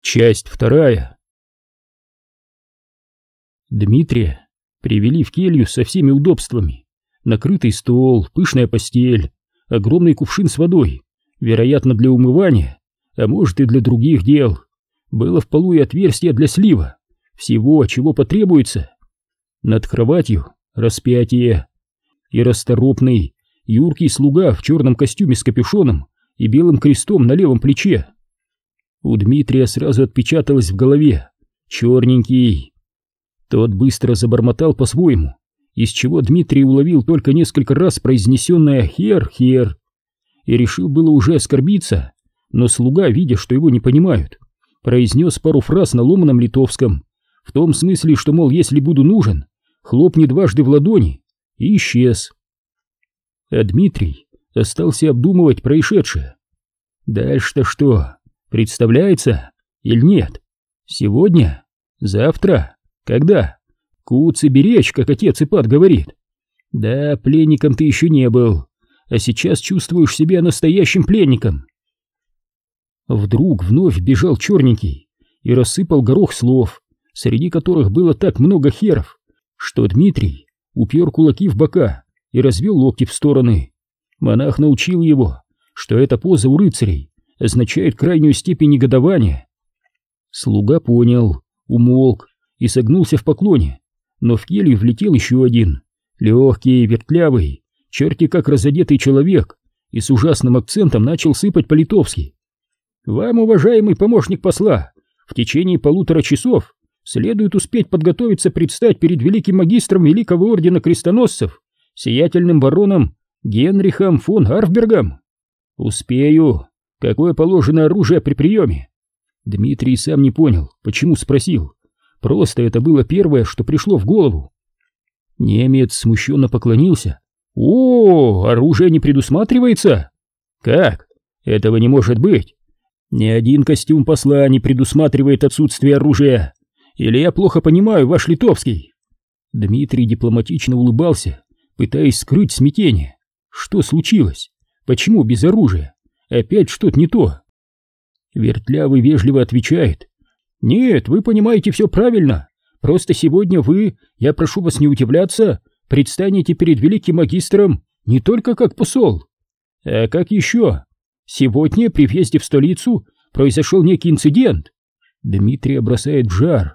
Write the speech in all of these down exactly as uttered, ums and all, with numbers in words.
Часть вторая. Дмитрия привели в келью со всеми удобствами. Накрытый стол, пышная постель, огромный кувшин с водой, вероятно, для умывания, а может и для других дел. Было в полу и отверстие для слива, всего, чего потребуется. Над кроватью распятие и расторопный, юркий слуга в черном костюме с капюшоном и белым крестом на левом плече. У Дмитрия сразу отпечаталось в голове: черненький. Тот быстро забормотал по-своему, из чего Дмитрий уловил только несколько раз произнесенное «хер-хер» и решил было уже оскорбиться, но слуга, видя, что его не понимают, произнес пару фраз на ломаном литовском, в том смысле, что, мол, если буду нужен, хлопни дважды в ладони, и исчез. А Дмитрий остался обдумывать происшедшее. Дальше-то что? Представляется или нет? Сегодня? Завтра? Когда? Куц и беречь, как отец Ипат говорит. Да, пленником ты еще не был, а сейчас чувствуешь себя настоящим пленником. Вдруг вновь бежал черненький и рассыпал горох слов, среди которых было так много херов, что Дмитрий упер кулаки в бока и развел локти в стороны. Монах научил его, что эта поза у рыцарей означает крайнюю степень негодования. Слуга понял, умолк и согнулся в поклоне, но в келью влетел еще один, легкий, вертлявый, черти как разодетый человек, и с ужасным акцентом начал сыпать по-литовски. «Вам, уважаемый помощник посла, в течение полутора часов следует успеть подготовиться предстать перед великим магистром Великого Ордена Крестоносцев, сиятельным бароном Генрихом фон Арфбергом. Успею. Какое положено оружие при приеме?» Дмитрий сам не понял, почему спросил. Просто это было первое, что пришло в голову. Немец смущенно поклонился. «О, оружие не предусматривается?» «Как? Этого не может быть. Ни один костюм посла не предусматривает отсутствие оружия. Или я плохо понимаю ваш литовский?» Дмитрий дипломатично улыбался, пытаясь скрыть смятение. Что случилось? Почему без оружия? Опять что-то не то. Вертлявый вежливо отвечает: «Нет, вы понимаете все правильно. Просто сегодня вы, я прошу вас не удивляться, предстанете перед великим магистром не только как посол, а как еще. Сегодня при въезде в столицу произошел некий инцидент». Дмитрия бросает в жар.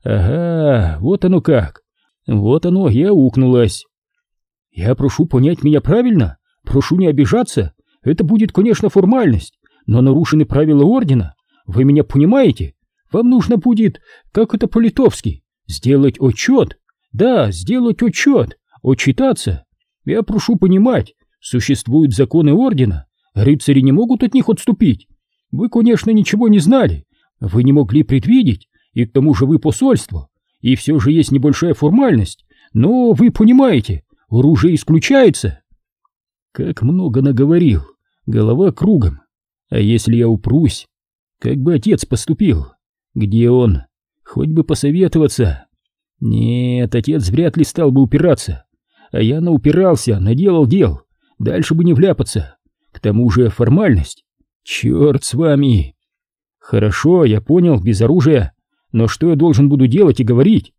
Ага, вот оно как. Вот оно и аукнулось. «Я прошу понять меня правильно, прошу не обижаться. Это будет, конечно, формальность, но нарушены правила ордена. Вы меня понимаете? Вам нужно будет, как это по-литовски, сделать отчет. Да, сделать отчет, отчитаться. Я прошу понимать, существуют законы ордена, рыцари не могут от них отступить. Вы, конечно, ничего не знали, вы не могли предвидеть, и к тому же вы посольство, и все же есть небольшая формальность, но вы понимаете, оружие исключается». Как много наговорил, голова кругом. А если я упрусь? Как бы отец поступил? Где он? Хоть бы посоветоваться. Нет, отец вряд ли стал бы упираться. А я наупирался, наделал дел. Дальше бы не вляпаться. К тому же формальность. Черт с вами. Хорошо, я понял, без оружия. Но что я должен буду делать и говорить?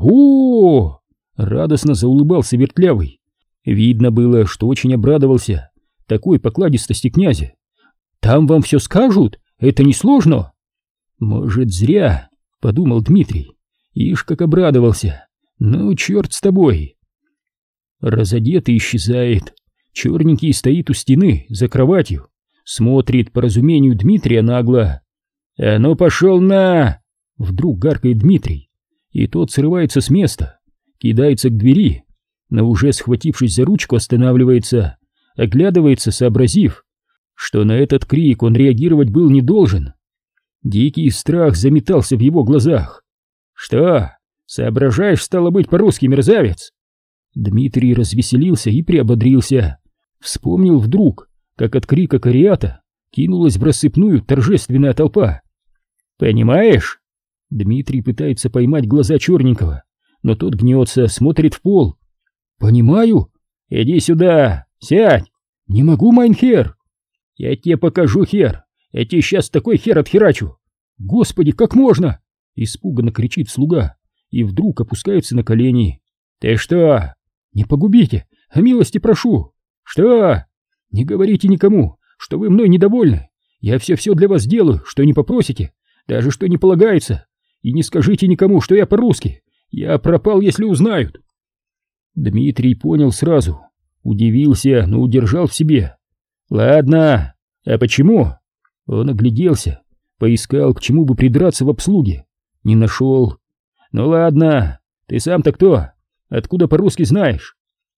О! Радостно заулыбался Вертлявый. Видно было, что очень обрадовался такой покладистости князя. «Там вам все скажут? Это несложно?» «Может, зря», — подумал Дмитрий. Ишь, как обрадовался. «Ну, черт с тобой». Разодетый исчезает. Черненький стоит у стены, за кроватью. Смотрит, по разумению Дмитрия, нагло. «А ну, пошел на!» Вдруг гаркает Дмитрий. И тот срывается с места, кидается к двери, но уже схватившись за ручку останавливается, оглядывается, сообразив, что на этот крик он реагировать был не должен. Дикий страх заметался в его глазах. «Что, соображаешь, стало быть, по-русски, мерзавец?» Дмитрий развеселился и приободрился. Вспомнил вдруг, как от крика кариата кинулась в рассыпную торжественная толпа. «Понимаешь?» Дмитрий пытается поймать глаза черненького, но тот гнется, смотрит в пол. «Понимаю. Иди сюда, сядь. Не могу, майнхер. Я тебе покажу хер. Я тебе сейчас такой хер отхерачу. Господи, как можно? Испуганно кричит слуга и вдруг опускается на колени. Ты что? Не погубите, а милости прошу. Что? Не говорите никому, что вы мной недовольны. Я все-все для вас делаю, что не попросите, даже что не полагается. И не скажите никому, что я по-русски. Я пропал, если узнают. Дмитрий понял сразу, удивился, но удержал в себе. Ладно, а почему? Он огляделся, поискал, к чему бы придраться в обслуге. Не нашел. Ну ладно, ты сам-то кто? Откуда по-русски знаешь?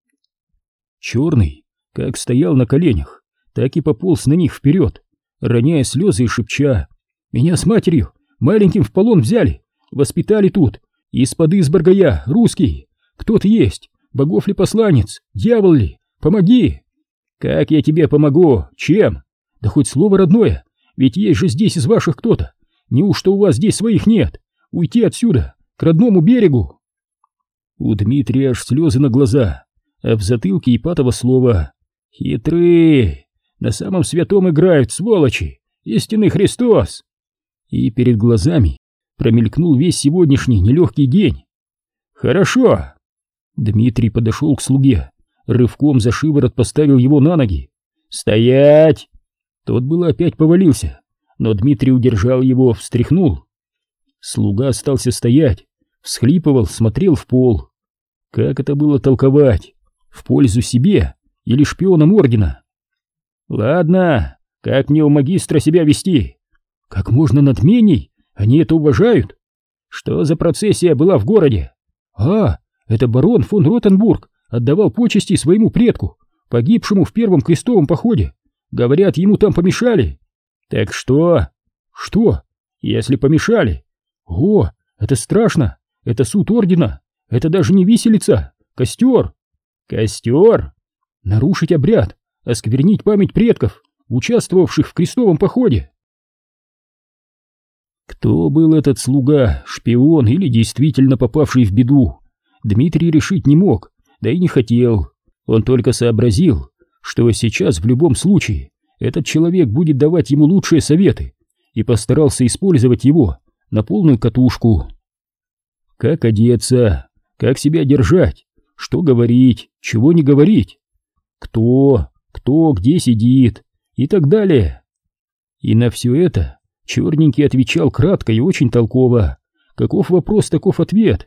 Черный, как стоял на коленях, так и пополз на них вперед, роняя слезы и шепча. Меня с матерью маленьким в полон взяли, воспитали тут, из-под Изборга я, русский. Кто ты есть? Богов ли посланец? Дьявол ли? Помоги! Как я тебе помогу? Чем? Да хоть слово родное, ведь есть же здесь из ваших кто-то. Неужто у вас здесь своих нет? Уйти отсюда, к родному берегу. У Дмитрия аж слезы на глаза, а в затылке Ипатово слово. Хитрые! На самом святом играют, сволочи! Истинный Христос! И перед глазами промелькнул весь сегодняшний нелегкий день. Хорошо! Дмитрий подошел к слуге, рывком за шиворот поставил его на ноги. Стоять! Тот было опять повалился, но Дмитрий удержал его, встряхнул. Слуга остался стоять, всхлипывал, смотрел в пол. Как это было толковать? В пользу себе или шпионам ордена? Ладно, как мне у магистра себя вести? Как можно надменней? Они это уважают. Что за процессия была в городе? А, это барон фон Ротенбург отдавал почести своему предку, погибшему в первом крестовом походе. Говорят, ему там помешали. Так что? Что, если помешали? О, это страшно. Это суд ордена. Это даже не виселица. Костер. Костер? Нарушить обряд, осквернить память предков, участвовавших в крестовом походе. Кто был этот слуга, шпион или действительно попавший в беду, Дмитрий решить не мог, да и не хотел. Он только сообразил, что сейчас в любом случае этот человек будет давать ему лучшие советы, и постарался использовать его на полную катушку. Как одеться, как себя держать, что говорить, чего не говорить, кто, кто где сидит и так далее. И на все это черненький отвечал кратко и очень толково. Каков вопрос, таков ответ.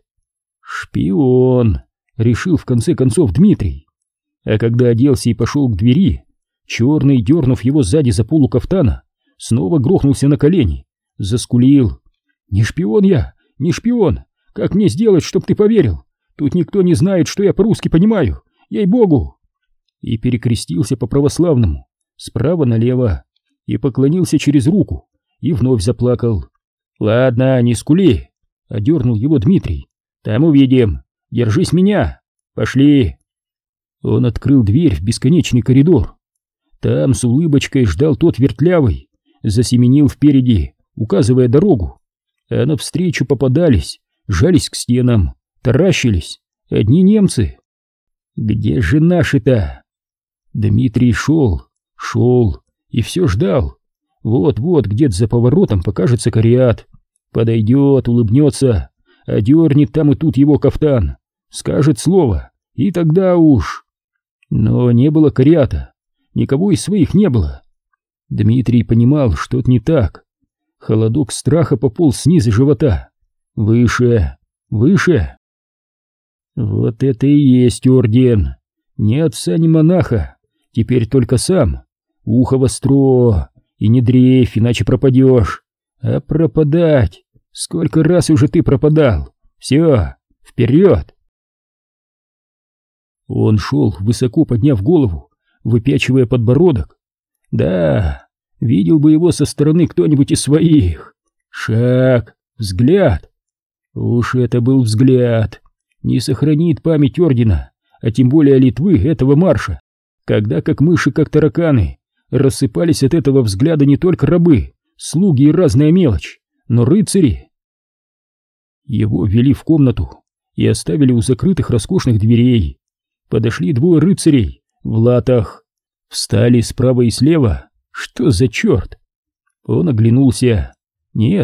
Шпион, решил в конце концов Дмитрий. А когда оделся и пошел к двери, черный, дернув его сзади за полу кафтана, снова грохнулся на колени, заскулил. Не шпион я, не шпион. Как мне сделать, чтоб ты поверил? Тут никто не знает, что я по-русски понимаю, ей-богу. И перекрестился по-православному, справа налево, и поклонился через руку, и вновь заплакал. Ладно, не скули, одернул его Дмитрий. Там увидим. Держись меня. Пошли. Он открыл дверь в бесконечный коридор. Там с улыбочкой ждал тот вертлявый, засеменил впереди, указывая дорогу. А навстречу попадались, жались к стенам, таращились одни немцы. Где же наши-то? Дмитрий шел, шел и все ждал. Вот-вот где-то за поворотом покажется кариат. Подойдет, улыбнется, одернет там и тут его кафтан, скажет слово, и тогда уж... Но не было кариата, никого из своих не было. Дмитрий понимал, что-то не так. Холодок страха пополз снизу живота. Выше, выше. Вот это и есть орден. Ни отца, ни монаха. Теперь только сам. Ухо востро. И не дрейфь, иначе пропадешь. А пропадать? Сколько раз уже ты пропадал? Все, вперед! Он шел, высоко подняв голову, выпячивая подбородок. Да, видел бы его со стороны кто-нибудь из своих. Шаг, взгляд. Уж это был взгляд. Не сохранит память ордена, а тем более Литвы, этого марша, когда, как мыши, как тараканы, рассыпались от этого взгляда не только рабы, слуги и разная мелочь, но рыцари. Его ввели в комнату и оставили у закрытых роскошных дверей. Подошли двое рыцарей в латах, встали справа и слева. Что за черт? Он оглянулся. Нет,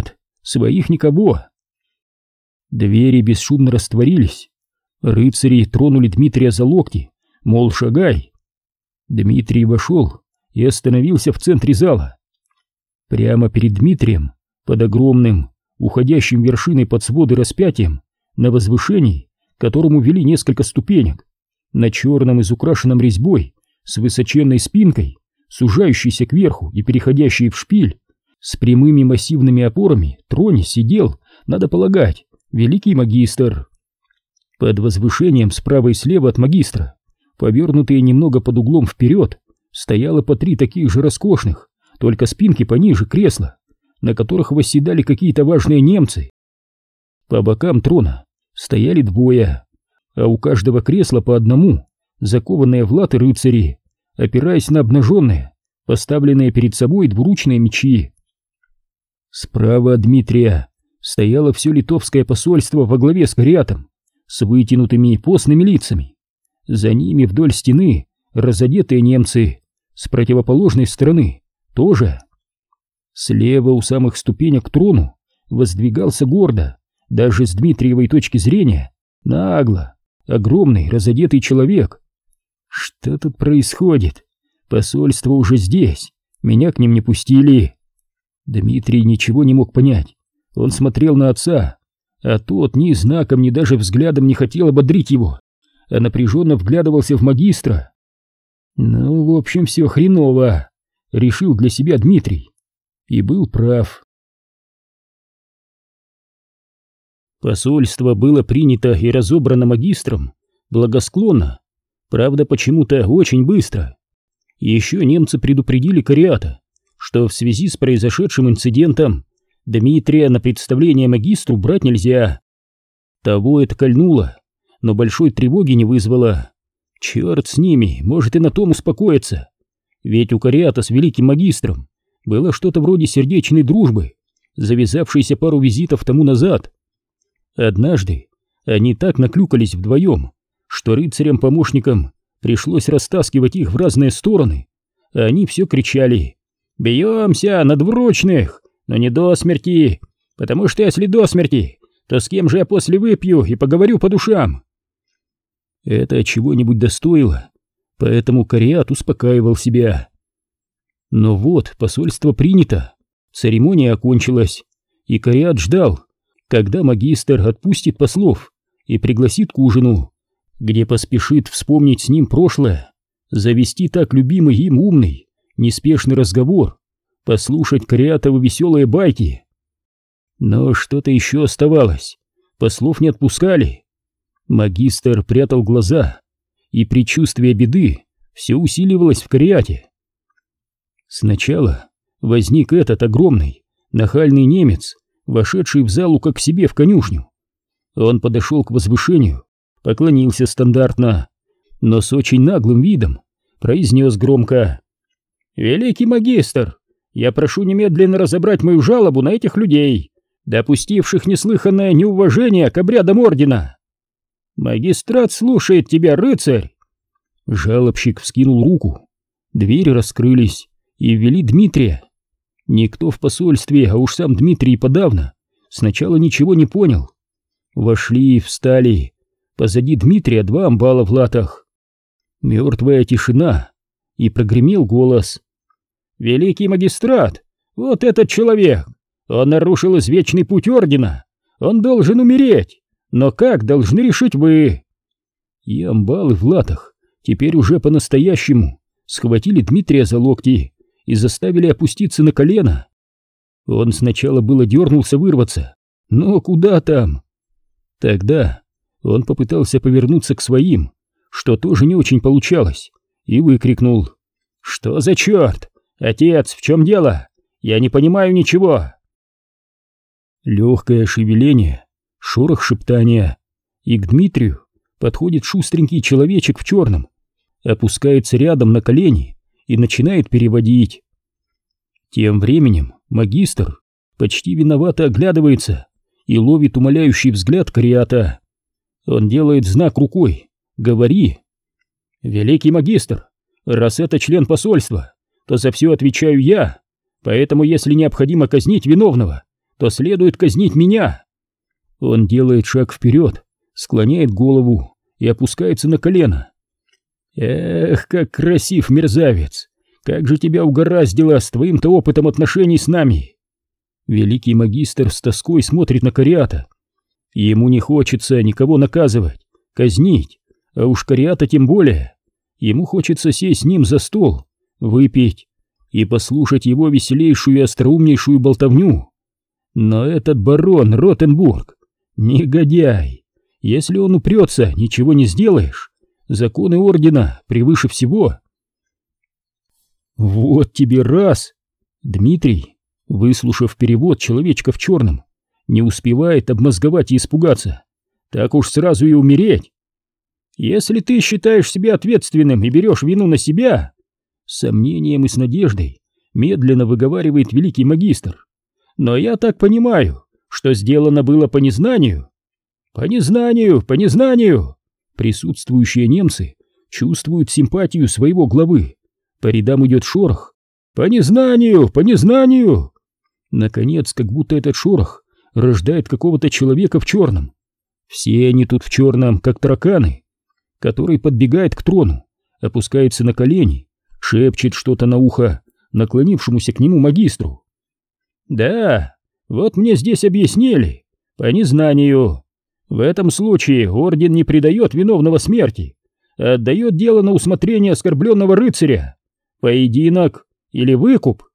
своих никого. Двери бесшумно растворились. Рыцари тронули Дмитрия за локти, мол, шагай. Дмитрий вошел и остановился в центре зала. Прямо перед Дмитрием, под огромным, уходящим вершиной под своды распятием, на возвышении, к которому вели несколько ступенек, на черном изукрашенном резьбой, с высоченной спинкой, сужающейся кверху и переходящей в шпиль, с прямыми массивными опорами, троне сидел, надо полагать, великий магистр. Под возвышением справа и слева от магистра, повернутые немного под углом вперед, стояло по три таких же роскошных, только спинки пониже, кресла, на которых восседали какие-то важные немцы. По бокам трона стояли двое, а у каждого кресла по одному, закованные в латы рыцари, опираясь на обнаженные, поставленные перед собой двуручные мечи. Справа от Дмитрия стояло все литовское посольство во главе с Кариатом, с вытянутыми и постными лицами. За ними вдоль стены разодетые немцы, с противоположной стороны тоже. Слева у самых ступенек к трону воздвигался гордо, даже с Дмитриевой точки зрения, нагло, огромный разодетый человек. Что тут происходит? Посольство уже здесь, меня к ним не пустили. Дмитрий ничего не мог понять. Он смотрел на отца, а тот ни знаком, ни даже взглядом не хотел ободрить его, а напряженно вглядывался в магистра. Ну, в общем, все хреново, решил для себя Дмитрий. И был прав. Посольство было принято и разобрано магистром благосклонно, правда, почему-то очень быстро. Еще немцы предупредили Кариата, что в связи с произошедшим инцидентом Дмитрия на представление магистру брать нельзя. Того это кольнуло, но большой тревоги не вызвало. Черт с ними, может и на том успокоиться. Ведь у Кариата с великим магистром было что-то вроде сердечной дружбы, завязавшейся пару визитов тому назад. Однажды они так наклюкались вдвоем, что рыцарям-помощникам пришлось растаскивать их в разные стороны, а они все кричали: «Бьемся на двуручных, но не до смерти, потому что если до смерти, то с кем же я после выпью и поговорю по душам?» Это чего-нибудь достоило, поэтому Кариат успокаивал себя. Но вот посольство принято, церемония окончилась, и Кариат ждал, когда магистр отпустит послов и пригласит к ужину, где поспешит вспомнить с ним прошлое, завести так любимый им умный, неспешный разговор, послушать Кариатовы веселые байки. Но что-то еще оставалось, послов не отпускали. Магистр прятал глаза, и предчувствие беды все усиливалось в Кариате. Сначала возник этот огромный, нахальный немец, вошедший в залу как к себе в конюшню. Он подошел к возвышению, поклонился стандартно, но с очень наглым видом произнес громко: «Великий магистр, я прошу немедленно разобрать мою жалобу на этих людей, допустивших неслыханное неуважение к обрядам ордена». «Магистрат слушает тебя, рыцарь!» Жалобщик вскинул руку. Двери раскрылись и ввели Дмитрия. Никто в посольстве, а уж сам Дмитрий подавно, сначала ничего не понял. Вошли, встали. Позади Дмитрия два амбала в латах. Мертвая тишина. И прогремел голос: «Великий магистрат, вот этот человек! Он нарушил извечный путь ордена! Он должен умереть! Но как должны решить вы?» И амбалы в латах, теперь уже по-настоящему, схватили Дмитрия за локти и заставили опуститься на колено. Он сначала было дернулся вырваться, но куда там? Тогда он попытался повернуться к своим, что тоже не очень получалось, и выкрикнул: «Что за черт? Отец, в чем дело? Я не понимаю ничего!» Легкое шевеление, шорох шептания, и к Дмитрию подходит шустренький человечек в черном, опускается рядом на колени и начинает переводить. Тем временем магистр почти виновато оглядывается и ловит умоляющий взгляд Кариата. Он делает знак рукой: «Говори». «Великий магистр, раз это член посольства, то за все отвечаю я, поэтому если необходимо казнить виновного, то следует казнить меня. Он делает шаг вперед, склоняет голову и опускается на колено. Эх, как красив мерзавец! Как же тебя угораздило с твоим-то опытом отношений с нами! Великий магистр с тоской смотрит на Кариата. Ему не хочется никого наказывать, казнить, а уж Кариата тем более. Ему хочется сесть с ним за стол, выпить и послушать его веселейшую и остроумнейшую болтовню. Но этот барон Ротенбург — негодяй. Если он упрется, ничего не сделаешь. Законы ордена превыше всего. Вот тебе раз! Дмитрий, выслушав перевод человечка в черном, не успевает обмозговать и испугаться. Так уж сразу и умереть. Если ты считаешь себя ответственным и берешь вину на себя, с сомнением и с надеждой медленно выговаривает великий магистр. Но я так понимаю, что сделано было по незнанию. По незнанию, по незнанию. Присутствующие немцы чувствуют симпатию своего главы. По рядам идет шорох. По незнанию, по незнанию. Наконец, как будто этот шорох рождает какого-то человека в черном. Все они тут в черном, как тараканы, который подбегает к трону, опускается на колени, шепчет что-то на ухо наклонившемуся к нему магистру. Да, вот мне здесь объяснили, по незнанию. В этом случае орден не предает виновного смерти, а отдает дело на усмотрение оскорбленного рыцаря. Поединок или выкуп.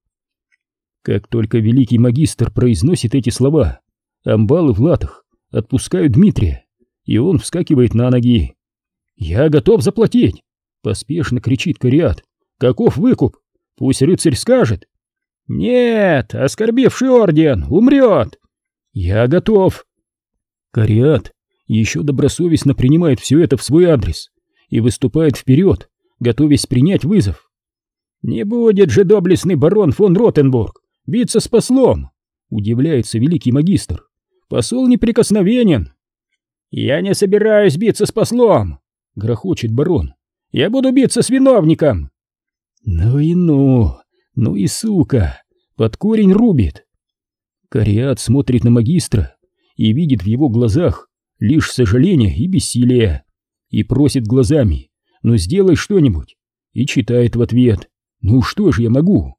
Как только великий магистр произносит эти слова, амбалы в латах отпускают Дмитрия, и он вскакивает на ноги. «Я готов заплатить!» — поспешно кричит Кариат. «Каков выкуп? Пусть рыцарь скажет!» «Нет, оскорбивший орден умрет!» «Я готов!» Кариат еще добросовестно принимает все это в свой адрес и выступает вперед, готовясь принять вызов. «Не будет же доблестный барон фон Ротенбург биться с послом!» — удивляется великий магистр. «Посол неприкосновенен!» «Я не собираюсь биться с послом!» — грохочет барон. «Я буду биться с виновником!» «Ну и ну! Ну и сука! Под корень рубит!» Кариат смотрит на магистра и видит в его глазах лишь сожаление и бессилие, и просит глазами: «Ну сделай что-нибудь!» и читает в ответ: «Ну что же я могу?»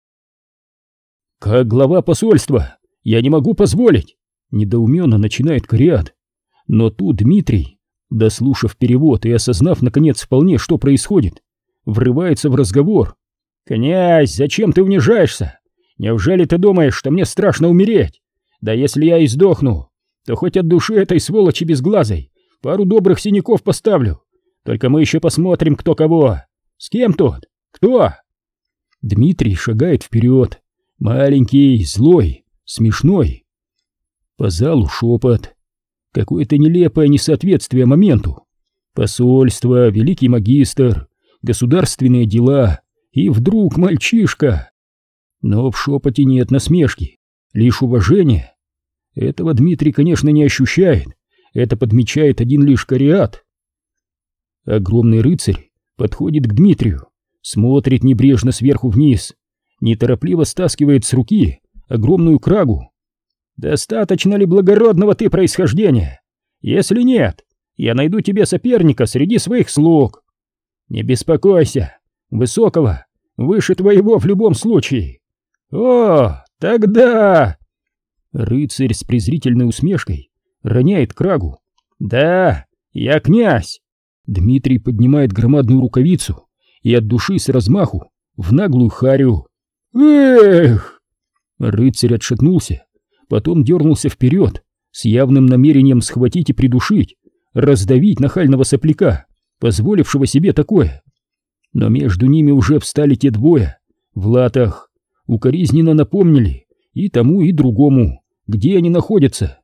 «Как глава посольства я не могу позволить!» — недоуменно начинает Кариат. Но тут Дмитрий, дослушав перевод и осознав наконец вполне, что происходит, врывается в разговор. «Князь, зачем ты унижаешься? Неужели ты думаешь, что мне страшно умереть? Да если я и сдохну, то хоть от души этой сволочи безглазой пару добрых синяков поставлю. Только мы еще посмотрим, кто кого. С кем тут? Кто?» Дмитрий шагает вперед, маленький, злой, смешной. По залу шепот. Какое-то нелепое несоответствие моменту. Посольство, великий магистр, государственные дела и вдруг мальчишка. Но в шепоте нет насмешки, лишь уважение. Этого Дмитрий, конечно, не ощущает, это подмечает один лишь Кариат. Огромный рыцарь подходит к Дмитрию, смотрит небрежно сверху вниз, неторопливо стаскивает с руки огромную крагу. «Достаточно ли благородного ты происхождения? Если нет, я найду тебе соперника среди своих слуг. Не беспокойся, высокого, выше твоего в любом случае. О, тогда...» Рыцарь с презрительной усмешкой роняет крагу. «Да, я князь!» Дмитрий поднимает громадную рукавицу и от души с размаху в наглую харю. «Эх!» Рыцарь отшатнулся, потом дернулся вперед с явным намерением схватить и придушить, раздавить нахального сопляка, позволившего себе такое. Но между ними уже встали те двое в латах, укоризненно напомнили и тому, и другому, где они находятся.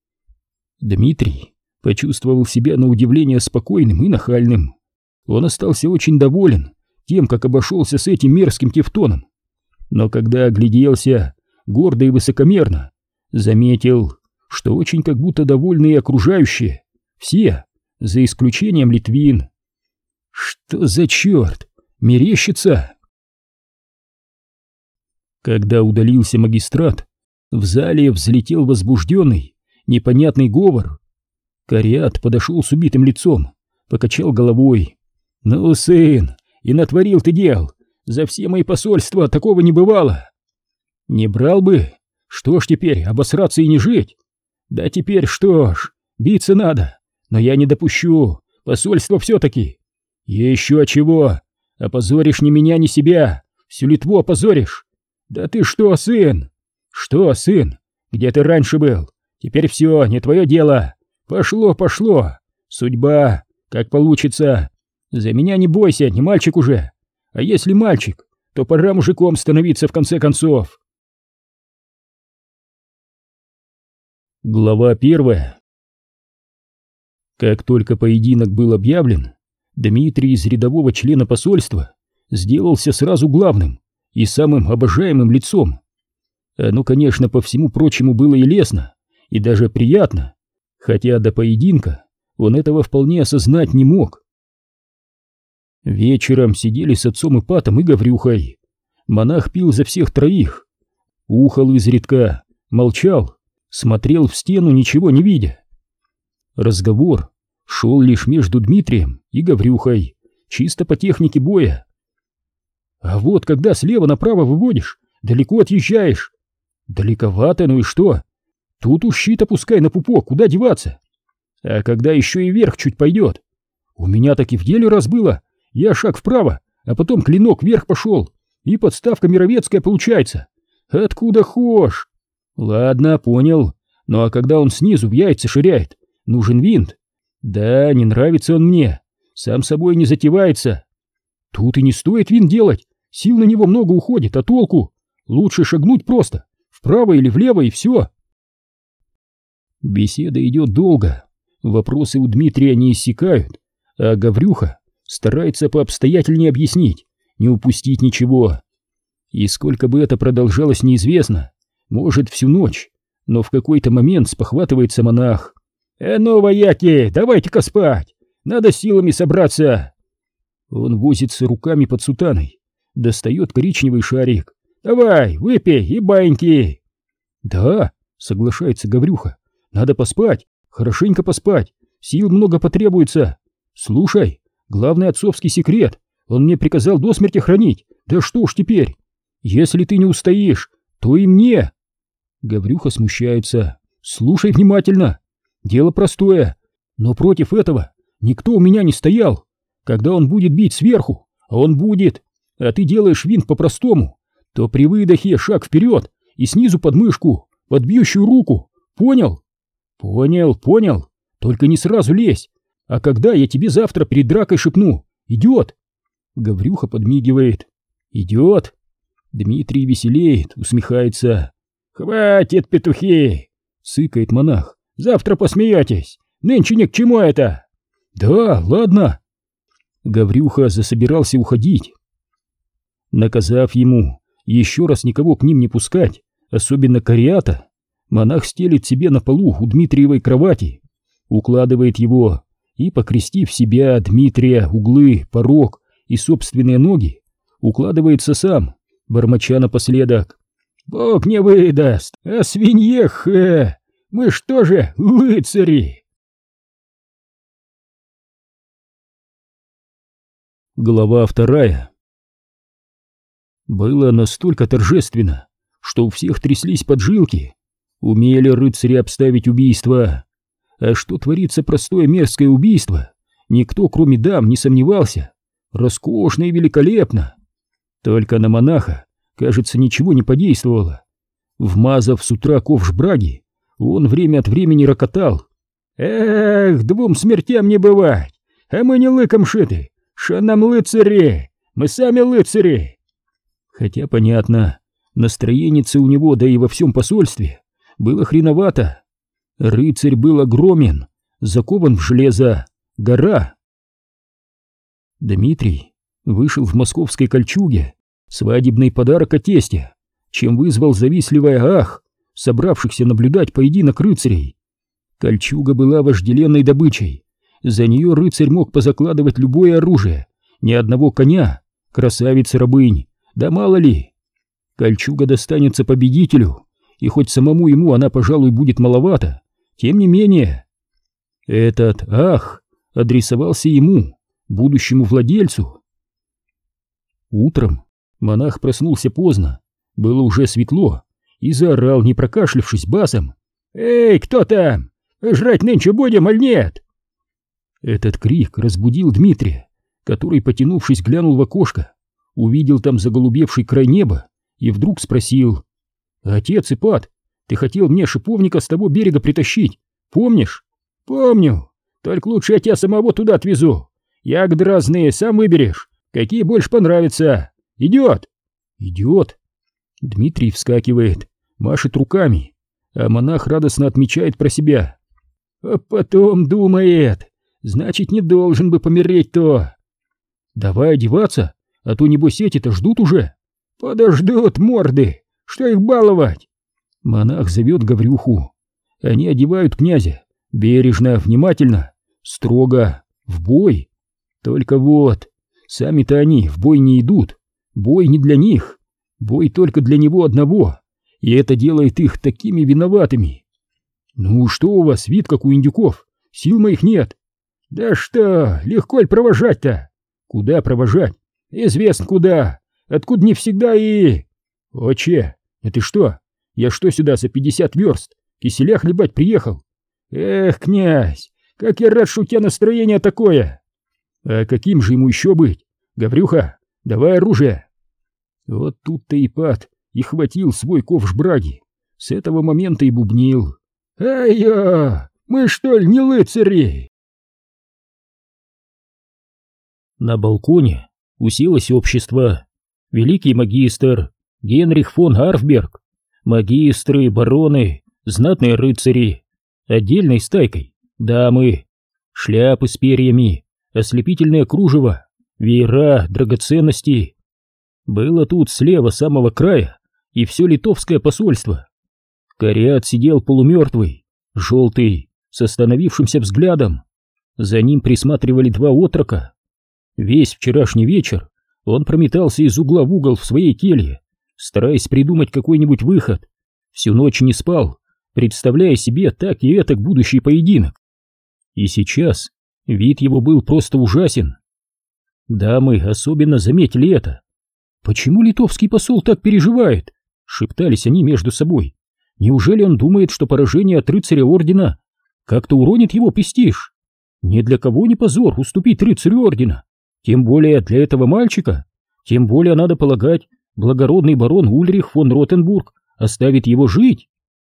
Дмитрий почувствовал себя на удивление спокойным и нахальным. Он остался очень доволен тем, как обошелся с этим мерзким тевтоном. Но когда огляделся гордо и высокомерно, заметил, что очень как будто довольны и окружающие, все, за исключением Литвин. Что за черт? Мерещится? Когда удалился магистрат, В зале взлетел возбужденный, непонятный говор. Кариат подошел с убитым лицом, покачал головой. «Ну, сын, и натворил ты дел. За все мои посольства такого не бывало». «Не брал бы. Что ж теперь, обосраться и не жить? Да теперь что ж, биться надо, но я не допущу. Посольство все-таки. Еще чего? Опозоришь ни меня, ни себя. Всю Литву опозоришь. Да ты что, сын? Что, сын? Где ты раньше был? Теперь все, не твое дело. Пошло, пошло. Судьба, как получится. За меня не бойся, не мальчик уже. А если мальчик, то пора мужиком становиться в конце концов». Глава первая. Как только поединок был объявлен, Дмитрий из рядового члена посольства сделался сразу главным и самым обожаемым лицом. Оно, конечно, по всему прочему было и лестно, и даже приятно, хотя до поединка он этого вполне осознать не мог. Вечером сидели с отцом Ипатом и Гаврюхой. Монах пил за всех троих, ухал изредка, молчал, смотрел в стену, ничего не видя. Разговор шел лишь между Дмитрием и Гаврюхой, чисто по технике боя. «А вот когда слева направо выводишь, далеко отъезжаешь». «Далековато, ну и что? Тут уж щит опускай на пупок, куда деваться? А когда еще и вверх чуть пойдет? У меня так и в деле раз было. Я шаг вправо, а потом клинок вверх пошел, и подставка мировецкая получается. Откуда хошь?» «Ладно, понял. Ну а когда он снизу в яйца ширяет, нужен винт. Да, не нравится он мне. Сам собой не затевается. Тут и не стоит винт делать. Сил на него много уходит, а толку? Лучше шагнуть просто. Вправо или влево, и все». Беседа идет долго. Вопросы у Дмитрия не иссякают, а Гаврюха старается пообстоятельнее объяснить, не упустить ничего. И сколько бы это продолжалось, неизвестно. Может, всю ночь, но в какой-то момент спохватывается монах. «Э, ну, вояки, давайте-ка спать, надо силами собраться». Он возится руками под сутаной, достает коричневый шарик. «Давай, выпей и баньки». «Да», — соглашается Гаврюха, — «надо поспать, хорошенько поспать, сил много потребуется. Слушай, главный отцовский секрет, он мне приказал до смерти хранить, да что уж теперь, если ты не устоишь, то и мне». Гаврюха смущается. «Слушай внимательно. Дело простое, но против этого никто у меня не стоял. Когда он будет бить сверху, а он будет, а ты делаешь винт по-простому, то при выдохе шаг вперед и снизу под мышку, под бьющую руку. Понял?» «Понял, понял. Только не сразу лезь. А когда я тебе завтра перед дракой шепну, идет?» Гаврюха подмигивает. «Идет». Дмитрий веселеет, усмехается. «Хватит, петухи!» — сыкает монах. «Завтра посмеетесь! Нынче ни к чему это!» «Да, ладно!» Гаврюха засобирался уходить. Наказав ему еще раз никого к ним не пускать, особенно Кариата, монах стелит себе на полу у Дмитриевой кровати, укладывает его и, покрестив себя, Дмитрия, углы, порог и собственные ноги, укладывается сам, бормоча напоследок: «Бог не выдаст, а свинье хэ! Мы что же, лыцари!» Глава вторая. Было настолько торжественно, что у всех тряслись поджилки. Умели рыцари обставить убийство. А что творится простое мерзкое убийство, никто, кроме дам, не сомневался. Роскошно и великолепно. Только на монаха, кажется, ничего не подействовало. Вмазав с утра ковш браги, он время от времени рокотал: «Эх, двум смертям не бывать, а мы не лыком шиты, шо нам лыцари, мы сами лыцари». Хотя понятно, настроенице у него, да и во всем посольстве, было хреновато. Рыцарь был огромен, закован в железо, гора. Дмитрий вышел в московской кольчуге, свадебный подарок от тестя, чем вызвал завистливое ах собравшихся наблюдать поединок рыцарей. Кольчуга была вожделенной добычей, за нее рыцарь мог позакладывать любое оружие, ни одного коня, красавиц-рабынь, да мало ли. Кольчуга достанется победителю, и хоть самому ему она, пожалуй, будет маловато, тем не менее. Этот «ах» адресовался ему, будущему владельцу. Утром монах проснулся поздно, было уже светло, и заорал, не прокашлявшись, басом: «Эй, кто там? Жрать нынче будем, аль нет?» Этот крик разбудил Дмитрия, который, потянувшись, глянул в окошко, увидел там заголубевший край неба и вдруг спросил: «Отец Ипат, ты хотел мне шиповника с того берега притащить, помнишь?» «Помню, только лучше я тебя самого туда отвезу. Ягоды разные, сам выберешь, какие больше понравятся. Идет?» «Идет». Дмитрий вскакивает, машет руками, а монах радостно отмечает про себя: «А потом думает, значит, не должен бы помереть-то». «Давай одеваться, а то небось эти-то ждут уже». «Подождут, морды, что их баловать?» Монах зовет Гаврюху. Они одевают князя, бережно, внимательно, строго, в бой. Только вот, сами-то они в бой не идут, бой не для них, бой только для него одного, и это делает их такими виноватыми. «Ну что у вас, вид как у индюков, сил моих нет». «Да что, легко ли провожать-то?» «Куда провожать? Известно куда, откуда не всегда и...» «Отче, это что, я что сюда за пятьдесят верст киселя хлебать приехал?» «Эх, князь, как я рад, что у тебя настроение такое!» «А каким же ему еще быть? Гаврюха, давай оружие!» Вот тут-то Ипат и хватил свой ковш браги, с этого момента и бубнил: «Ай-я, мы что ли не рыцари?» На балконе уселось общество. Великий магистр Генрих фон Арфберг, магистры, бароны, знатные рыцари, отдельной стайкой дамы, шляпы с перьями, ослепительное кружево, веера, драгоценности. Было тут слева самого края и все литовское посольство. Кариат сидел полумертвый, желтый, с остановившимся взглядом. За ним присматривали два отрока. Весь вчерашний вечер он прометался из угла в угол в своей келье, стараясь придумать какой-нибудь выход. Всю ночь не спал, представляя себе так и этак будущий поединок. И сейчас вид его был просто ужасен. Дамы особенно заметили это. «Почему литовский посол так переживает?» — шептались они между собой. «Неужели он думает, что поражение от рыцаря ордена как-то уронит его престиж? Ни для кого не позор уступить рыцарю ордена, тем более для этого мальчика, тем более, надо полагать, благородный барон Ульрих фон Ротенбург оставит его жить».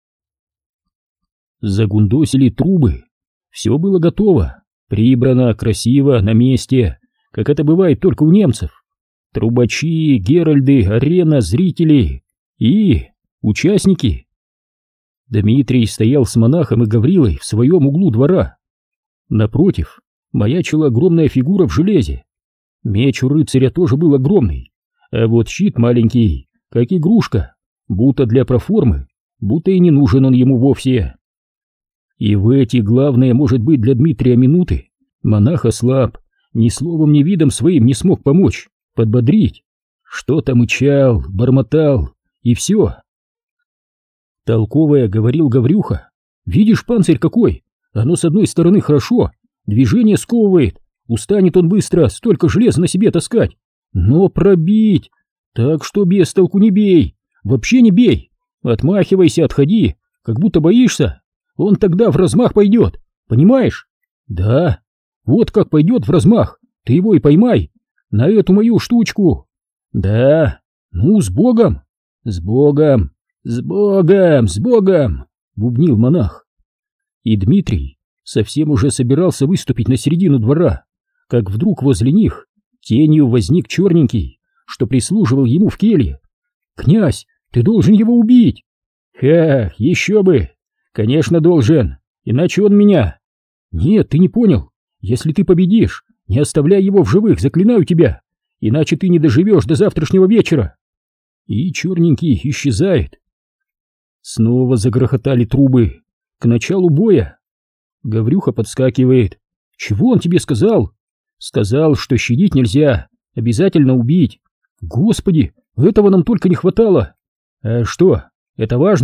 Загундосили трубы. Все было готово, прибрано, красиво, на месте, как это бывает только у немцев. Трубачи, геральды, арена, зрители и участники. Дмитрий стоял с монахом и Гаврилой в своем углу двора. Напротив маячила огромная фигура в железе. Меч у рыцаря тоже был огромный, а вот щит маленький, как игрушка, будто для проформы, будто и не нужен он ему вовсе. И в эти главные, может быть, для Дмитрия минуты монах ослаб, ни словом, ни видом своим не смог помочь, подбодрить. Что-то мычал, бормотал, и все. Толковая говорил Гаврюха: «Видишь, панцирь какой? Оно с одной стороны хорошо, движение сковывает, устанет он быстро, столько железа на себе таскать. Но пробить, так что без толку не бей, вообще не бей, отмахивайся, отходи, как будто боишься. Он тогда в размах пойдет, понимаешь?» «Да, вот как пойдет в размах, ты его и поймай, на эту мою штучку». «Да, ну, с Богом, с Богом, с Богом, с Богом», — бубнил монах. И Дмитрий совсем уже собирался выступить на середину двора, как вдруг возле них тенью возник черненький, что прислуживал ему в келье. «Князь, ты должен его убить!» «Ха, еще бы! Конечно, должен, иначе он меня...» «Нет, ты не понял. Если ты победишь, не оставляй его в живых, заклинаю тебя, иначе ты не доживешь до завтрашнего вечера». И черненький исчезает. Снова загрохотали трубы. К началу боя. Гаврюха подскакивает. «Чего он тебе сказал?» «Сказал, что щадить нельзя, обязательно убить». «Господи, этого нам только не хватало». «А что, это важно?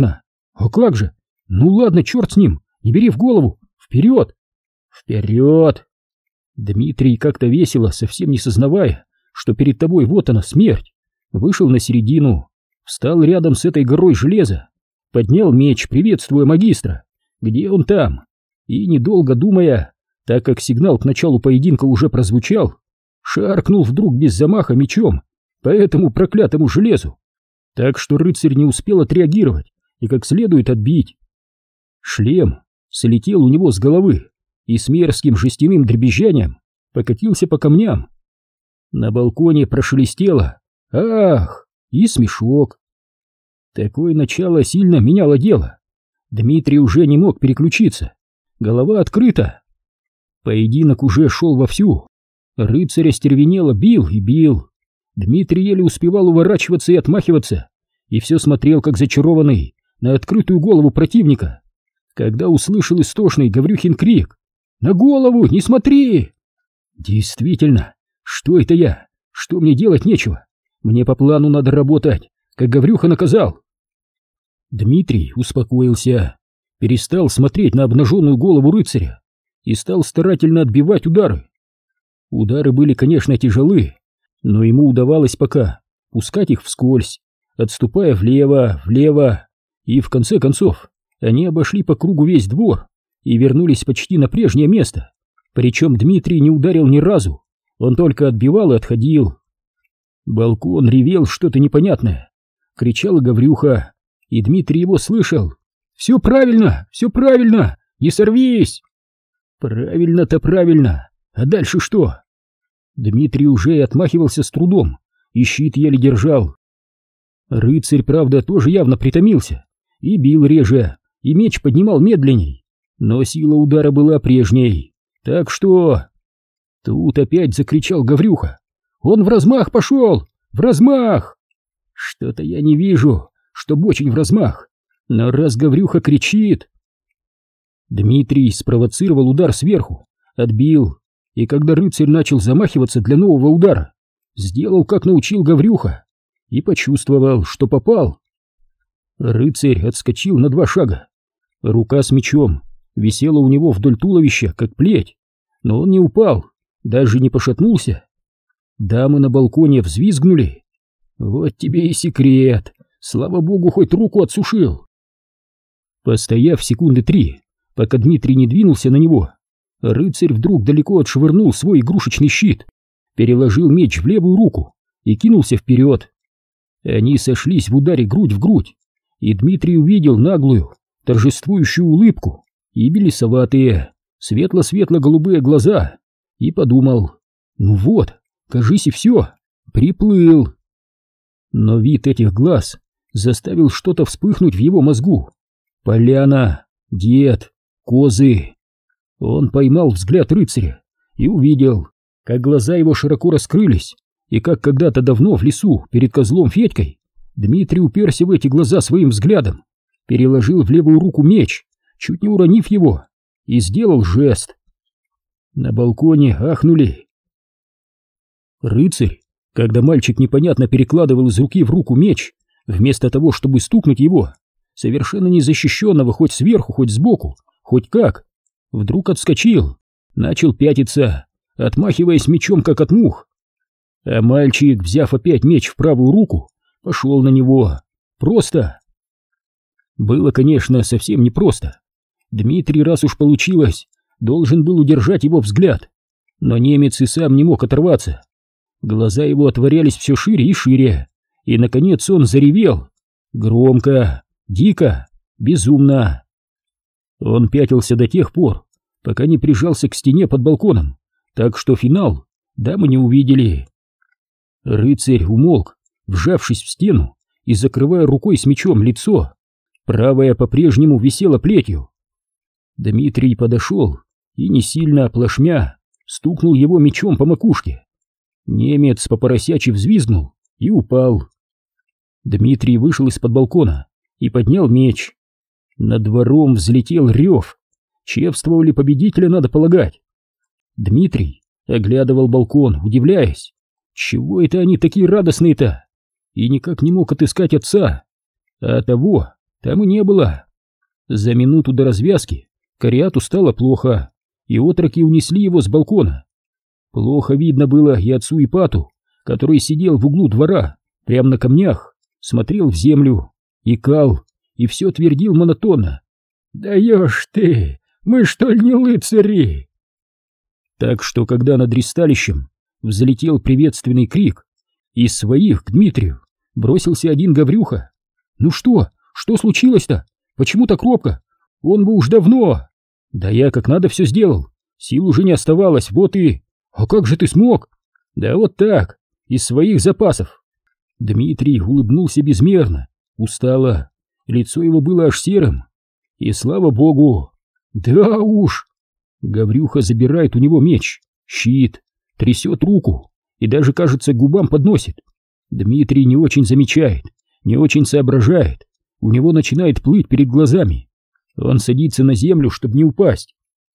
А как же? Ну ладно, черт с ним, не бери в голову. Вперед! Вперед! Дмитрий как-то весело, совсем не сознавая, что перед тобой вот она, смерть, вышел на середину, встал рядом с этой горой железа, поднял меч, приветствуя магистра. Где он там? И, недолго думая, так как сигнал к началу поединка уже прозвучал, шаркнул вдруг без замаха мечом по этому проклятому железу, так что рыцарь не успел отреагировать и как следует отбить. Шлем слетел у него с головы и с мерзким жестяным дребезжанием покатился по камням. На балконе прошелестело «Ах!» и смешок. Такое начало сильно меняло дело. Дмитрий уже не мог переключиться, голова открыта. Поединок уже шел вовсю. Рыцарь остервенело бил и бил. Дмитрий еле успевал уворачиваться и отмахиваться, и все смотрел, как зачарованный, на открытую голову противника, когда услышал истошный Гаврюхин крик: «На голову, не смотри!» Действительно, что это я? Что мне делать нечего? Мне по плану надо работать, как Гаврюха наказал. Дмитрий успокоился, перестал смотреть на обнаженную голову рыцаря и стал старательно отбивать удары. Удары были, конечно, тяжелы, но ему удавалось пока пускать их вскользь, отступая влево, влево, и в конце концов они обошли по кругу весь двор и вернулись почти на прежнее место. Причем Дмитрий не ударил ни разу, он только отбивал и отходил. Балкон ревел что-то непонятное, кричала Гаврюха, и Дмитрий его слышал. «Все правильно, все правильно, не сорвись!» Правильно-то правильно, а дальше что? Дмитрий уже и отмахивался с трудом, и щит еле держал. Рыцарь, правда, тоже явно притомился, и бил реже, и меч поднимал медленней, но сила удара была прежней, так что... Тут опять закричал Гаврюха. «Он в размах пошел! В размах!» Что-то я не вижу, чтоб очень в размах, но раз Гаврюха кричит... Дмитрий спровоцировал удар сверху, отбил, и когда рыцарь начал замахиваться для нового удара, сделал, как научил Гаврюха, и почувствовал, что попал. Рыцарь отскочил на два шага. Рука с мечом висела у него вдоль туловища, как плеть, но он не упал, даже не пошатнулся. Дамы на балконе взвизгнули. Вот тебе и секрет, слава богу, хоть руку отсушил. Постояв секунды три, пока Дмитрий не двинулся на него, рыцарь вдруг далеко отшвырнул свой игрушечный щит, переложил меч в левую руку и кинулся вперед. Они сошлись в ударе грудь в грудь, и Дмитрий увидел наглую, торжествующую улыбку и белесоватые, светло-светло-голубые глаза, и подумал: ну вот, кажись, и все, приплыл. Но вид этих глаз заставил что-то вспыхнуть в его мозгу. Поляна, дед, козы. Он поймал взгляд рыцаря и увидел, как глаза его широко раскрылись, и как когда-то давно в лесу перед козлом Федькой Дмитрий уперся в эти глаза своим взглядом, переложил в левую руку меч, чуть не уронив его, и сделал жест. На балконе ахнули. Рыцарь, когда мальчик непонятно перекладывал из руки в руку меч, вместо того, чтобы стукнуть его, совершенно незащищенного хоть сверху, хоть сбоку, хоть как, вдруг отскочил, начал пятиться, отмахиваясь мечом, как от мух. А мальчик, взяв опять меч в правую руку, пошел на него. Просто. Было, конечно, совсем непросто. Дмитрий, раз уж получилось, должен был удержать его взгляд, но немец и сам не мог оторваться. Глаза его отворялись все шире и шире, и, наконец, он заревел. Громко, дико, безумно. Он пятился до тех пор, пока не прижался к стене под балконом, так что финал дамы не увидели. Рыцарь умолк, вжавшись в стену и закрывая рукой с мечом лицо. Правая по-прежнему висела плетью. Дмитрий подошел и, не сильно оплошмя, стукнул его мечом по макушке. Немец по-поросячьи взвизгнул и упал. Дмитрий вышел из-под балкона и поднял меч. Над двором взлетел рев. Чествовали победителя, надо полагать. Дмитрий оглядывал балкон, удивляясь, чего это они такие радостные-то, и никак не мог отыскать отца, а того, там и не было. За минуту до развязки Кариату стало плохо, и отроки унесли его с балкона. Плохо видно было и отцу Ипату, который сидел в углу двора, прямо на камнях, смотрел в землю, икал и все твердил монотонно: «Даешь ты, мы что ли не рыцари?» Так что, когда над ристалищем взлетел приветственный крик, из своих к Дмитрию бросился один Гаврюха. «Ну что? Что случилось-то? Почему так робко? Он бы уж давно...» «Да я как надо все сделал, сил уже не оставалось, вот и...» «А как же ты смог?» «Да вот так, из своих запасов». Дмитрий улыбнулся безмерно, устало, лицо его было аж серым. И слава богу... «Да уж!» Гаврюха забирает у него меч, щит, трясет руку и даже, кажется, к губам подносит. Дмитрий не очень замечает, не очень соображает, у него начинает плыть перед глазами. Он садится на землю, чтобы не упасть.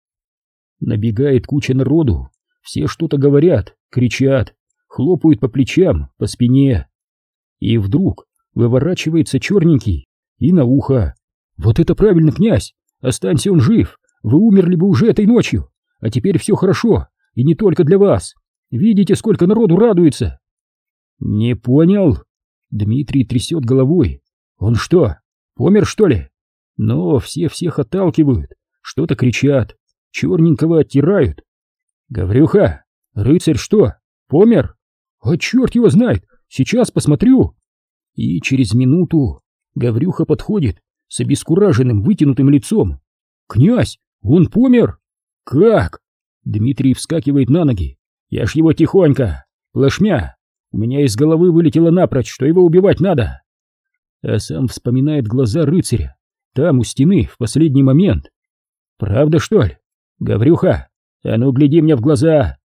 Набегает куча народу, все что-то говорят, кричат, хлопают по плечам, по спине. И вдруг выворачивается черненький и на ухо: «Вот это правильно, князь! Останься он жив! Вы умерли бы уже этой ночью, а теперь все хорошо, и не только для вас. Видите, сколько народу радуется?» «Не понял?» Дмитрий трясет головой. «Он что, помер, что ли?» Но все всех отталкивают, что-то кричат, черненького оттирают. «Гаврюха, рыцарь что, помер?» «А черт его знает, сейчас посмотрю». И через минуту Гаврюха подходит с обескураженным вытянутым лицом. «Князь, он помер?» «Как?» Дмитрий вскакивает на ноги. «Я ж его тихонько, плашмя. У меня из головы вылетело напрочь, что его убивать надо». А сам вспоминает глаза рыцаря, там у стены, в последний момент. «Правда, что ли? Гаврюха, а ну гляди мне в глаза!»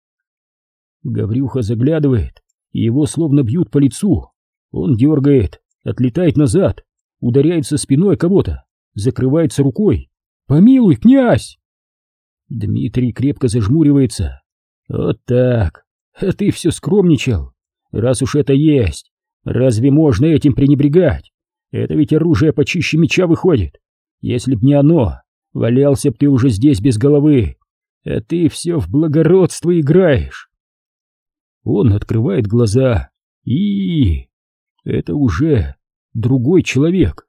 Гаврюха заглядывает, и его словно бьют по лицу. Он дергает, отлетает назад, ударяется спиной кого-то, закрывается рукой. «Помилуй, князь!» Дмитрий крепко зажмуривается. «Вот так, а ты все скромничал. Раз уж это есть, разве можно этим пренебрегать? Это ведь оружие почище меча выходит. Если б не оно, валялся б ты уже здесь без головы, а ты все в благородство играешь». Он открывает глаза, и... это уже другой человек.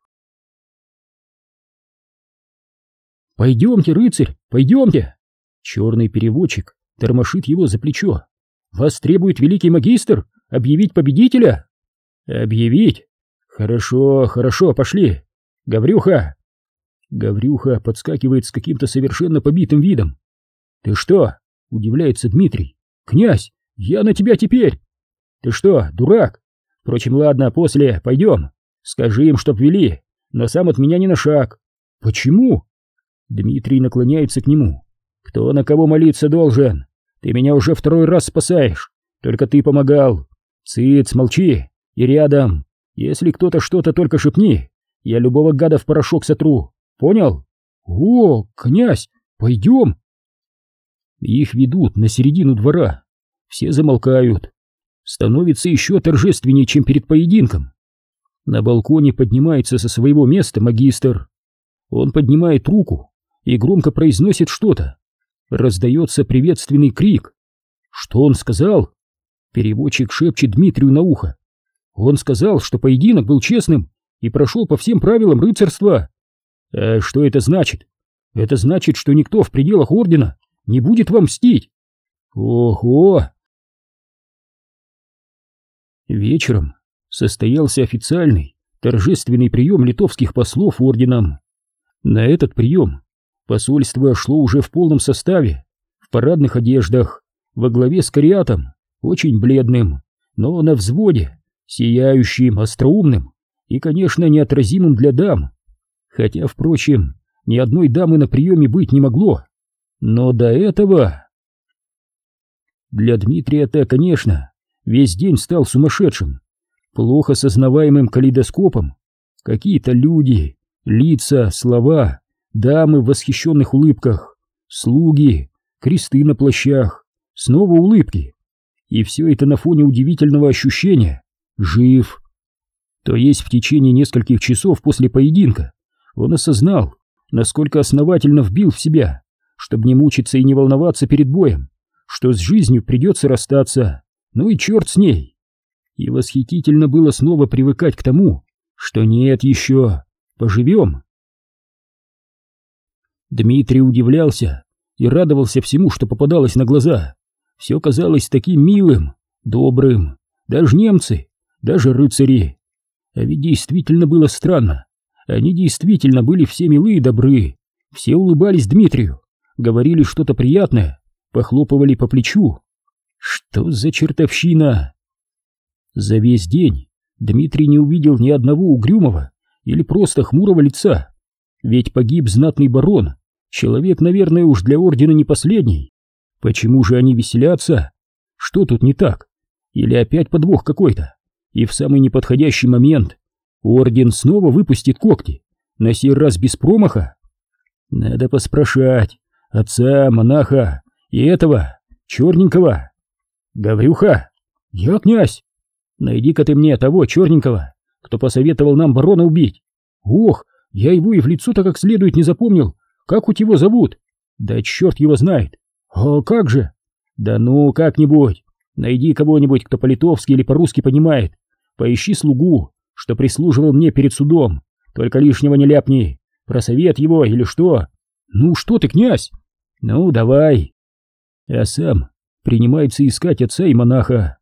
«Пойдемте, рыцарь, пойдемте!» Черный переводчик тормошит его за плечо. «Вас требует великий магистр объявить победителя?» «Объявить? Хорошо, хорошо, пошли! Гаврюха!» Гаврюха подскакивает с каким-то совершенно побитым видом. «Ты что?» — удивляется Дмитрий. «Князь, я на тебя теперь!» «Ты что, дурак? Впрочем, ладно, после, пойдем. Скажи им, чтоб вели, но сам от меня ни на шаг». «Почему?» Дмитрий наклоняется к нему. «Кто на кого молиться должен? Ты меня уже второй раз спасаешь. Только ты помогал. Цыц, молчи. И рядом. Если кто-то что-то, только шепни. Я любого гада в порошок сотру. Понял?» «О, князь, пойдем!» Их ведут на середину двора. Все замолкают. Становится еще торжественнее, чем перед поединком. На балконе поднимается со своего места магистр. Он поднимает руку и громко произносит что-то. Раздается приветственный крик. Что он сказал? Переводчик шепчет Дмитрию на ухо. Он сказал, что поединок был честным и прошел по всем правилам рыцарства. А что это значит? Это значит, что никто в пределах ордена не будет вам мстить. Ого! Вечером состоялся официальный торжественный прием литовских послов орденом. На этот прием посольство шло уже в полном составе, в парадных одеждах, во главе с Кариатом, очень бледным, но на взводе, сияющим, остроумным и, конечно, неотразимым для дам. Хотя, впрочем, ни одной дамы на приеме быть не могло. Но до этого... Для Дмитрия-то, конечно, весь день стал сумасшедшим, плохо сознаваемым калейдоскопом. Какие-то люди, лица, слова, дамы в восхищенных улыбках, слуги, кресты на плащах, снова улыбки. И все это на фоне удивительного ощущения «жив». То есть в течение нескольких часов после поединка он осознал, насколько основательно вбил в себя, чтобы не мучиться и не волноваться перед боем, что с жизнью придется расстаться, ну и черт с ней. И восхитительно было снова привыкать к тому, что нет еще, поживем. Дмитрий удивлялся и радовался всему, что попадалось на глаза. Все казалось таким милым, добрым, даже немцы, даже рыцари. А ведь действительно было странно. Они действительно были все милы и добры, все улыбались Дмитрию, говорили что-то приятное, похлопывали по плечу. Что за чертовщина? За весь день Дмитрий не увидел ни одного угрюмого или просто хмурого лица, ведь погиб знатный барон, человек, наверное, уж для ордена не последний. Почему же они веселятся? Что тут не так? Или опять подвох какой-то? И в самый неподходящий момент орден снова выпустит когти, на сей раз без промаха? Надо поспрашать отца, монаха и этого, черненького. Гаврюха, я князь. Найди-ка ты мне того черненького, кто посоветовал нам барона убить. Ох, я его и в лицо-то как следует не запомнил. Как хоть его зовут? Да черт его знает. А как же? Да ну, как-нибудь. Найди кого-нибудь, кто по-литовски или по-русски понимает. Поищи слугу, что прислуживал мне перед судом. Только лишнего не ляпни. Про совет его или что? Ну что ты, князь? Ну, давай. А сам принимается искать отца и монаха.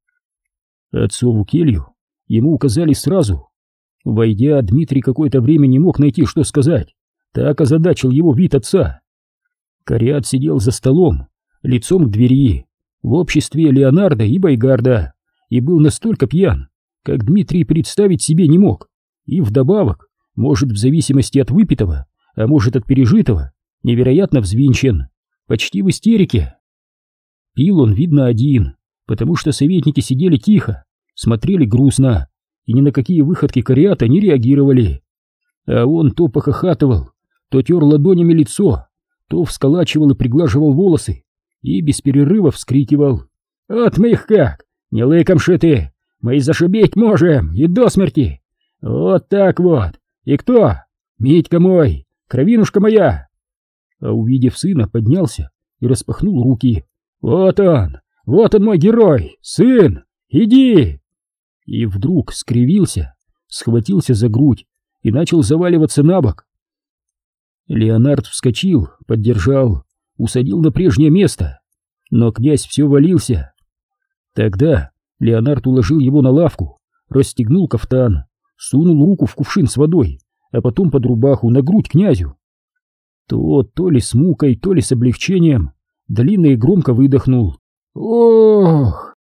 Отцову келью ему указали сразу. Войдя, Дмитрий какое-то время не мог найти, что сказать. Так озадачил его вид отца. Кариат сидел за столом, лицом к двери, в обществе Леонардо и Байгарда, и был настолько пьян, как Дмитрий представить себе не мог, и вдобавок, может, в зависимости от выпитого, а может, от пережитого, невероятно взвинчен, почти в истерике. Пил он, видно, один, потому что советники сидели тихо, смотрели грустно, и ни на какие выходки Кариата не реагировали. А он то похохатывал, то тер ладонями лицо, то всколачивал и приглаживал волосы, и без перерыва вскрикивал: «От мы их как! Не лыкомши ты! Мы и зашибить можем, и до смерти! Вот так вот! И кто? Митька мой! Кровинушка моя!» А увидев сына, поднялся и распахнул руки. «Вот он! Вот он мой герой! Сын! Иди!» И вдруг скривился, схватился за грудь и начал заваливаться на бок. Леонард вскочил, поддержал, усадил на прежнее место, но князь все валился. Тогда Леонард уложил его на лавку, расстегнул кафтан, сунул руку в кувшин с водой, а потом под рубаху на грудь князю. Тот то ли с мукой, то ли с облегчением длинно и громко выдохнул: «Ох!»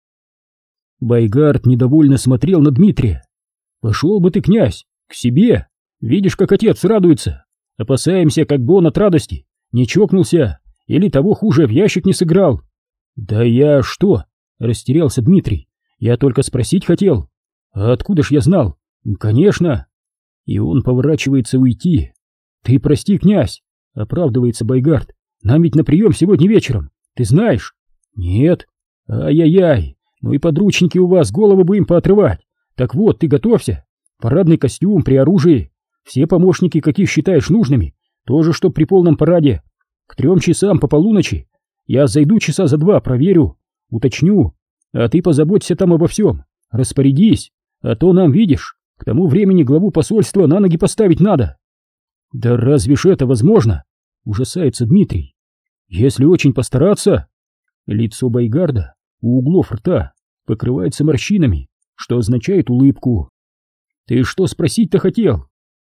Байгард недовольно смотрел на Дмитрия. «Пошел бы ты, князь, к себе! Видишь, как отец радуется! Опасаемся, как бы он от радости не чокнулся или того хуже в ящик не сыграл!» «Да я что?» — растерялся Дмитрий. «Я только спросить хотел. А откуда ж я знал? Конечно!» И он поворачивается уйти. «Ты прости, князь!» — оправдывается Байгард. «Нам ведь на прием сегодня вечером, ты знаешь?» «Нет». «Ай-яй-яй, ну и подручники у вас, головы бы им поотрывать. Так вот, ты готовься. Парадный костюм при оружии. Все помощники, каких считаешь нужными, тоже чтоб при полном параде. К трем часам по полуночи. Я зайду часа за два, проверю, уточню. А ты позаботься там обо всем. Распорядись, а то нам, видишь, к тому времени главу посольства на ноги поставить надо». «Да разве ж это возможно?» — ужасается Дмитрий. «Если очень постараться...» Лицо Байгарда у углов рта покрывается морщинами, что означает улыбку. «Ты что спросить-то хотел?»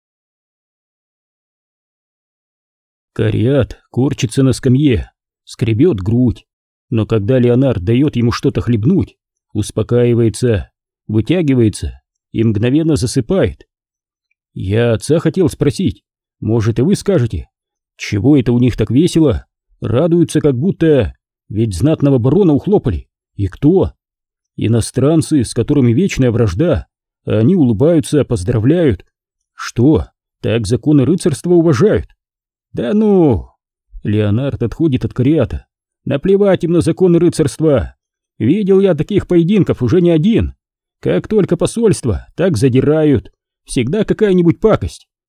Кариат корчится на скамье, скребет грудь, но когда Леонард дает ему что-то хлебнуть, успокаивается, вытягивается и мгновенно засыпает. Я отца хотел спросить, может, и вы скажете, чего это у них так весело, радуются как будто, ведь знатного барона ухлопали. И кто? Иностранцы, с которыми вечная вражда, а они улыбаются, поздравляют. Что, так законы рыцарства уважают? Да ну! Леонард отходит от Кариата. Наплевать им на законы рыцарства. Видел я таких поединков уже не один. Как только посольство, так задирают. Всегда какая-нибудь пакость.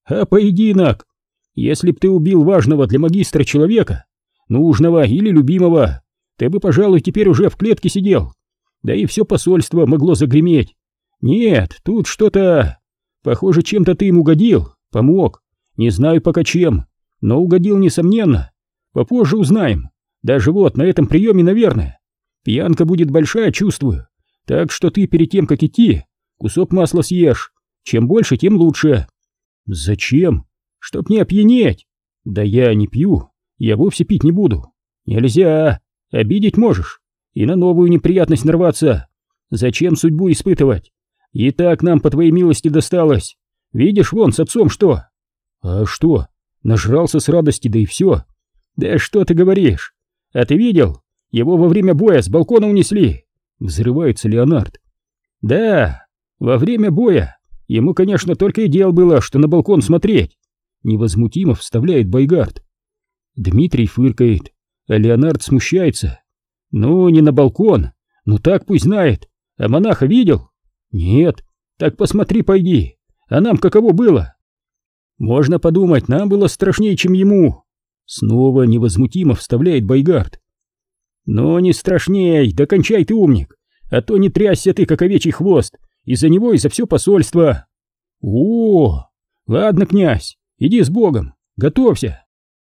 а поединок. Если б ты убил важного для магистра человека, нужного или любимого, ты бы, пожалуй, теперь уже в клетке сидел. Да и все посольство могло загреметь. Нет, тут что-то... Похоже, чем-то ты им угодил, помог. Не знаю пока чем, но угодил несомненно. Попозже узнаем. Даже вот на этом приеме, наверное. Пьянка будет большая, чувствую. Так что ты перед тем, как идти, кусок масла съешь. Чем больше, тем лучше. Зачем? Чтоб не опьянеть. Да я не пью, я вовсе пить не буду. Нельзя, обидеть можешь. И на новую неприятность нарваться. Зачем судьбу испытывать? И так нам, по твоей милости, досталось. Видишь, вон с отцом что? А что? Нажрался с радости, да и все. Да что ты говоришь? А ты видел? Его во время боя с балкона унесли. Взрывается Леонард. Да, во время боя. Ему, конечно, только и дел было, что на балкон смотреть. Невозмутимо вставляет Байгард. Дмитрий фыркает, а Леонард смущается. Ну, не на балкон. Ну так пусть знает. А монаха видел? Нет. Так посмотри, пойди. А нам каково было? Можно подумать, нам было страшнее, чем ему. Снова невозмутимо вставляет Байгард. Но не страшней, да кончай ты, умник. А то не трясся ты, как овечий хвост. Из-за него и за все посольство. О, ладно, князь, иди с Богом, готовься.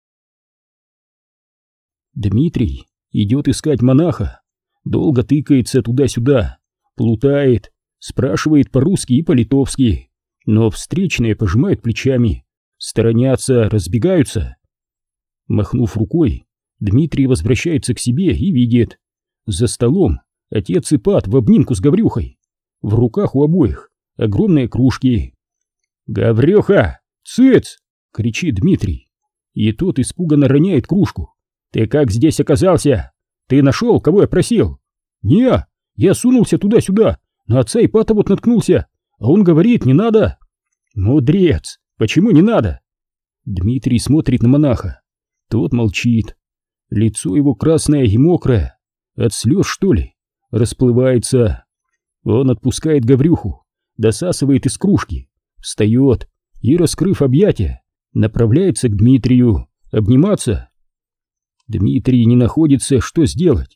Дмитрий идет искать монаха. Долго тыкается туда-сюда, плутает, спрашивает по-русски и по-литовски. Но встречные пожимают плечами, сторонятся, разбегаются. Махнув рукой, Дмитрий возвращается к себе и видит. За столом отец Ипат в обнимку с Гаврюхой. В руках у обоих огромные кружки. «Гаврюха, цыц!» — кричит Дмитрий. И тот испуганно роняет кружку. «Ты как здесь оказался? Ты нашел, кого я просил?» «Не, я сунулся туда-сюда, на отца Ипата вот наткнулся, а он говорит, не надо». «Мудрец, почему не надо?» Дмитрий смотрит на монаха. Тот молчит. Лицо его красное и мокрое. От слез, что ли? Расплывается. Он отпускает Гаврюху, досасывает из кружки, встает и, раскрыв объятия, направляется к Дмитрию обниматься. Дмитрий не находится, что сделать.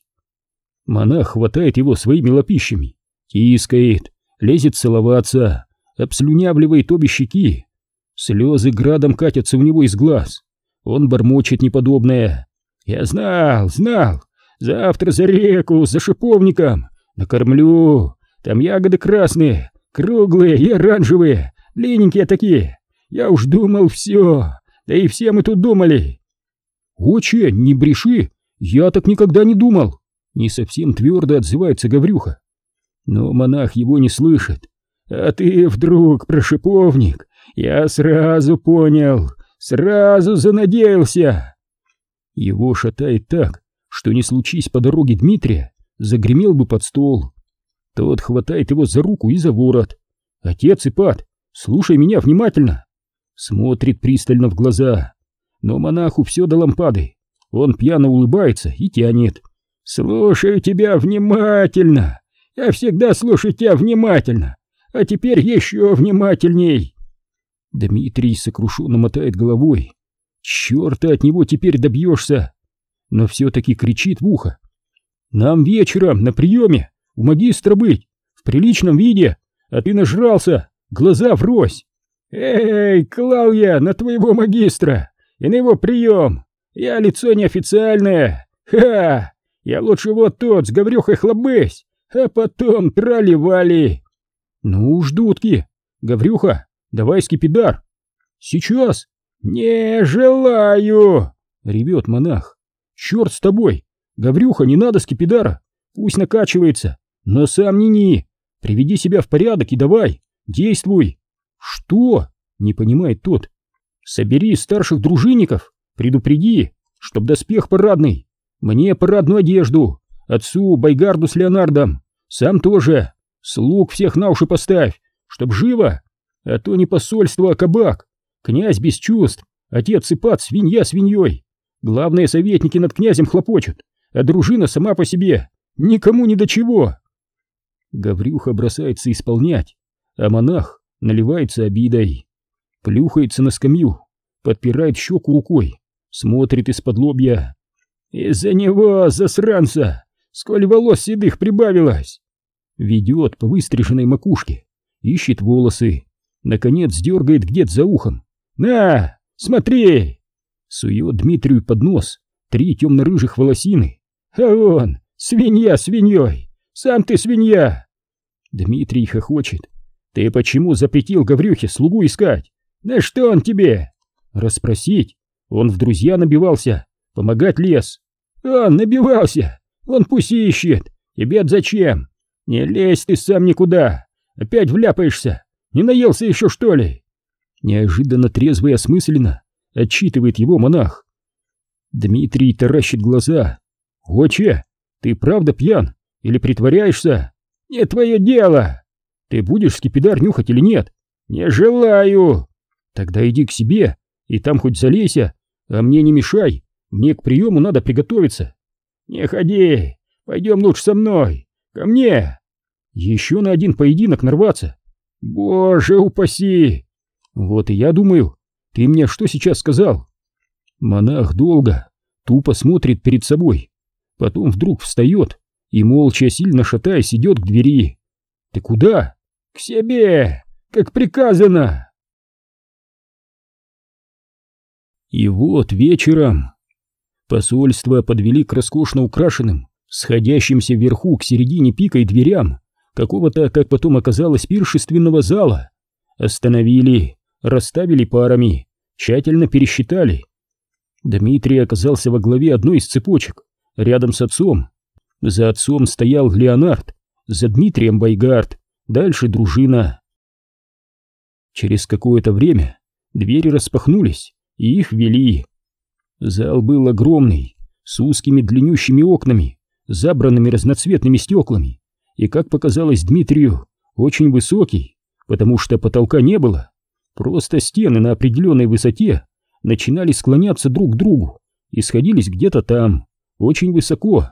Монах хватает его своими лапищами, тискает, лезет целоваться, обслюнявливает обе щеки. Слезы градом катятся у него из глаз. Он бормочет неподобное. «Я знал, знал, завтра за реку, за шиповником накормлю. Там ягоды красные, круглые и оранжевые, длинненькие такие. Я уж думал все, да и все мы тут думали». «Отче, не бреши, я так никогда не думал», — не совсем твердо отзывается Гаврюха. Но монах его не слышит. «А ты вдруг про шиповник, я сразу понял, сразу занадеялся». Его шатает так, что не случись по дороге Дмитрия, загремел бы под стол. Тот хватает его за руку и за ворот. «Отец Ипат, слушай меня внимательно!» Смотрит пристально в глаза. Но монаху все до лампады. Он пьяно улыбается и тянет. «Слушаю тебя внимательно! Я всегда слушаю тебя внимательно! А теперь еще внимательней!» Дмитрий сокрушенно мотает головой. Черта от него теперь добьешься! Но все-таки кричит в ухо. «Нам вечером на приеме у магистра быть, в приличном виде, а ты нажрался, глаза врозь!» «Эй, клал я на твоего магистра и на его прием! Я лицо неофициальное! Ха! Я лучше вот тот с Гаврюхой хлобысь, а потом трали-вали!» «Ну, ждутки! Гаврюха, давай скипидар!» «Сейчас!» «Не желаю!» — ревет монах. «Черт с тобой! Гаврюха, не надо скипидара! Пусть накачивается, но сам ни-ни! Приведи себя в порядок и давай, действуй!» «Что?» — не понимает тот. «Собери старших дружинников, предупреди, чтоб доспех парадный, мне парадную одежду, отцу Байгарду с Леонардом, сам тоже, слуг всех на уши поставь, чтоб живо, а то не посольство, а кабак, князь без чувств, отец Ипат свинья свиньей, главные советники над князем хлопочут, а дружина сама по себе, никому ни до чего». Гаврюха бросается исполнять, а монах наливается обидой. плюхается на скамью, подпирает щеку рукой, смотрит из-под лобья. «Из-за него, засранца, сколь волос седых прибавилось!» Ведет по выстриженной макушке, ищет волосы, наконец дергает где-то за ухом. «На, смотри!» Сует Дмитрию под нос три темно-рыжих волосины. «А он, свинья свиньей! Сам ты свинья!» Дмитрий хохочет. «Ты почему запретил Гаврюхе слугу искать? На что он тебе?» «Расспросить. Он в друзья набивался, помогать лез». «Он набивался! Он пусть ищет! Тебе-то зачем? Не лезь ты сам никуда! Опять вляпаешься! Не наелся еще, что ли?» Неожиданно трезво и осмысленно отчитывает его монах. Дмитрий таращит глаза. «Отче, ты правда пьян или притворяешься?» «Не твое дело!» «Ты будешь скипидар нюхать или нет?» «Не желаю!» «Тогда иди к себе и там хоть залейся, а мне не мешай, мне к приему надо приготовиться». «Не ходи, пойдем лучше со мной, ко мне!» «Еще на один поединок нарваться?» «Боже упаси!» «Вот и я думаю, ты мне что сейчас сказал?» Монах долго, тупо смотрит перед собой, потом вдруг встает и, молча, сильно шатаясь, идет к двери. «Ты куда?» «К себе, как приказано!» И вот вечером посольство подвели к роскошно украшенным, сходящимся вверху к середине пика и дверям какого-то, как потом оказалось, пиршественного зала. Остановили, расставили парами, тщательно пересчитали. Дмитрий оказался во главе одной из цепочек, рядом с отцом. За отцом стоял Леонард, за Дмитрием Байгард, дальше дружина. Через какое-то время двери распахнулись, и их ввели. Зал был огромный, с узкими длиннющими окнами, забранными разноцветными стеклами, и, как показалось Дмитрию, очень высокий, потому что потолка не было, просто стены на определенной высоте начинали склоняться друг к другу и сходились где-то там, очень высоко.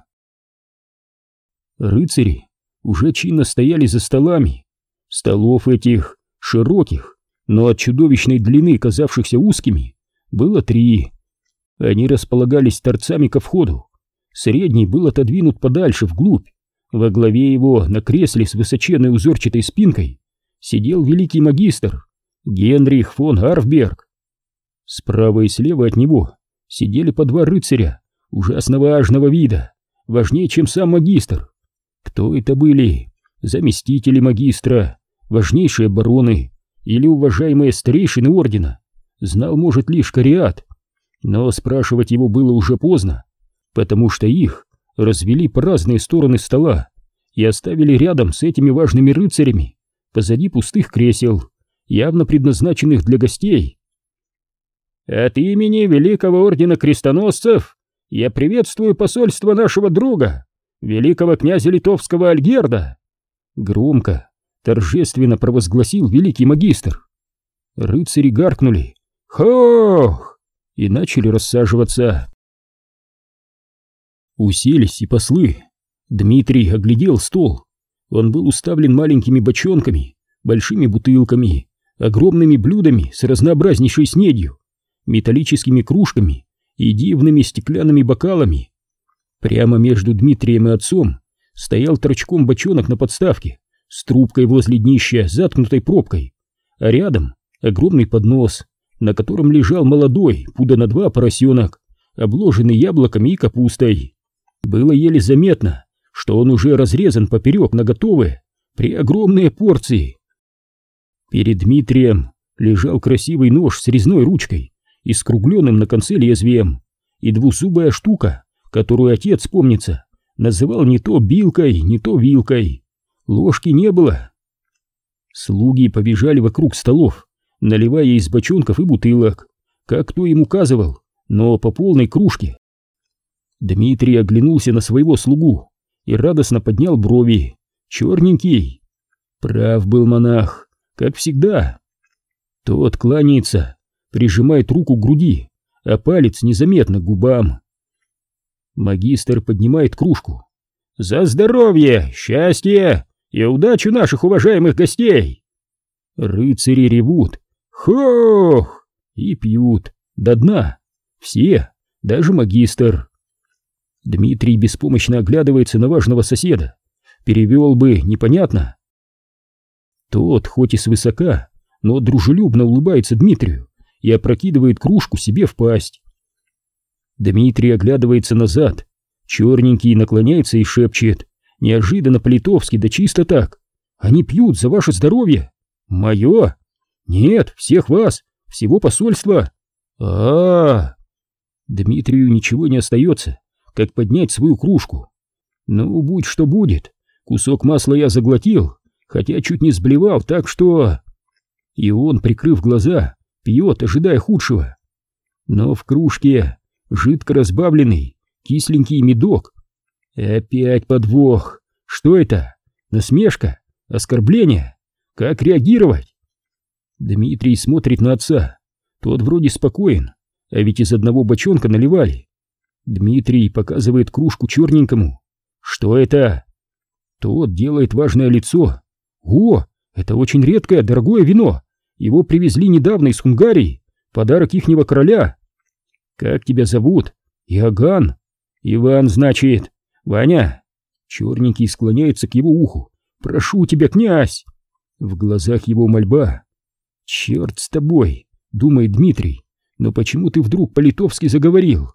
Рыцари уже чинно стояли за столами. Столов этих, широких, но от чудовищной длины казавшихся узкими, было три. Они располагались торцами ко входу. Средний был отодвинут подальше, вглубь. Во главе его, на кресле с высоченной узорчатой спинкой, сидел великий магистр Генрих фон Арфберг. Справа и слева от него сидели по два рыцаря ужасно важного вида, важнее, чем сам магистр. Кто это были? Заместители магистра, важнейшие бароны или уважаемые старейшины ордена? Знал, может, лишь Кариат, но спрашивать его было уже поздно, потому что их развели по разные стороны стола и оставили рядом с этими важными рыцарями, позади пустых кресел, явно предназначенных для гостей. «От имени Великого Ордена Крестоносцев я приветствую посольство нашего друга, великого князя литовского Альгерда!» Громко, торжественно провозгласил великий магистр. Рыцари гаркнули «Хох!» и начали рассаживаться. Уселись и послы. Дмитрий оглядел стол. Он был уставлен маленькими бочонками, большими бутылками, огромными блюдами с разнообразнейшей снедью, металлическими кружками и дивными стеклянными бокалами. Прямо между Дмитрием и отцом стоял торчком бочонок на подставке с трубкой возле днища, заткнутой пробкой, а рядом огромный поднос, на котором лежал молодой, пуда на два поросенок, обложенный яблоками и капустой. Было еле заметно, что он уже разрезан поперек на готовые, преогромные порции. Перед Дмитрием лежал красивый нож с резной ручкой и скругленным на конце лезвием, и двузубая штука, которую отец, помнится, называл не то билкой, не то вилкой. Ложки не было. Слуги побежали вокруг столов, наливая из бочонков и бутылок, как кто им указывал, но по полной кружке. Дмитрий оглянулся на своего слугу и радостно поднял брови. Черненький. Прав был монах, как всегда. Тот кланяется, прижимает руку к груди, а палец незаметно к губам. Магистр поднимает кружку. «За здоровье, счастье и удачу наших уважаемых гостей!» Рыцари ревут Хох! И пьют до дна. Все, даже магистр. Дмитрий беспомощно оглядывается на важного соседа. Перевел бы, непонятно. Тот, хоть и свысока, но дружелюбно улыбается Дмитрию и опрокидывает кружку себе в пасть. Дмитрий оглядывается назад. Черненький наклоняется и шепчет. Неожиданно по-литовски, да чисто так. Они пьют за ваше здоровье. Мое? Нет, всех вас, всего посольства. А-а-а! Дмитрию ничего не остается, как поднять свою кружку. Ну, будь что будет. Кусок масла я заглотил, хотя чуть не сблевал, так что... И он, прикрыв глаза, пьет, ожидая худшего. Но в кружке жидко разбавленный, кисленький медок. Опять подвох. Что это? Насмешка? Оскорбление? Как реагировать? Дмитрий смотрит на отца. Тот вроде спокоен, а ведь из одного бочонка наливали. Дмитрий показывает кружку черненькому. Что это? Тот делает важное лицо. О, это очень редкое, дорогое вино. Его привезли недавно из Хунгарии. Подарок ихнего короля. Как тебя зовут? Иоганн. Иван, значит. Ваня. Черненький склоняется к его уху. Прошу тебя, князь. В глазах его мольба. Черт с тобой, думает Дмитрий. Но почему ты вдруг по-литовски заговорил?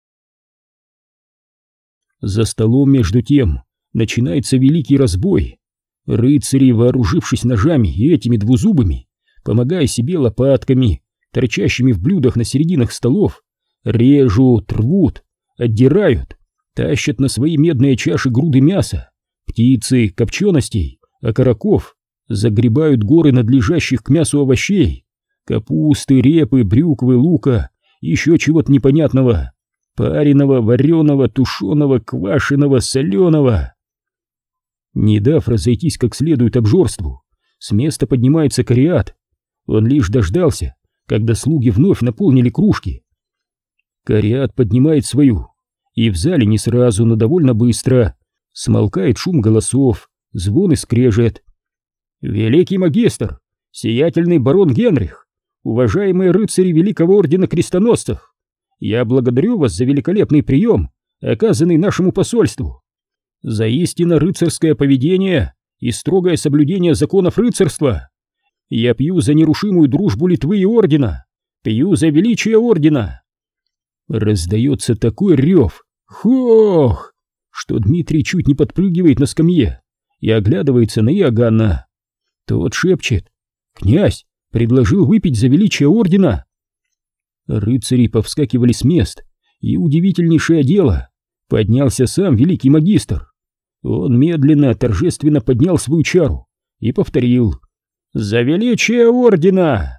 За столом между тем начинается великий разбой. Рыцари, вооружившись ножами и этими двузубыми, помогая себе лопатками, торчащими в блюдах на серединах столов, режут, рвут, отдирают, тащат на свои медные чаши груды мяса, птицы, копченостей, окороков, загребают горы надлежащих к мясу овощей, капусты, репы, брюквы, лука, еще чего-то непонятного, пареного, вареного, тушеного, квашеного, соленого. Не дав разойтись как следует обжорству, с места поднимается Кариат. Он лишь дождался, когда слуги вновь наполнили кружки. Кариат поднимает свою, и в зале не сразу, но довольно быстро смолкает шум голосов, звон и скрежет. «Великий магистр, сиятельный барон Генрих, уважаемые рыцари Великого Ордена Крестоносцев, я благодарю вас за великолепный прием, оказанный нашему посольству, за истинно рыцарское поведение и строгое соблюдение законов рыцарства. Я пью за нерушимую дружбу Литвы и Ордена, пью за величие Ордена». Раздается такой рев, хох, что Дмитрий чуть не подпрыгивает на скамье и оглядывается на Иоганна. Тот шепчет: «Князь предложил выпить за величие Ордена». Рыцари повскакивали с мест, и удивительнейшее дело, поднялся сам великий магистр. Он медленно, торжественно поднял свою чару и повторил: «За величие Ордена!»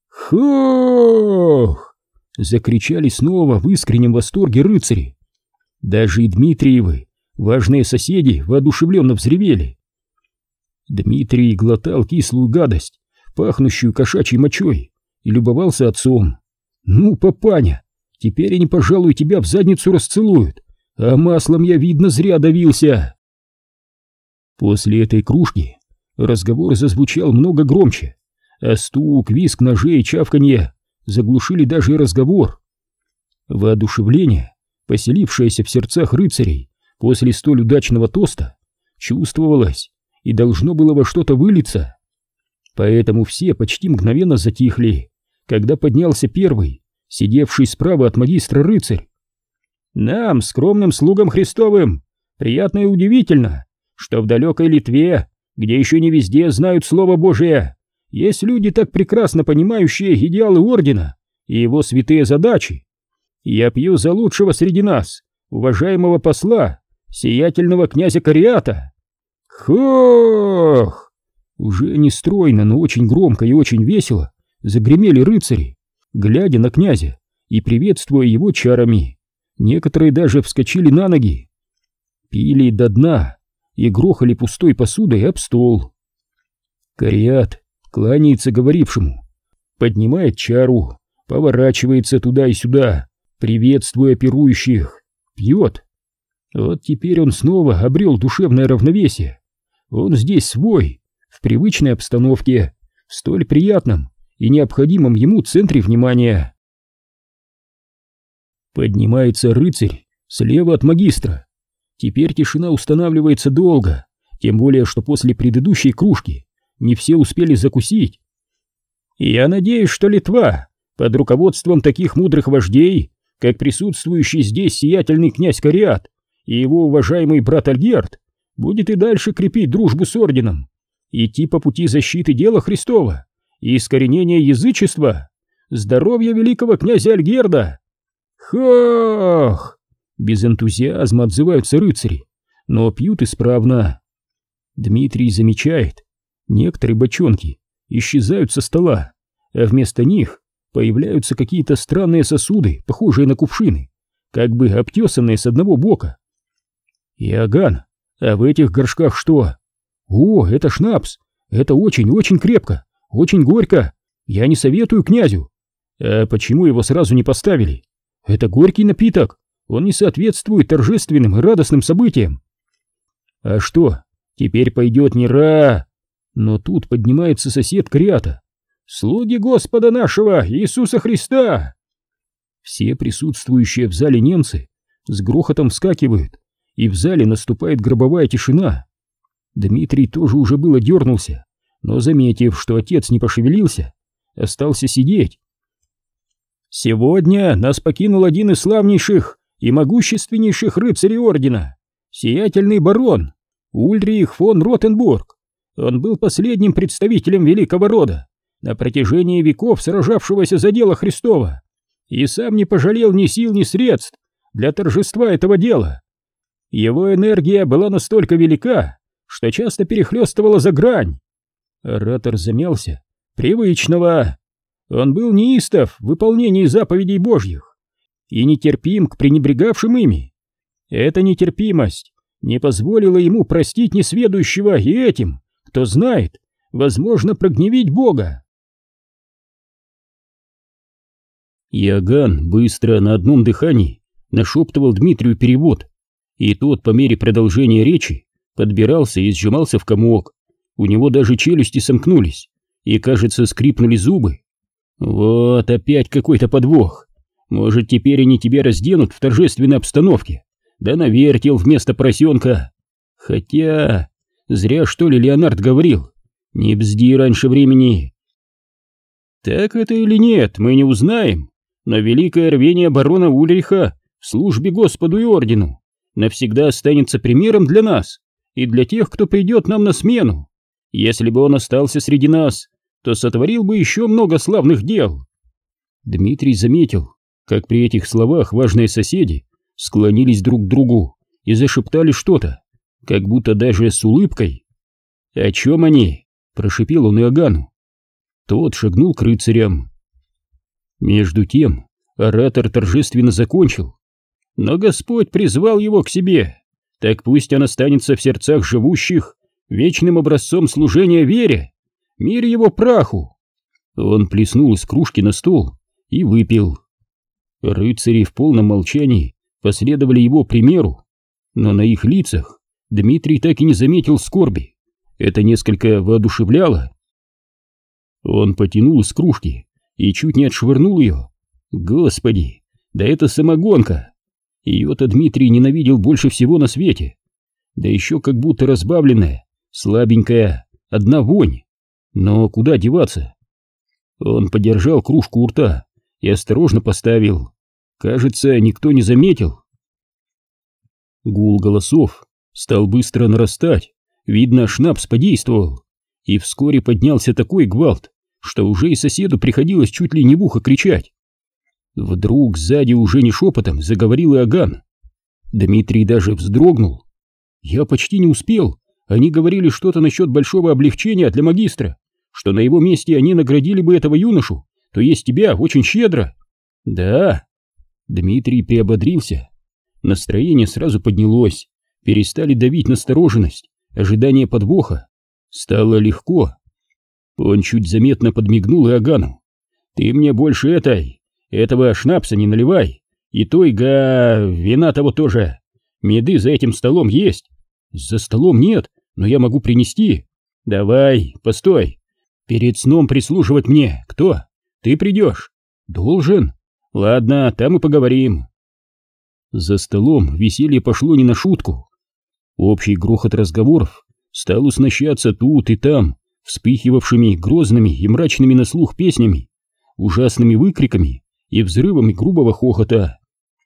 «Хох!» — закричали снова в искреннем восторге рыцари. Даже и Дмитриевы, важные соседи, воодушевленно взревели. Дмитрий глотал кислую гадость, пахнущую кошачьей мочой, и любовался отцом. «Ну, папаня, теперь они, пожалуй, тебя в задницу расцелуют, а маслом я, видно, зря давился». После этой кружки разговор зазвучал много громче, а стук, визг ножей и чавканье заглушили даже и разговор. Воодушевление, поселившееся в сердцах рыцарей после столь удачного тоста, чувствовалось и должно было во что-то вылиться. Поэтому все почти мгновенно затихли, когда поднялся первый, сидевший справа от магистра рыцарь. «Нам, скромным слугам Христовым, приятно и удивительно, что в далекой Литве, где еще не везде знают Слово Божие, есть люди, так прекрасно понимающие идеалы Ордена и его святые задачи. Я пью за лучшего среди нас, уважаемого посла, сиятельного князя Кариата». «Хох!» Уже не стройно, но очень громко и очень весело загремели рыцари, глядя на князя и приветствуя его чарами. Некоторые даже вскочили на ноги, пили до дна и грохали пустой посудой об стол. Кариат кланяется говорившему, поднимает чару, поворачивается туда и сюда, приветствуя пирующих, пьет. Вот теперь он снова обрел душевное равновесие. Он здесь свой, в привычной обстановке, в столь приятном и необходимом ему центре внимания. Поднимается рыцарь слева от магистра. Теперь тишина устанавливается долго, тем более, что после предыдущей кружки не все успели закусить. Я надеюсь, что Литва, под руководством таких мудрых вождей, как присутствующий здесь сиятельный князь Кариат и его уважаемый брат Альгерд, будет и дальше крепить дружбу с орденом, идти по пути защиты дела Христова и искоренения язычества. Здоровья великого князя Альгерда! Хох! Без энтузиазма отзываются рыцари, но пьют исправно. Дмитрий замечает, некоторые бочонки исчезают со стола, а вместо них появляются какие-то странные сосуды, похожие на кувшины, как бы обтесанные с одного бока. Иоганн, а в этих горшках что? О, это шнапс, это очень-очень крепко, очень горько, я не советую князю. А почему его сразу не поставили? Это горький напиток, он не соответствует торжественным и радостным событиям. А что, теперь пойдет не ра... Но тут поднимается сосед Кариата. «Слуги Господа нашего, Иисуса Христа!» Все присутствующие в зале немцы с грохотом вскакивают, и в зале наступает гробовая тишина. Дмитрий тоже уже было дернулся, но, заметив, что отец не пошевелился, остался сидеть. «Сегодня нас покинул один из славнейших и могущественнейших рыцарей ордена, сиятельный барон Ульрих фон Ротенбург. Он был последним представителем великого рода, на протяжении веков сражавшегося за дело Христово, и сам не пожалел ни сил, ни средств для торжества этого дела. Его энергия была настолько велика, что часто перехлестывала за грань». Оратор замялся. «Привычного. Он был неистов в выполнении заповедей Божьих и нетерпим к пренебрегавшим ими. Эта нетерпимость не позволила ему простить несведущего и этим, кто знает, возможно прогневить Бога». Иоганн быстро на одном дыхании нашептывал Дмитрию перевод, и тот по мере продолжения речи подбирался и сжимался в комок. У него даже челюсти сомкнулись, и, кажется, скрипнули зубы. «Вот опять какой-то подвох. Может, теперь они тебя разденут в торжественной обстановке, да на вертел вместо поросенка. Хотя, зря что ли Леонард говорил, не бзди раньше времени». Так это или нет, мы не узнаем, но великое рвение барона Ульриха в службе Господу и ордену навсегда останется примером для нас и для тех, кто придет нам на смену. Если бы он остался среди нас, то сотворил бы еще много славных дел. Дмитрий заметил, как при этих словах важные соседи склонились друг к другу и зашептали что-то, как будто даже с улыбкой. «О чем они?» — прошипел он Иоганну. Тот шагнул к рыцарям. Между тем оратор торжественно закончил. «Но Господь призвал его к себе, так пусть он останется в сердцах живущих вечным образцом служения вере, мир его праху». Он плеснул из кружки на стол и выпил. Рыцари в полном молчании последовали его примеру, но на их лицах Дмитрий так и не заметил скорби. Это несколько воодушевляло. Он потянул из кружки и чуть не отшвырнул ее. Господи, да это самогонка! Ее-то Дмитрий ненавидел больше всего на свете. Да еще как будто разбавленная, слабенькая, одна вонь. Но куда деваться? Он подержал кружку у рта и осторожно поставил. Кажется, никто не заметил. Гул голосов стал быстро нарастать. Видно, шнапс подействовал. И вскоре поднялся такой гвалт, что уже и соседу приходилось чуть ли не в ухо кричать. Вдруг сзади уже не шепотом заговорил Иоганн. Дмитрий даже вздрогнул. «Я почти не успел. Они говорили что-то насчет большого облегчения для магистра, что на его месте они наградили бы этого юношу, то есть тебя, очень щедро». «Да». Дмитрий приободрился. Настроение сразу поднялось, перестали давить настороженность, ожидание подвоха. Стало легко. Он чуть заметно подмигнул Иоганну. «Ты мне больше этой, этого шнапса не наливай, и той га... вина того тоже. Меды за этим столом есть». «За столом нет, но я могу принести». «Давай, постой. Перед сном прислуживать мне. Кто? Ты придешь? Должен? Ладно, там и поговорим. За столом веселье пошло не на шутку. Общий грохот разговоров стал уснащаться тут и там вспыхивавшими грозными и мрачными на слух песнями, ужасными выкриками и взрывами грубого хохота.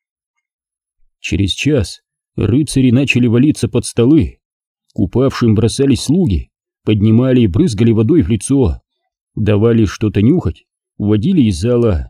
Через час рыцари начали валиться под столы. К упавшим бросались слуги, поднимали и брызгали водой в лицо, давали что-то нюхать, уводили из зала.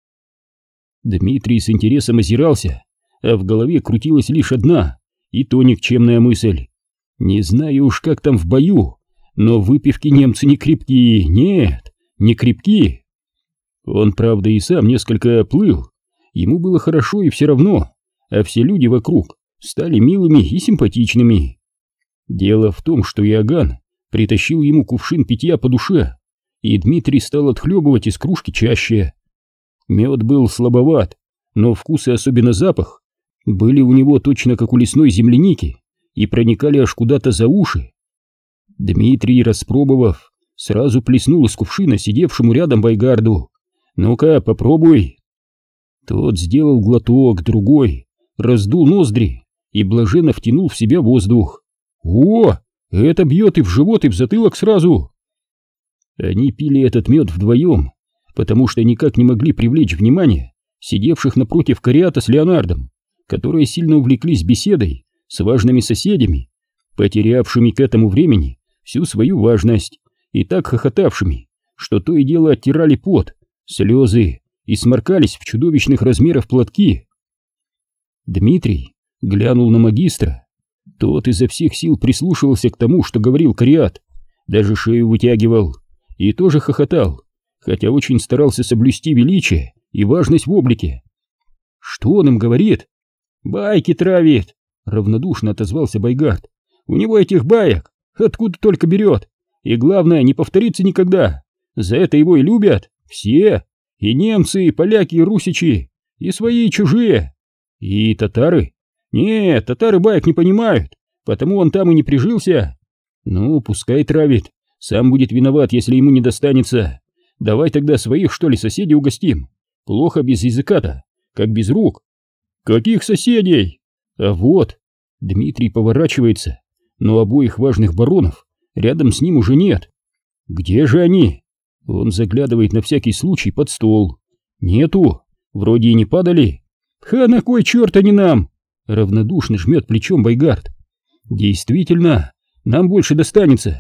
Дмитрий с интересом озирался, а в голове крутилась лишь одна, и то никчемная мысль. Не знаю уж, как там в бою, но выпивки немцы не крепкие, нет, не крепкие. Он, правда, и сам несколько плыл, ему было хорошо и все равно, а все люди вокруг стали милыми и симпатичными. Дело в том, что Иоганн притащил ему кувшин питья по душе, и Дмитрий стал отхлебывать из кружки чаще. Мед был слабоват, но вкус и особенно запах были у него точно как у лесной земляники и проникали аж куда-то за уши. Дмитрий, распробовав, сразу плеснул из кувшина сидевшему рядом Байгарду. «Ну-ка, попробуй». Тот сделал глоток, другой, раздул ноздри и блаженно втянул в себя воздух. «О, это бьет и в живот, и в затылок сразу!» Они пили этот мед вдвоем, потому что никак не могли привлечь внимание сидевших напротив Кариата с Леонардом, которые сильно увлеклись беседой с важными соседями, потерявшими к этому времени всю свою важность и так хохотавшими, что то и дело оттирали пот, слезы и сморкались в чудовищных размеров платки. Дмитрий глянул на магистра. Тот изо всех сил прислушивался к тому, что говорил Кариат, даже шею вытягивал и тоже хохотал, хотя очень старался соблюсти величие и важность в облике. «Что он им говорит?» «Байки травит», — равнодушно отозвался Байгард. «У него этих баек откуда только берет, и главное, не повторится никогда. За это его и любят все, и немцы, и поляки, и русичи, и свои, и чужие, и татары. Нет, татары баек не понимают, потому он там и не прижился. Ну, пускай травит, сам будет виноват, если ему не достанется. Давай тогда своих, что ли, соседей угостим. Плохо без языка-то, как без рук». «Каких соседей?» «А вот». Дмитрий поворачивается, но обоих важных баронов рядом с ним уже нет. «Где же они?» Он заглядывает на всякий случай под стол. «Нету, вроде и не падали». «Ха, на кой черт они нам?» Равнодушно жмет плечом Байгард. «Действительно, нам больше достанется».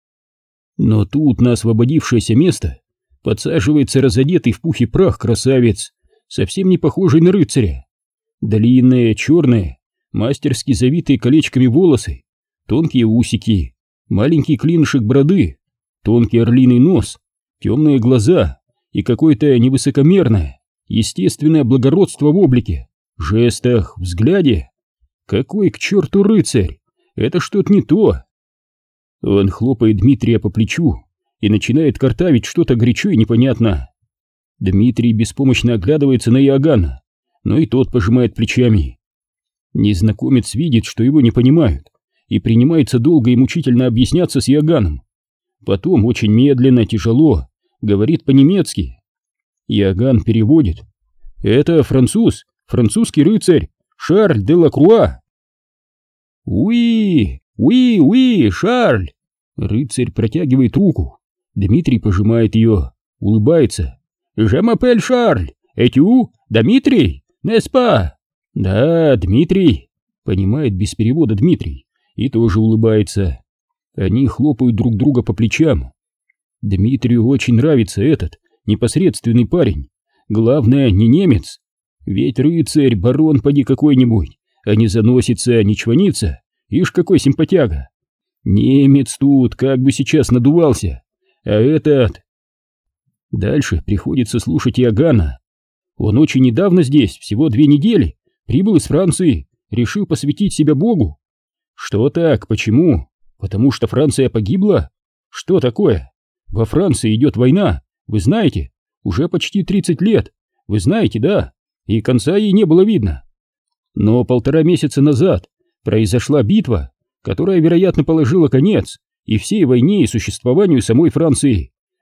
Но тут на освободившееся место подсаживается разодетый в пух и прах красавец, совсем не похожий на рыцаря. Длинные, черные, мастерски завитые колечками волосы, тонкие усики, маленький клинышек бороды, тонкий орлиный нос, темные глаза и какое-то невысокомерное, естественное благородство в облике, жестах, взгляде. Какой к черту рыцарь? Это что-то не то. Он хлопает Дмитрия по плечу и начинает картавить что-то горячо и непонятно. Дмитрий беспомощно оглядывается на Иоганна, но и тот пожимает плечами. Незнакомец видит, что его не понимают, и принимается долго и мучительно объясняться с Иоганном. Потом очень медленно, тяжело говорит по-немецки. Иоганн переводит. «Это француз, французский рыцарь, Шарль де Лакруа». «Уи, уи, уи, Шарль!» Рыцарь протягивает руку. Дмитрий пожимает ее, улыбается. «Je m'appelle Шарль, этю, Дмитрий, неспа?» «Да, Дмитрий», понимает без перевода Дмитрий, и тоже улыбается. Они хлопают друг друга по плечам. Дмитрию очень нравится этот непосредственный парень. Главное, не немец. Ведь рыцарь, барон поди какой-нибудь, а не заносится, не чванится. Ишь, какой симпатяга. Немец тут как бы сейчас надувался. А этот... Дальше приходится слушать Иоганна. Он очень недавно здесь, всего две недели, прибыл из Франции, решил посвятить себя Богу. Что так, почему? Потому что Франция погибла? Что такое? Во Франции идет война, вы знаете, уже почти тридцать лет, вы знаете, да, и конца ей не было видно. Но полтора месяца назад произошла битва, которая, вероятно, положила конец и всей войне, и существованию самой Франции.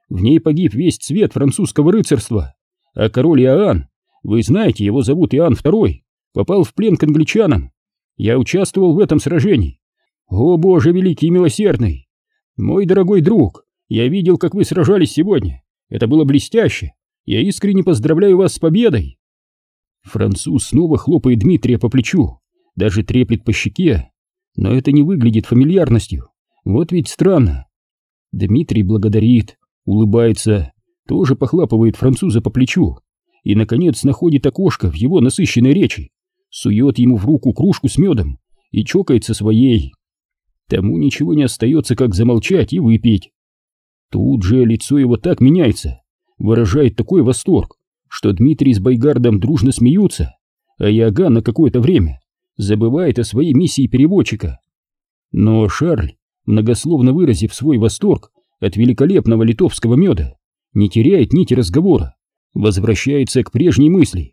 В ней погиб весь цвет французского рыцарства, а король Иоанн, вы знаете, его зовут Иоанн второй, попал в плен к англичанам. Я участвовал в этом сражении. О, Боже великий и милосердный! Мой дорогой друг, я видел, как вы сражались сегодня. Это было блестяще. Я искренне поздравляю вас с победой. Француз снова хлопает Дмитрия по плечу, даже треплет по щеке, но это не выглядит фамильярностью. Вот ведь странно. Дмитрий благодарит, улыбается, тоже похлапывает француза по плечу и, наконец, находит окошко в его насыщенной речи, сует ему в руку кружку с медом и чокается своей. Тому ничего не остается, как замолчать и выпить. Тут же лицо его так меняется, выражает такой восторг, что Дмитрий с Байгардом дружно смеются, а Иоганн на какое-то время забывает о своей миссии переводчика. Но Шарль, многословно выразив свой восторг от великолепного литовского меда, не теряет нити разговора, возвращается к прежней мысли.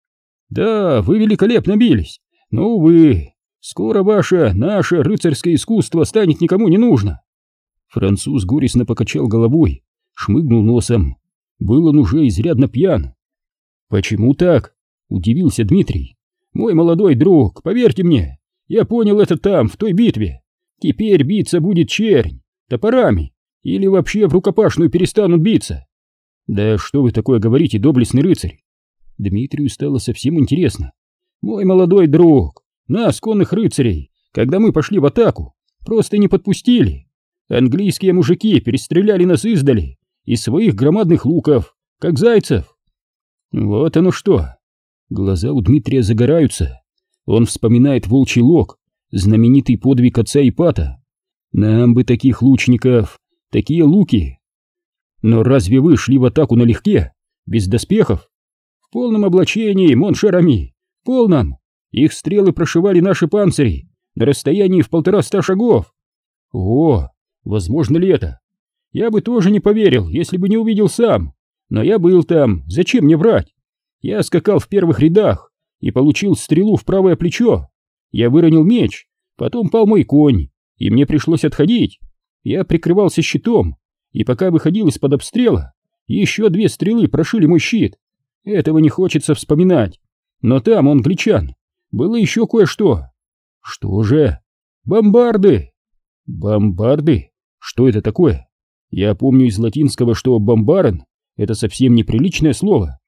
«Да, вы великолепно бились, но, увы, скоро ваше, наше рыцарское искусство станет никому не нужно». Француз горестно покачал головой, шмыгнул носом. Был он уже изрядно пьян. «Почему так?» — удивился Дмитрий. «Мой молодой друг, поверьте мне, я понял это там, в той битве. Теперь биться будет чернь, топорами, или вообще в рукопашную перестанут биться». «Да что вы такое говорите, доблестный рыцарь?» Дмитрию стало совсем интересно. «Мой молодой друг, нас, конных рыцарей, когда мы пошли в атаку, просто не подпустили. Английские мужики перестреляли нас издали из своих громадных луков, как зайцев». Вот оно что. Глаза у Дмитрия загораются. Он вспоминает волчий лог, знаменитый подвиг отца Ипата. Нам бы таких лучников, такие луки. Но разве вы шли в атаку налегке, без доспехов? В полном облачении, мон-шер-ами, в полном. Их стрелы прошивали наши панцири на расстоянии в полтораста шагов. О, возможно ли это? Я бы тоже не поверил, если бы не увидел сам. Но я был там, зачем мне врать? Я скакал в первых рядах и получил стрелу в правое плечо. Я выронил меч, потом пал мой конь, и мне пришлось отходить. Я прикрывался щитом, и пока выходил из-под обстрела, еще две стрелы прошили мой щит. Этого не хочется вспоминать. Но там, у англичан, было еще кое-что. Что же? Бомбарды! Бомбарды? Что это такое? Я помню из латинского, что бомбарен — это совсем неприличное слово.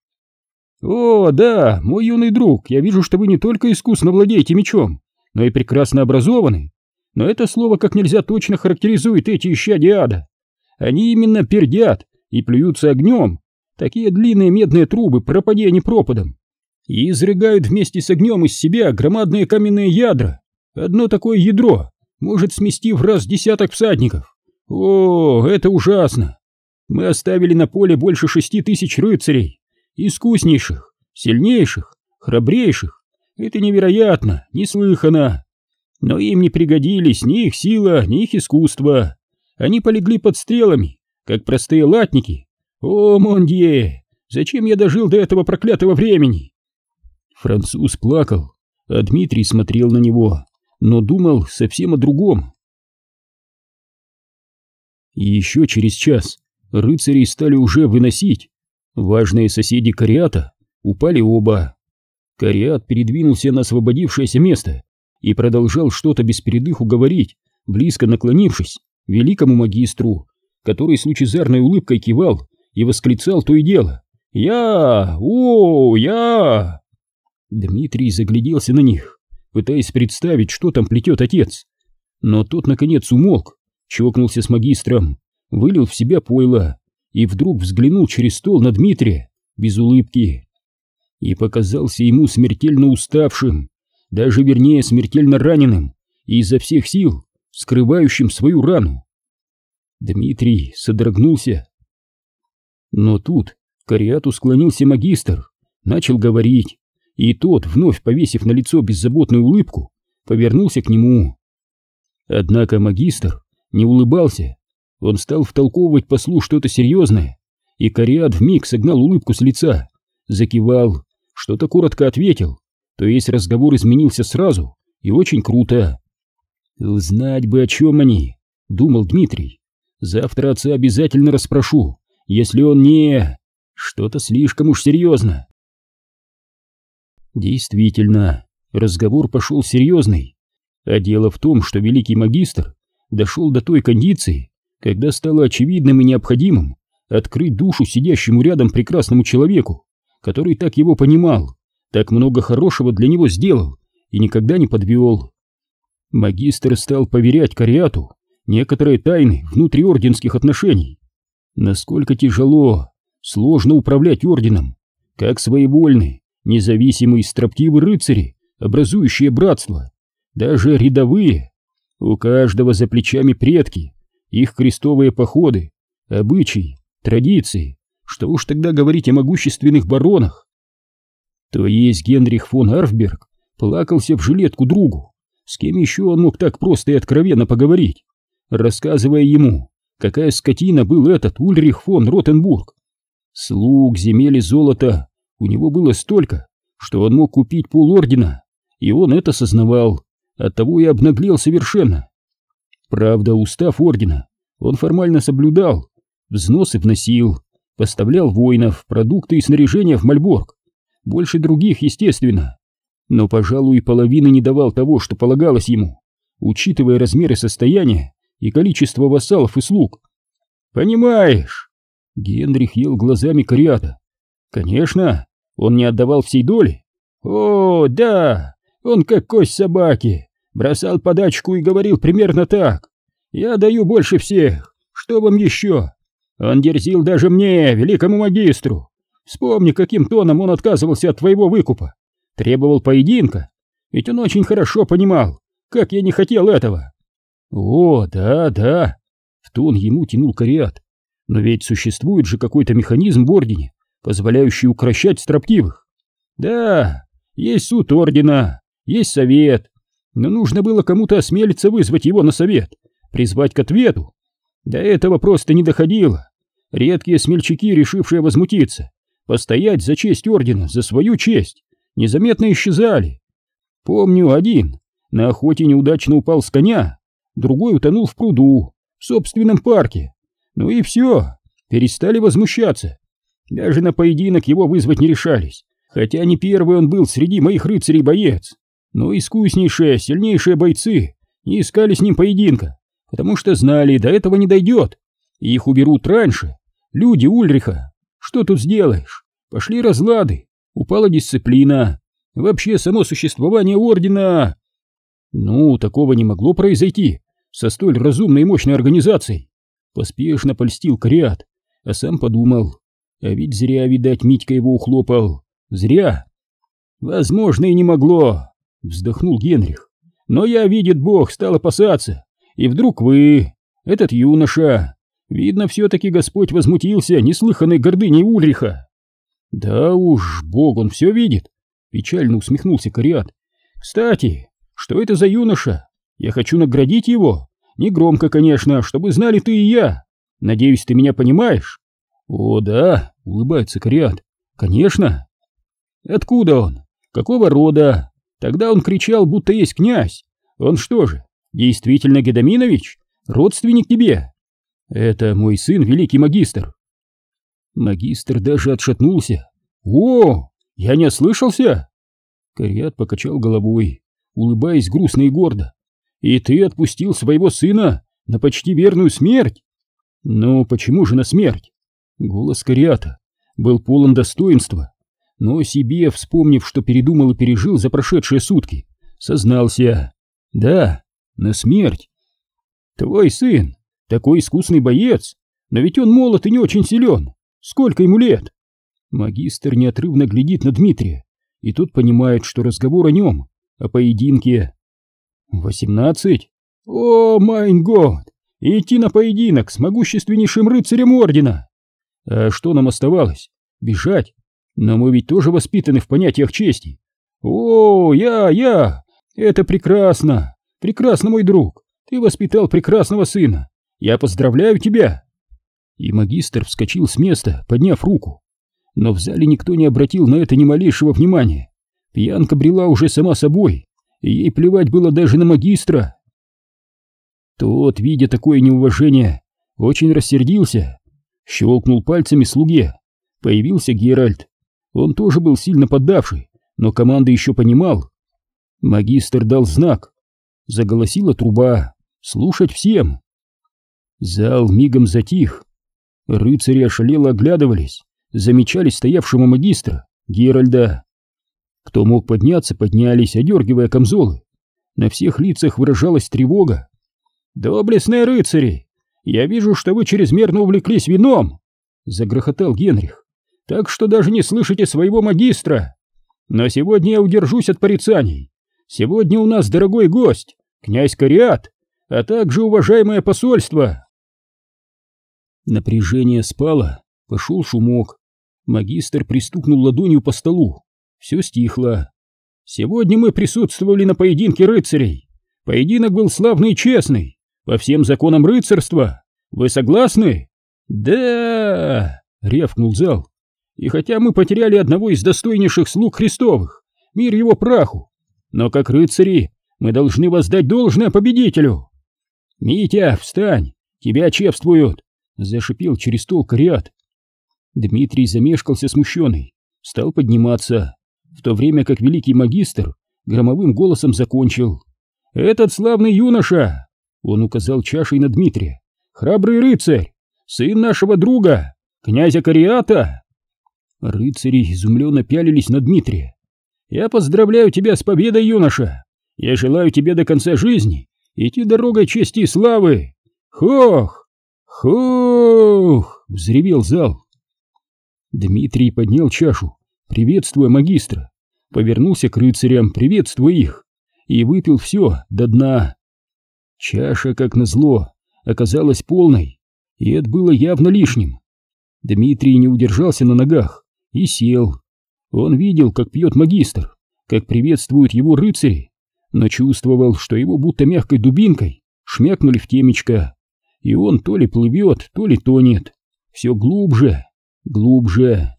О, да, мой юный друг, я вижу, что вы не только искусно владеете мечом, но и прекрасно образованы. Но это слово как нельзя точно характеризует эти исчадия ада. Они именно пердят и плюются огнем, такие длинные медные трубы, пропади они пропадом, и изрыгают вместе с огнем из себя громадные каменные ядра. Одно такое ядро может смести в раз десяток всадников. О, это ужасно! Мы оставили на поле больше шести тысяч рыцарей, искуснейших, сильнейших, храбрейших. Это невероятно, неслыханно. Но им не пригодились ни их сила, ни их искусство. Они полегли под стрелами, как простые латники. О, мондье, зачем я дожил до этого проклятого времени? Француз плакал, а Дмитрий смотрел на него, но думал совсем о другом. И еще через час рыцарей стали уже выносить. Важные соседи Кариата упали оба. Кариат передвинулся на освободившееся место и продолжал что-то без передыху говорить, близко наклонившись к великому магистру, который с лучезарной улыбкой кивал и восклицал то и дело: «Я! О, я!» Дмитрий загляделся на них, пытаясь представить, что там плетет отец. Но тот, наконец, умолк, чокнулся с магистром, вылил в себя пойло и вдруг взглянул через стол на Дмитрия без улыбки и показался ему смертельно уставшим, даже вернее смертельно раненым и изо всех сил скрывающим свою рану. Дмитрий содрогнулся. Но тут к Кариату склонился магистр, начал говорить, и тот, вновь повесив на лицо беззаботную улыбку, повернулся к нему. Однако магистр не улыбался. Он стал втолковывать послу что-то серьезное, и Кариат вмиг согнал улыбку с лица, закивал, что-то коротко ответил, то есть разговор изменился сразу и очень круто. «Узнать бы, о чем они», — думал Дмитрий. «Завтра отца обязательно расспрошу, если он не... Что-то слишком уж серьезно. Действительно, разговор пошел серьезный. А дело в том, что великий магистр дошел до той кондиции, когда стало очевидным и необходимым открыть душу сидящему рядом прекрасному человеку, который так его понимал, так много хорошего для него сделал и никогда не подвел. Магистр стал поверять Кариату некоторые тайны внутриорденских отношений. Насколько тяжело, сложно управлять орденом, как своевольны, независимые строптивые рыцари, образующие братство, даже рядовые. У каждого за плечами предки, их крестовые походы, обычаи, традиции, что уж тогда говорить о могущественных баронах. То есть Генрих фон Арфберг плакался в жилетку другу, с кем еще он мог так просто и откровенно поговорить, рассказывая ему, какая скотина был этот Ульрих фон Ротенбург. Слуг, земель и золота у него было столько, что он мог купить полордена, и он это сознавал, оттого и обнаглел совершенно. Правда, устав ордена он формально соблюдал, взносы вносил, поставлял воинов, продукты и снаряжение в Мальборг, больше других, естественно, но, пожалуй, половины не давал того, что полагалось ему, учитывая размеры состояния и количество вассалов и слуг. «Понимаешь?» Генрих ел глазами Кариата. «Конечно, он не отдавал всей доли. О, да, он как кость собаки, бросал подачку и говорил примерно так: я даю больше всех, что вам еще? Он дерзил даже мне, великому магистру. Вспомни, каким тоном он отказывался от твоего выкупа, требовал поединка, ведь он очень хорошо понимал, как я не хотел этого». «О, да, да», — в тон ему тянул Кариат. «Но ведь существует же какой-то механизм в ордене, позволяющий укрощать строптивых». «Да, есть суд ордена, есть совет, но нужно было кому-то осмелиться вызвать его на совет, призвать к ответу. До этого просто не доходило. Редкие смельчаки, решившие возмутиться, постоять за честь ордена, за свою честь, незаметно исчезали. Помню, один на охоте неудачно упал с коня, другой утонул в пруду, в собственном парке. Ну и все, перестали возмущаться. Даже на поединок его вызвать не решались, хотя не первый он был среди моих рыцарей боец. Но искуснейшие, сильнейшие бойцы не искали с ним поединка, потому что знали, до этого не дойдет. Их уберут раньше, люди Ульриха. Что тут сделаешь? Пошли разлады, упала дисциплина, вообще само существование ордена. Ну, такого не могло произойти со столь разумной и мощной организацией. Поспешно польстил Кариат, а сам подумал, а ведь зря, видать, Митька его ухлопал. Зря. Возможно, и не могло, вздохнул Генрих. Но я, видит Бог, стал опасаться. И вдруг вы, этот юноша, видно, все-таки Господь возмутился неслыханной гордыней Ульриха. Да уж, Бог, он все видит, печально усмехнулся Кариат. Кстати, что это за юноша? Я хочу наградить его. Не громко, конечно, чтобы знали ты и я. Надеюсь, ты меня понимаешь? О, да, улыбается Кариат. Конечно. Откуда он? Какого рода? Тогда он кричал, будто есть князь. Он что же, действительно Гедоминович? Родственник тебе? Это мой сын, великий магистр. Магистр даже отшатнулся. О, я не ослышался? Кариат покачал головой, улыбаясь грустно и гордо. И ты отпустил своего сына на почти верную смерть? Ну, почему же на смерть? Голос Кариата был полон достоинства, но о себе, вспомнив, что передумал и пережил за прошедшие сутки, сознался. Да, на смерть. Твой сын такой искусный боец, но ведь он молод и не очень силен. Сколько ему лет? Магистр неотрывно глядит на Дмитрия, и тот понимает, что разговор о нем, о поединке. Восемнадцать? О, майн год! Идти на поединок с могущественнейшим рыцарем ордена! А что нам оставалось? Бежать? Но мы ведь тоже воспитаны в понятиях чести. О, я, я! Это прекрасно! Прекрасно, мой друг! Ты воспитал прекрасного сына! Я поздравляю тебя!» И магистр вскочил с места, подняв руку. Но в зале никто не обратил на это ни малейшего внимания. Пьянка брела уже сама собой, и ей плевать было даже на магистра. Тот, видя такое неуважение, очень рассердился. Щелкнул пальцами слуге. Появился Геральт. Он тоже был сильно поддавший, но команды еще понимал. Магистр дал знак. Заголосила труба. Слушать всем. Зал мигом затих. Рыцари ошалело оглядывались, замечали стоявшего магистра, Геральда. Кто мог подняться, поднялись, одергивая камзолы. На всех лицах выражалась тревога. «Доблестные рыцари! Я вижу, что вы чрезмерно увлеклись вином!» — загрохотал Генрих. «Так что даже не слышите своего магистра! Но сегодня я удержусь от порицаний. Сегодня у нас дорогой гость, князь Кариат, а также уважаемое посольство!» Напряжение спало, пошел шумок. Магистр пристукнул ладонью по столу. Все стихло. «Сегодня мы присутствовали на поединке рыцарей. Поединок был славный и честный, по всем законам рыцарства. Вы согласны?» «Да!» — рявкнул зал. «И хотя мы потеряли одного из достойнейших слуг Христовых, мир его праху, но как рыцари мы должны воздать должное победителю!» «Митя, встань! Тебя чествуют!» — зашипел через стол Кариат. Дмитрий замешкался смущенный, стал подниматься, в то время как великий магистр громовым голосом закончил. «Этот славный юноша!» — он указал чашей на Дмитрия. «Храбрый рыцарь! Сын нашего друга, князя Кариата!» Рыцари изумленно пялились на Дмитрия. «Я поздравляю тебя с победой, юноша! Я желаю тебе до конца жизни идти дорогой чести и славы! Хох! Хох!» — взревел зал. Дмитрий поднял чашу, приветствуя магистра, повернулся к рыцарям, приветствуя их, и выпил все до дна. Чаша, как назло, оказалась полной, и это было явно лишним. Дмитрий не удержался на ногах и сел. Он видел, как пьет магистр, как приветствуют его рыцари, но чувствовал, что его будто мягкой дубинкой шмякнули в темечко, и он то ли плывет, то ли тонет, все глубже, глубже.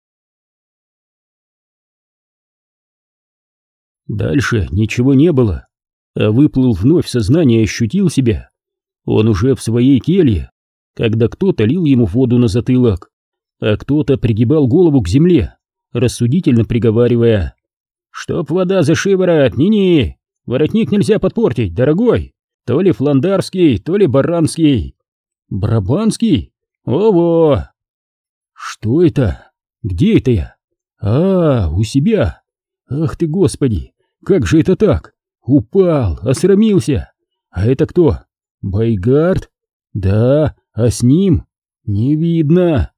Дальше ничего не было, а выплыл вновь в сознание и ощутил себя. Он уже в своей келье, когда кто-то лил ему воду на затылок, а кто-то пригибал голову к земле, рассудительно приговаривая: «Чтоб вода за шиворот, ни-ни, воротник нельзя подпортить, дорогой, то ли фландарский, то ли баранский». «Брабанский? Ого!» «Что это? Где это я? А, у себя! Ах ты, Господи, как же это так? Упал, осрамился! А это кто? Байгард? Да, а с ним? Не видно!»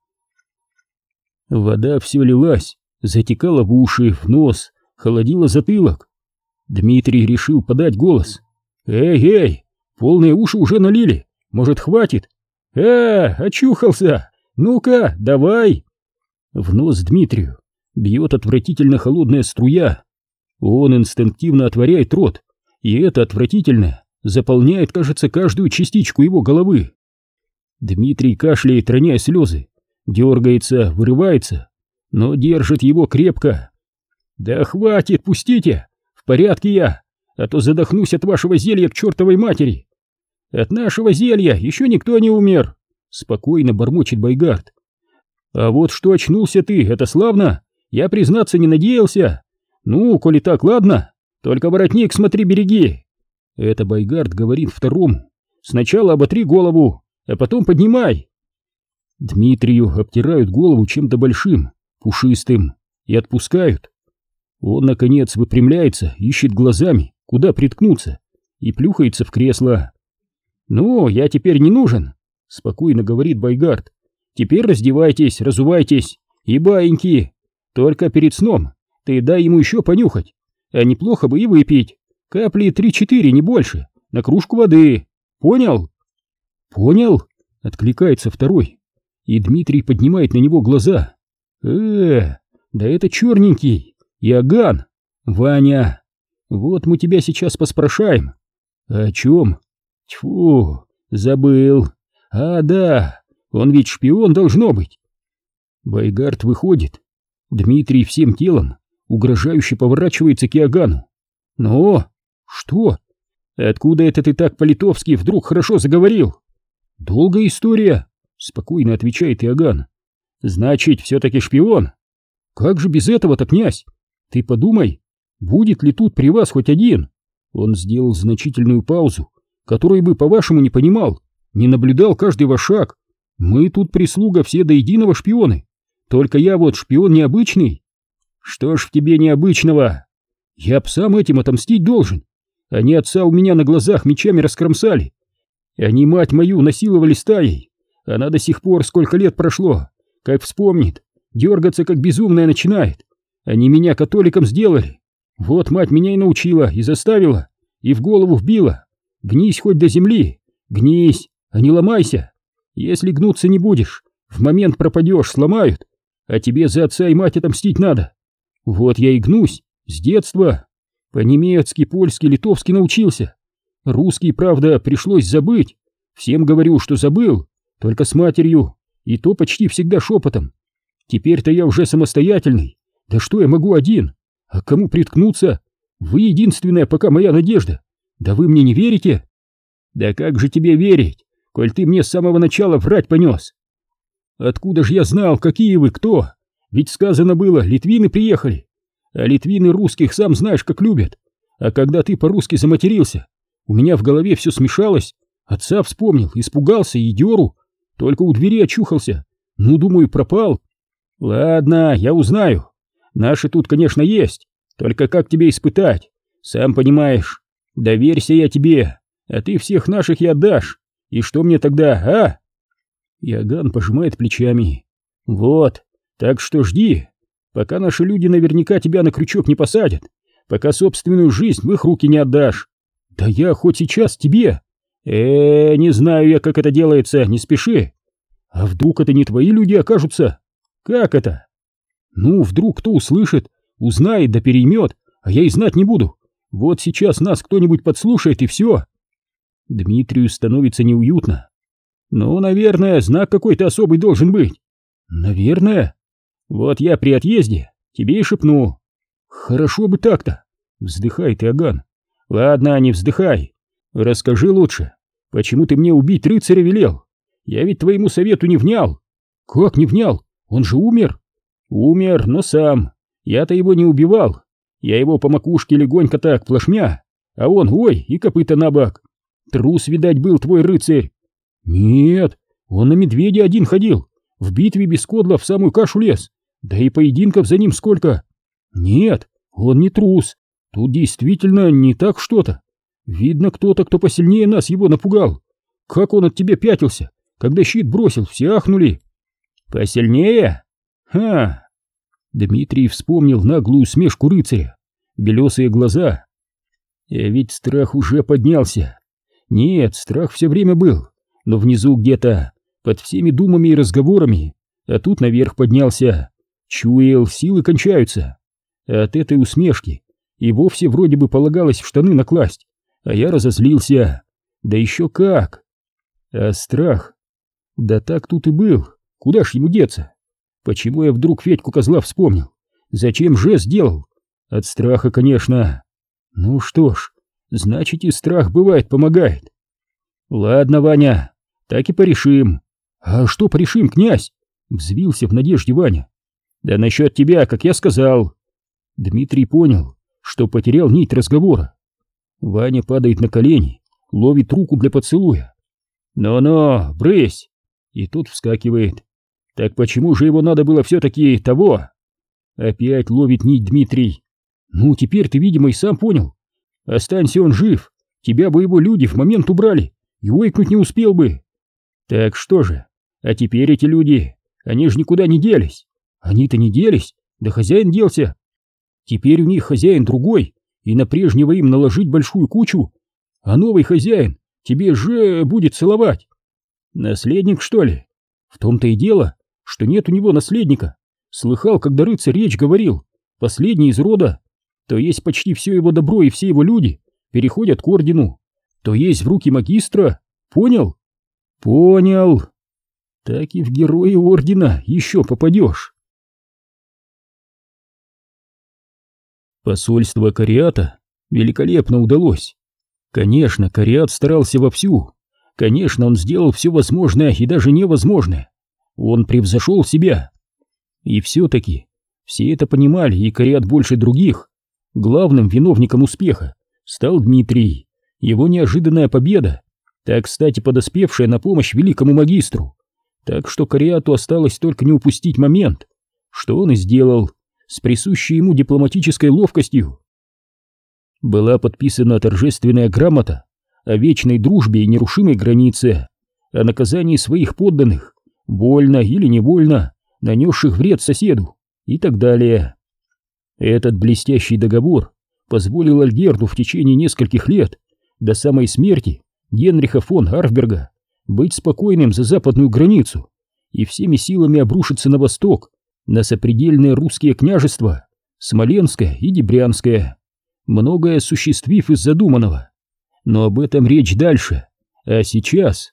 Вода все лилась, затекала в уши, в нос, холодила затылок. Дмитрий решил подать голос. «Эй, эй, полные уши уже налили, может, хватит? Э, очухался! Ну-ка, давай!» В нос Дмитрию бьет отвратительно холодная струя. Он инстинктивно отворяет рот, и это отвратительно заполняет, кажется, каждую частичку его головы. Дмитрий кашляет, роняя слезы, дергается, вырывается, но держит его крепко. «Да хватит, пустите! В порядке я, а то задохнусь от вашего зелья к чертовой матери!» «От нашего зелья еще никто не умер!» — спокойно бормочет Байгард. «А вот что очнулся ты, это славно! Я, признаться, не надеялся! Ну, коли так, ладно, только воротник смотри, береги!» Это Байгард говорит второму. «Сначала оботри голову, а потом поднимай!» Дмитрию обтирают голову чем-то большим, пушистым, и отпускают. Он, наконец, выпрямляется, ищет глазами, куда приткнуться, и плюхается в кресло. «Ну, я теперь не нужен», — спокойно говорит Байгард. «Теперь раздевайтесь, разувайтесь и баиньки. Только перед сном ты дай ему еще понюхать, а неплохо бы и выпить. Капли три-четыре, не больше, на кружку воды. Понял?» «Понял», — откликается второй, и Дмитрий поднимает на него глаза. «Э, да это черненький, Иоганн, Ваня. Вот мы тебя сейчас поспрашаем». «О чем?» «Тьфу, забыл. А, да, он ведь шпион должно быть». Байгард выходит. Дмитрий всем телом угрожающе поворачивается к Иоганну. «Ну, что? Откуда это ты так по-литовски вдруг хорошо заговорил?» «Долгая история», — спокойно отвечает Иоганн. Значит, все-таки шпион? Как же без этого-то, князь? Ты подумай, будет ли тут при вас хоть один? Он сделал значительную паузу, которую бы, по-вашему, не понимал, не наблюдал каждый ваш шаг. Мы тут прислуга все до единого шпионы. Только я вот шпион необычный. Что ж в тебе необычного? Я б сам этим отомстить должен. Они отца у меня на глазах мечами раскромсали. Они мать мою насиловали стаей. Она до сих пор, сколько лет прошло, как вспомнит, дергаться как безумная начинает. Они меня католиком сделали. Вот мать меня и научила, и заставила, и в голову вбила. Гнись хоть до земли, гнись, а не ломайся. Если гнуться не будешь, в момент пропадешь, сломают, а тебе за отца и мать отомстить надо. Вот я и гнусь, с детства. По-немецки, польски, литовски научился. Русский, правда, пришлось забыть. Всем говорю, что забыл, только с матерью, и то почти всегда шепотом. Теперь-то я уже самостоятельный. Да что я могу один? А к кому приткнуться? Вы единственная пока моя надежда. Да вы мне не верите? Да как же тебе верить, коль ты мне с самого начала врать понес? Откуда же я знал, какие вы, кто? Ведь сказано было, литвины приехали. А литвины русских сам знаешь, как любят. А когда ты по-русски заматерился, у меня в голове все смешалось. Отца вспомнил, испугался и дёру. Только у двери очухался. Ну, думаю, пропал. Ладно, я узнаю. Наши тут, конечно, есть. Только как тебе испытать? Сам понимаешь. Доверься я тебе, а ты всех наших и отдашь. И что мне тогда, а? Иоганн пожимает плечами. Вот, так что жди. Пока наши люди наверняка тебя на крючок не посадят. Пока собственную жизнь в их руки не отдашь. Да я хоть сейчас тебе. Э, не знаю я, как это делается, не спеши. А вдруг это не твои люди окажутся? Как это? Ну, вдруг кто услышит, узнает да переймет, а я и знать не буду. Вот сейчас нас кто-нибудь подслушает и все. Дмитрию становится неуютно. Ну, наверное, знак какой-то особый должен быть. Наверное. Вот я при отъезде тебе и шепну. Хорошо бы так-то, вздыхает Иоганн. Ладно, не вздыхай. Расскажи лучше, почему ты мне убить рыцаря велел? Я ведь твоему совету не внял. Как не внял? Он же умер. Умер, но сам. Я-то его не убивал. Я его по макушке легонько так, плашмя. А он, ой, и копыта на бок. Трус, видать, был твой рыцарь. Нет, он на медведя один ходил. В битве без кодла в самую кашу лез. Да и поединков за ним сколько. Нет, он не трус. Тут действительно не так что-то. Видно, кто-то, кто посильнее нас, его напугал. Как он от тебя пятился, когда щит бросил, все ахнули. Посильнее? Ха! Дмитрий вспомнил наглую усмешку рыцаря, белесые глаза. А ведь страх уже поднялся. Нет, страх все время был, но внизу где-то, под всеми думами и разговорами, а тут наверх поднялся. Чуял, силы кончаются. А от этой усмешки и вовсе вроде бы полагалось в штаны накласть, а я разозлился. Да еще как! А страх? Да так тут и был, куда ж ему деться? Почему я вдруг Федьку Козла вспомнил? Зачем же сделал? От страха, конечно. Ну что ж, значит и страх бывает помогает. Ладно, Ваня, так и порешим. А что порешим, князь? Взвился в надежде Ваня. Да насчет тебя, как я сказал. Дмитрий понял, что потерял нить разговора. Ваня падает на колени, ловит руку для поцелуя. «Но-но, брысь!» И тот вскакивает. «Так почему же его надо было все-таки того?» Опять ловит нить Дмитрий. «Ну, теперь ты, видимо, и сам понял. Останься он жив, тебя бы его люди в момент убрали, и ойкнуть не успел бы. Так что же, а теперь эти люди, они же никуда не делись. Они-то не делись, да хозяин делся. Теперь у них хозяин другой, и на прежнего им наложить большую кучу, а новый хозяин тебе же будет целовать. Наследник, что ли? В том-то и дело, что нет у него наследника. Слыхал, когда рыцарь речь говорил, последний из рода, то есть почти все его добро и все его люди переходят к ордену, то есть в руки магистра, понял? Понял. Так и в герои ордена еще попадешь. Посольство Кариата великолепно удалось. Конечно, Кариат старался вовсю, Конечно, он сделал все возможное и даже невозможное. Он превзошел себя. И все-таки все это понимали, и Кариат больше других. Главным виновником успеха стал Дмитрий. Его неожиданная победа, так кстати подоспевшая на помощь великому магистру. Так что Кариату осталось только не упустить момент, что он и сделал с присущей ему дипломатической ловкостью. Была подписана торжественная грамота о вечной дружбе и нерушимой границе, о наказании своих подданных, вольно или невольно нанесших вред соседу и так далее. Этот блестящий договор позволил Альгерду в течение нескольких лет, до самой смерти Генриха фон Арфберга, быть спокойным за западную границу и всеми силами обрушиться на восток, на сопредельные русские княжества, Смоленское и Дебрянское, многое осуществив из задуманного. Но об этом речь дальше, а сейчас...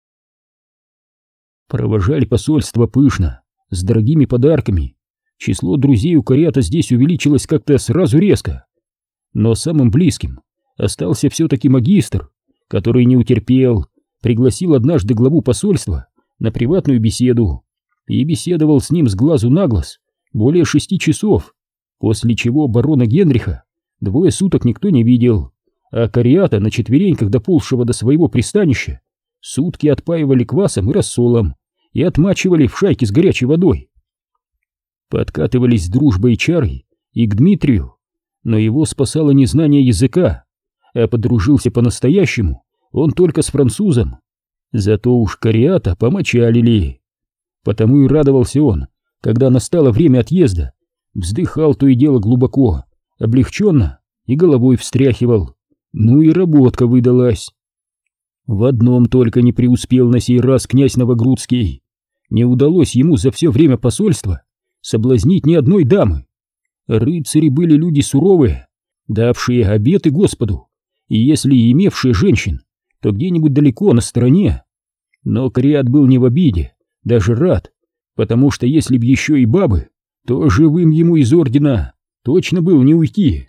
Провожали посольство пышно, с дорогими подарками. Число друзей у Кариата здесь увеличилось как-то сразу резко. Но самым близким остался все-таки магистр, который не утерпел, пригласил однажды главу посольства на приватную беседу и беседовал с ним с глазу на глаз более шести часов, после чего барона Генриха двое суток никто не видел, а Кариата, на четвереньках доползшего до своего пристанища, сутки отпаивали квасом и рассолом и отмачивали в шайке с горячей водой. Подкатывались с дружбой и чарой и к Дмитрию, но его спасало незнание языка, а подружился по-настоящему он только с французом. Зато уж Кариата помочалили. Потому и радовался он, когда настало время отъезда, вздыхал то и дело глубоко, облегченно и головой встряхивал. Ну и работка выдалась. В одном только не преуспел на сей раз князь Новогрудский. Не удалось ему за все время посольства соблазнить ни одной дамы. Рыцари были люди суровые, давшие обеты Господу, и если и имевшие женщин, то где-нибудь далеко на стороне. Но Кариат был не в обиде, даже рад, потому что если б еще и бабы, то живым ему из ордена точно был не уйти.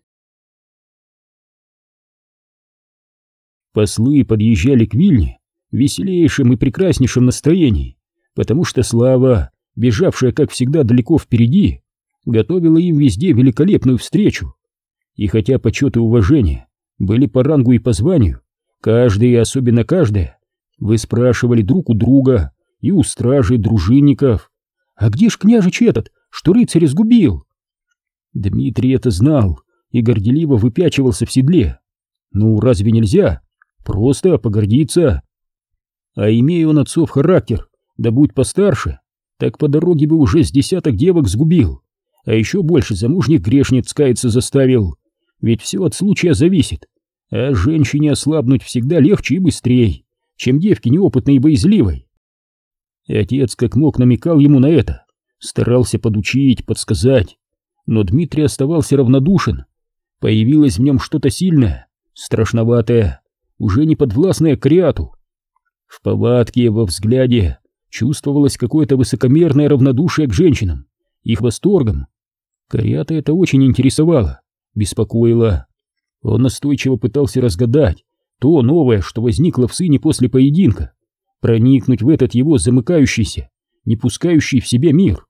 Послы подъезжали к Вильне в веселейшем и прекраснейшем настроении, потому что Слава, бежавшая, как всегда, далеко впереди, готовила им везде великолепную встречу. И хотя почет и уважение были по рангу и по званию, каждый и особенно каждая выспрашивали друг у друга и у стражей, дружинников: «А где ж княжич этот, что рыцаря сгубил?» Дмитрий это знал и горделиво выпячивался в седле. Ну, разве нельзя? Просто погордиться. А имея он отцов характер, да будь постарше, так по дороге бы уже с десяток девок сгубил, а еще больше замужних грешниц каяться заставил, ведь все от случая зависит, а женщине ослабнуть всегда легче и быстрее, чем девке неопытной и боязливой. Отец как мог намекал ему на это, старался подучить, подсказать, но Дмитрий оставался равнодушен. Появилось в нем что-то сильное, страшноватое, уже не подвластное Кариату. В повадке, во взгляде чувствовалось какое-то высокомерное равнодушие к женщинам, их восторгам. Кариата это очень интересовало, беспокоило. Он настойчиво пытался разгадать то новое, что возникло в сыне после поединка, проникнуть в этот его замыкающийся, не пускающий в себя мир.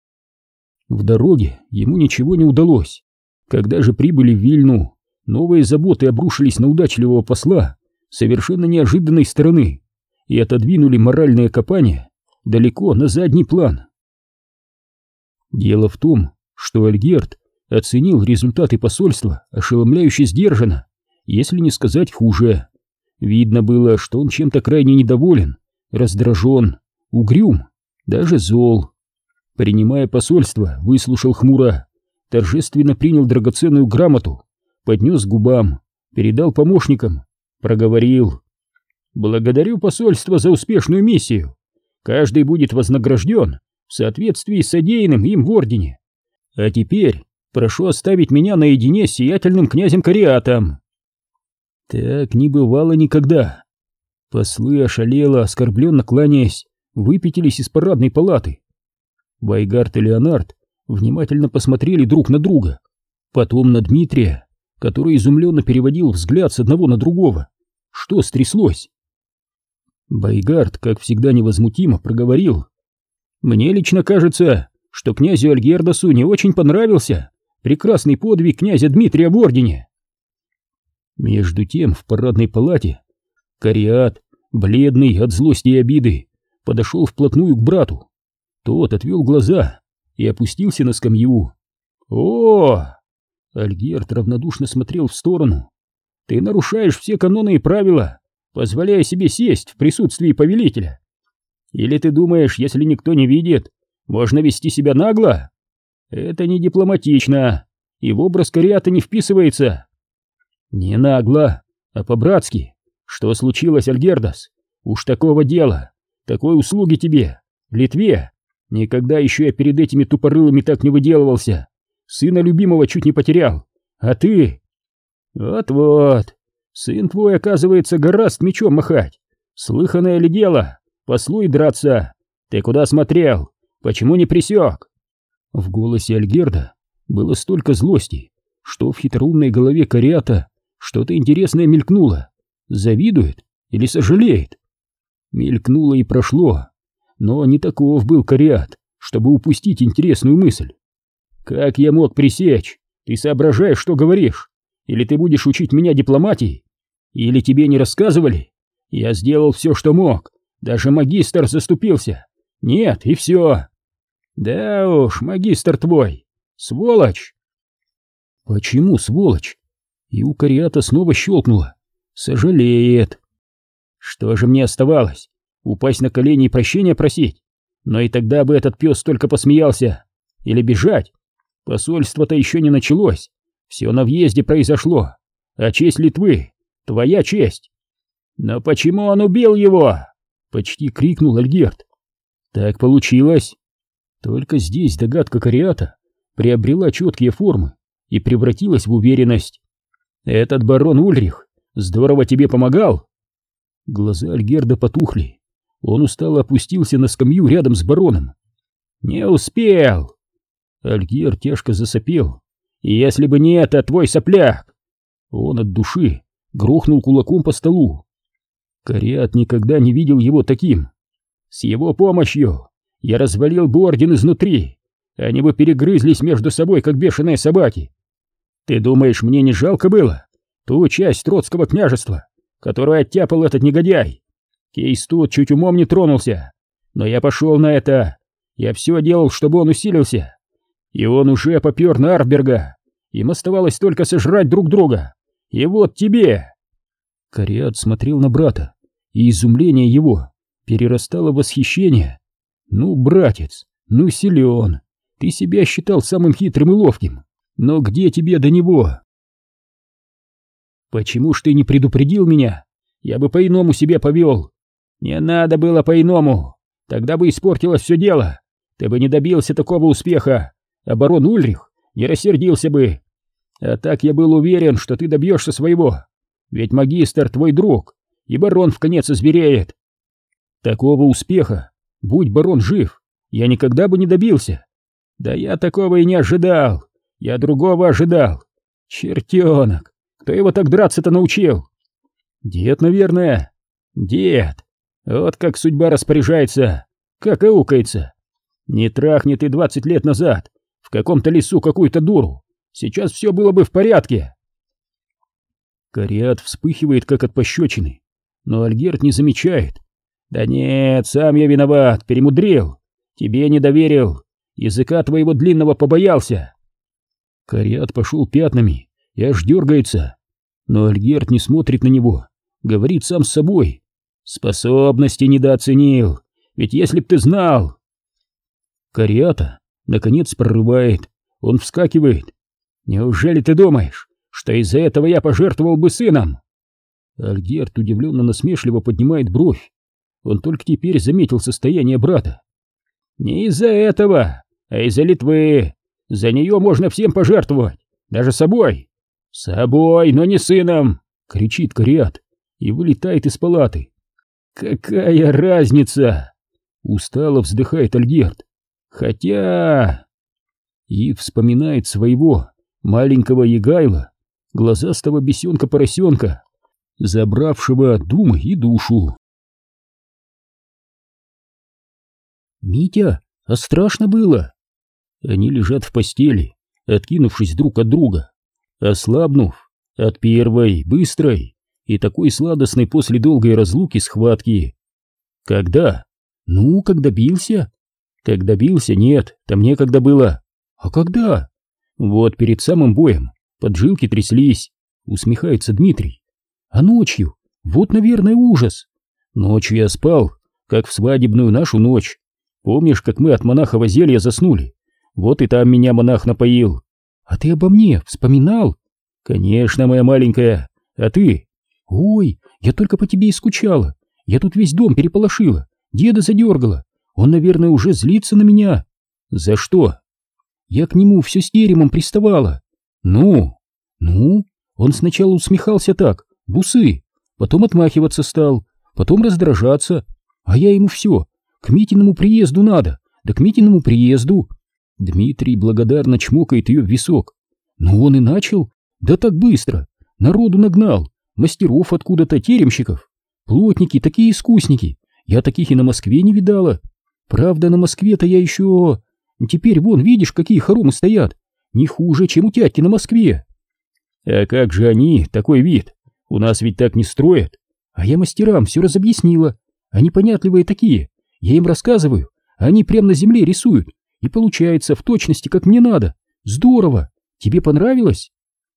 В дороге ему ничего не удалось. Когда же прибыли в Вильну, новые заботы обрушились на удачливого посла совершенно неожиданной стороны и отодвинули моральное копание далеко на задний план. Дело в том, что Альгерд оценил результаты посольства ошеломляюще сдержанно, если не сказать хуже. Видно было, что он чем-то крайне недоволен, раздражен, угрюм, даже зол. Принимая посольство, выслушал хмуро, торжественно принял драгоценную грамоту, поднес к губам, передал помощникам, проговорил: «Благодарю посольство за успешную миссию. Каждый будет вознагражден в соответствии с содеянным им в ордене. А теперь прошу оставить меня наедине с сиятельным князем Кариатом». Так не бывало никогда. Послы, ошалело, оскорбленно кланяясь, выпятились из парадной палаты. Байгард и Леонард внимательно посмотрели друг на друга, потом на Дмитрия, который изумленно переводил взгляд с одного на другого. Что стряслось? Байгард, как всегда невозмутимо, проговорил: «Мне лично кажется, что князю Альгердасу не очень понравился прекрасный подвиг князя Дмитрия в ордене». Между тем в парадной палате Кариат, бледный от злости и обиды, подошел вплотную к брату. Тот отвел глаза и опустился на скамью. «О!» Альгерд равнодушно смотрел в сторону. «Ты нарушаешь все каноны и правила, позволяя себе сесть в присутствии повелителя. Или ты думаешь, если никто не видит, можно вести себя нагло? Это не дипломатично, и в образ Кариата не вписывается». «Не нагло, а по-братски. Что случилось, Альгердас? Уж такого дела, такой услуги тебе, в Литве. Никогда еще я перед этими тупорылыми так не выделывался. Сына любимого чуть не потерял. А ты...» «Вот-вот, сын твой, оказывается, гораст мечом махать. Слыханное ли дело? Послу и драться. Ты куда смотрел? Почему не пресек?» В голосе Альгерда было столько злости, что в хитроумной голове Кариата что-то интересное мелькнуло. Завидует или сожалеет? Мелькнуло и прошло, но не таков был Кариат, чтобы упустить интересную мысль. «Как я мог пресечь? Ты соображаешь, что говоришь? Или ты будешь учить меня дипломатии? Или тебе не рассказывали? Я сделал все, что мог, даже магистр заступился. Нет, и все. Да уж, магистр твой, сволочь!» «Почему сволочь?» И у Кариата снова щелкнуло. «Сожалеет». Что же мне оставалось? Упасть на колени и прощения просить? Но и тогда бы этот пес только посмеялся. Или бежать? Посольство-то еще не началось. Все на въезде произошло. А честь Литвы — твоя честь. «Но почему он убил его?» — почти крикнул Альгерд. «Так получилось». Только здесь догадка Кариата приобрела четкие формы и превратилась в уверенность. «Этот барон Ульрих здорово тебе помогал?» Глаза Альгерда потухли. Он устало опустился на скамью рядом с бароном. «Не успел!» Альгерд тяжко засопел. «Если бы не это, твой сопляк!» Он от души грохнул кулаком по столу. Кариат никогда не видел его таким. «С его помощью я развалил бы орден изнутри. Они бы перегрызлись между собой, как бешеные собаки. Ты думаешь, мне не жалко было ту часть Троцкого княжества, которую оттяпал этот негодяй? Кейс тут чуть умом не тронулся, но я пошел на это. Я все делал, чтобы он усилился. И он уже попер на Арберга. Им оставалось только сожрать друг друга. И вот тебе!» Кариат смотрел на брата, и изумление его перерастало в восхищение. «Ну, братец, ну силен. Ты себя считал самым хитрым и ловким. Но где тебе до него?» «Почему ж ты не предупредил меня? Я бы по-иному себя повел». «Не надо было по-иному. Тогда бы испортилось все дело. Ты бы не добился такого успеха, а барон Ульрих не рассердился бы. А так я был уверен, что ты добьешься своего. Ведь магистр твой друг, и барон вконец озвереет. Такого успеха, будь барон жив, я никогда бы не добился. Да я такого и не ожидал. Я другого ожидал. Чертенок, кто его так драться-то научил?» «Дед, наверное». «Дед, вот как судьба распоряжается, как аукается. Не трахни ты двадцать лет назад в каком-то лесу какую-то дуру, сейчас все было бы в порядке». Кариат вспыхивает, как от пощечины, но Альгерд не замечает. «Да нет, сам я виноват, перемудрил. Тебе не доверил, языка твоего длинного побоялся». Кариат пошел пятнами и аж дергается, но Альгерд не смотрит на него, говорит сам с собой: «Способности недооценил, ведь если б ты знал...» Кариата наконец прорывает, он вскакивает. «Неужели ты думаешь, что из-за этого я пожертвовал бы сыном?» Альгерд удивленно-насмешливо поднимает бровь. Он только теперь заметил состояние брата. «Не из-за этого, а из-за Литвы. За нее можно всем пожертвовать, даже собой». «Собой, но не сыном!» — кричит Кариат и вылетает из палаты. «Какая разница?» — устало вздыхает Альгерд. «Хотя...» И вспоминает своего маленького Егайла, глазастого бесенка-поросенка, забравшего думы и душу. Митя, а страшно было? Они лежат в постели, откинувшись друг от друга, ослабнув от первой, быстрой и такой сладостной после долгой разлуки схватки. Когда? Ну, когда бился. Когда бился, нет, там некогда было. А когда? Вот перед самым боем, поджилки тряслись, усмехается Дмитрий. А ночью? Вот, наверное, ужас. Ночью я спал, как в свадебную нашу ночь. Помнишь, как мы от монахова зелья заснули? Вот и там меня монах напоил. А ты обо мне вспоминал? Конечно, моя маленькая. А ты? Ой, я только по тебе и скучала. Я тут весь дом переполошила, деда задергала. Он, наверное, уже злится на меня. За что? Я к нему все с теремом приставала. Ну? Ну? Он сначала усмехался так, бусы, потом отмахиваться стал, потом раздражаться. А я ему все, к Митиному приезду надо, да к Митиному приезду. Дмитрий благодарно чмокает ее в висок. Ну он и начал, да так быстро, народу нагнал, мастеров откуда-то, теремщиков. Плотники, такие искусники, я таких и на Москве не видала. Правда, на Москве-то я еще... Теперь вон, видишь, какие хоромы стоят, не хуже, чем у тятки на Москве. А как же они, такой вид? У нас ведь так не строят. А я мастерам все разобъяснила. Они понятливые такие. Я им рассказываю, а они прямо на земле рисуют. И получается в точности, как мне надо. Здорово. Тебе понравилось?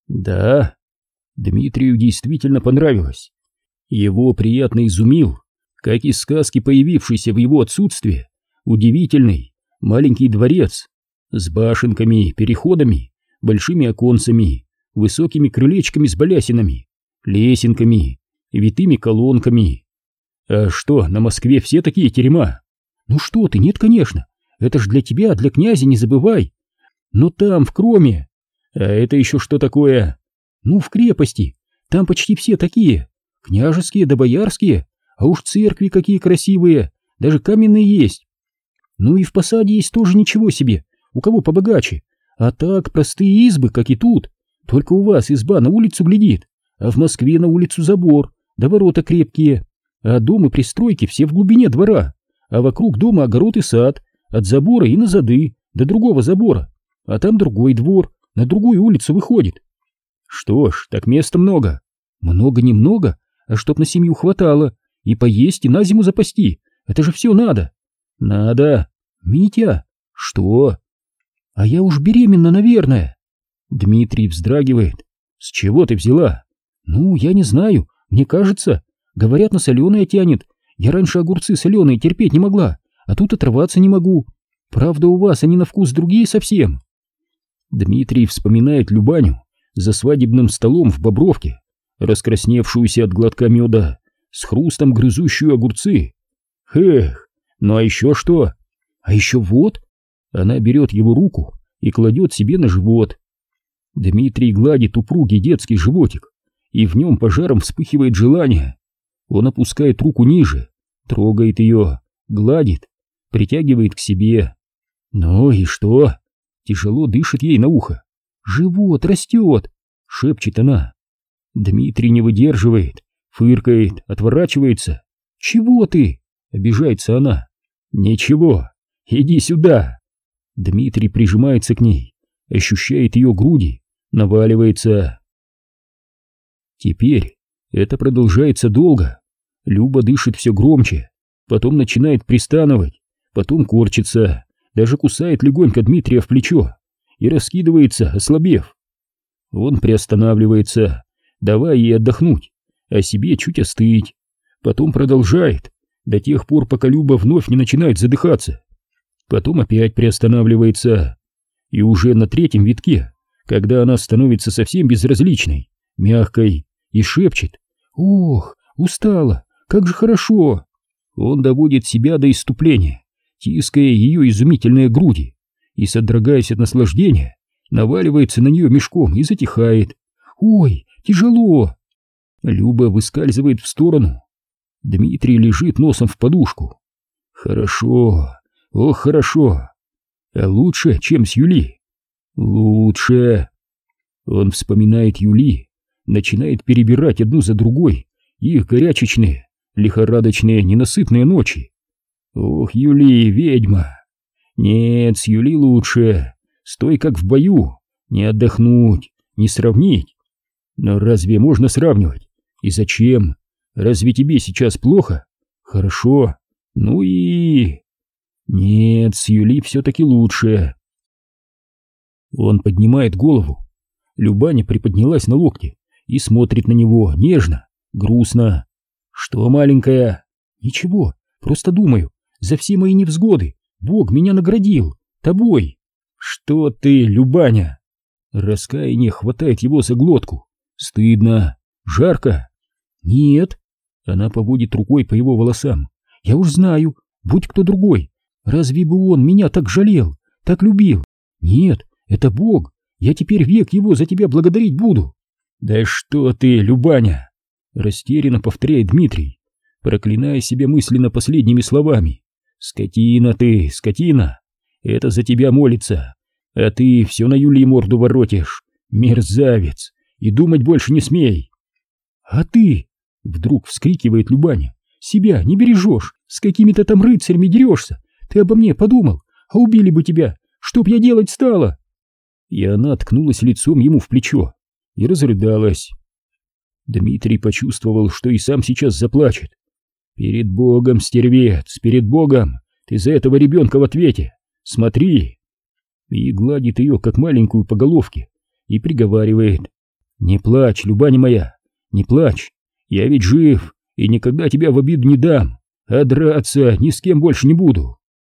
Да. Дмитрию действительно понравилось. Его приятно изумил, как из сказки, появившийся в его отсутствие, удивительный маленький дворец с башенками, переходами, большими оконцами, высокими крылечками с балясинами, лесенками, витыми колонками. А что, на Москве все такие терема? Ну что ты, нет, конечно. Это ж для тебя, для князя, не забывай. Но там, в Кроме. А это еще что такое? Ну, в крепости. Там почти все такие. Княжеские да боярские. А уж церкви какие красивые. Даже каменные есть. Ну и в посаде есть тоже ничего себе. У кого побогаче. А так, простые избы, как и тут. Только у вас изба на улицу глядит. А в Москве на улицу забор. Да ворота крепкие. А дом и пристройки все в глубине двора. А вокруг дома огород и сад. От забора и на зады, до другого забора. А там другой двор, на другую улицу выходит. Что ж, так места много. Много-немного, а чтоб на семью хватало. И поесть, и на зиму запасти. Это же все надо. Надо. Митя? Что? А я уж беременна, наверное. Дмитрий вздрагивает. С чего ты взяла? Ну, я не знаю, мне кажется. Говорят, на соленое тянет. Я раньше огурцы соленые терпеть не могла. А тут отрываться не могу. Правда, у вас они на вкус другие совсем. Дмитрий вспоминает Любаню за свадебным столом в Бобровке, раскрасневшуюся от глотка меда, с хрустом грызущую огурцы. Эх, ну а еще что? А еще вот. Она берет его руку и кладет себе на живот. Дмитрий гладит упругий детский животик, и в нем пожаром вспыхивает желание. Он опускает руку ниже, трогает ее, гладит, притягивает к себе. Ну и что? Тяжело дышит ей на ухо. Живот растет, шепчет она. Дмитрий не выдерживает, фыркает, отворачивается. Чего ты? Обижается она. Ничего, иди сюда. Дмитрий прижимается к ней, ощущает ее груди, наваливается. Теперь это продолжается долго. Люба дышит все громче, потом начинает пристанывать, потом корчится, даже кусает легонько Дмитрия в плечо и раскидывается, ослабев. Он приостанавливается, давая ей отдохнуть, а себе чуть остыть. Потом продолжает, до тех пор, пока Люба вновь не начинает задыхаться. Потом опять приостанавливается. И уже на третьем витке, когда она становится совсем безразличной, мягкой, и шепчет: «Ох, устала, как же хорошо!» Он доводит себя до исступления, тиская ее изумительные груди, и, содрогаясь от наслаждения, наваливается на нее мешком и затихает. «Ой, тяжело!» Люба выскальзывает в сторону. Дмитрий лежит носом в подушку. «Хорошо, ох, хорошо! А лучше, чем с Юли?» «Лучше!» Он вспоминает Юли, начинает перебирать одну за другой их горячечные, лихорадочные, ненасытные ночи. Ох, Юли, ведьма! Нет, с Юли лучше. Стой как в бою, не отдохнуть, не сравнить. Но разве можно сравнивать? И зачем? Разве тебе сейчас плохо? Хорошо. Ну и... Нет, с Юли все-таки лучше. Он поднимает голову. Любаня приподнялась на локте и смотрит на него нежно, грустно. Что, маленькая? Ничего, просто думаю, за все мои невзгоды Бог меня наградил, тобой. Что ты, Любаня? Раскаяние хватает его за глотку. Стыдно, жарко. Нет. Она поводит рукой по его волосам. Я уж знаю, будь кто другой. Разве бы он меня так жалел, так любил? Нет, это Бог. Я теперь век его за тебя благодарить буду. Да что ты, Любаня? Растерянно повторяет Дмитрий, проклиная себя мысленно последними словами. Скотина ты, скотина. Это за тебя молится. А ты все на Юли морду воротишь. Мерзавец. И думать больше не смей. А ты, вдруг вскрикивает Любаня, себя не бережешь, с какими-то там рыцарями дерешься. Ты обо мне подумал, а убили бы тебя, что б я делать стала? И она ткнулась лицом ему в плечо и разрыдалась. Дмитрий почувствовал, что и сам сейчас заплачет. Перед Богом, стервец, перед Богом, ты за этого ребенка в ответе. Смотри. И гладит ее, как маленькую, по головке и приговаривает: не плачь, Любаня моя, не плачь. Я ведь жив и никогда тебя в обиду не дам, а драться ни с кем больше не буду.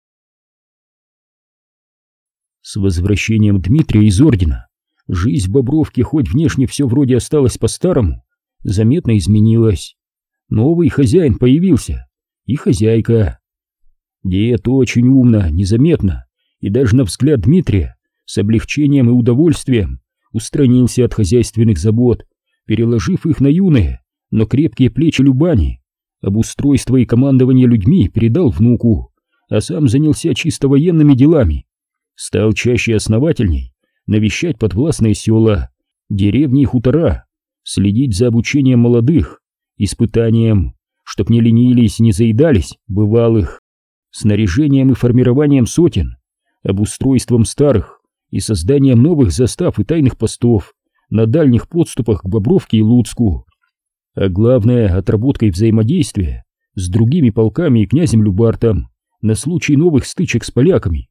С возвращением Дмитрия из ордена жизнь в Бобровке, хоть внешне все вроде осталось по-старому, заметно изменилась. Новый хозяин появился, и хозяйка. Дед очень умно, незаметно, и даже на взгляд Дмитрия с облегчением и удовольствием устранился от хозяйственных забот, переложив их на юные, но крепкие плечи Любани. Обустройство и командование людьми передал внуку, а сам занялся чисто военными делами. Стал чаще и основательней навещать подвластные села, деревни и хутора, следить за обучением молодых, испытанием, чтоб не ленились, не заедались бывалых, снаряжением и формированием сотен, обустройством старых и созданием новых застав и тайных постов на дальних подступах к Бобровке и Луцку, а главное — отработкой взаимодействия с другими полками и князем Любартом на случай новых стычек с поляками.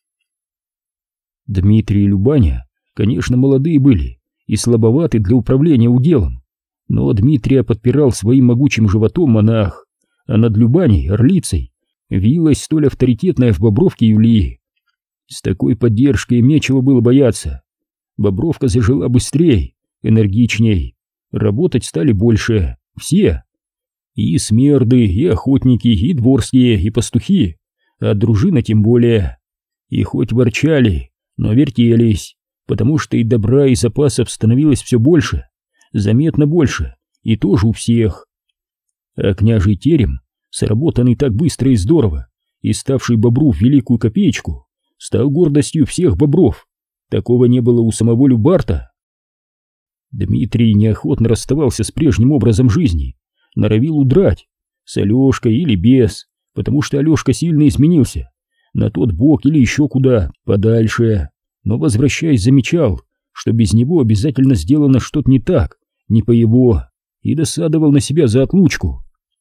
Дмитрий и Любаня, конечно, молодые были и слабоваты для управления уделом, но Дмитрия подпирал своим могучим животом монах, а над Любаней, орлицей, вилась столь авторитетная в Бобровке Юлии. С такой поддержкой им нечего было бояться. Бобровка зажила быстрее, энергичней, работать стали больше, все. И смерды, и охотники, и дворские, и пастухи, а дружина тем более. И хоть ворчали, но вертелись, потому что и добра, и запасов становилось все больше, заметно больше, и тоже у всех. А княжий терем, сработанный так быстро и здорово, и ставший Бобру в великую копеечку, стал гордостью всех бобров. Такого не было у самого Любарта. Дмитрий неохотно расставался с прежним образом жизни, норовил удрать, с Алешкой или без, потому что Алешка сильно изменился, на тот бок или еще куда, подальше, но, возвращаясь, замечал, что без него обязательно сделано что-то не так, не по его, и досадовал на себя за отлучку.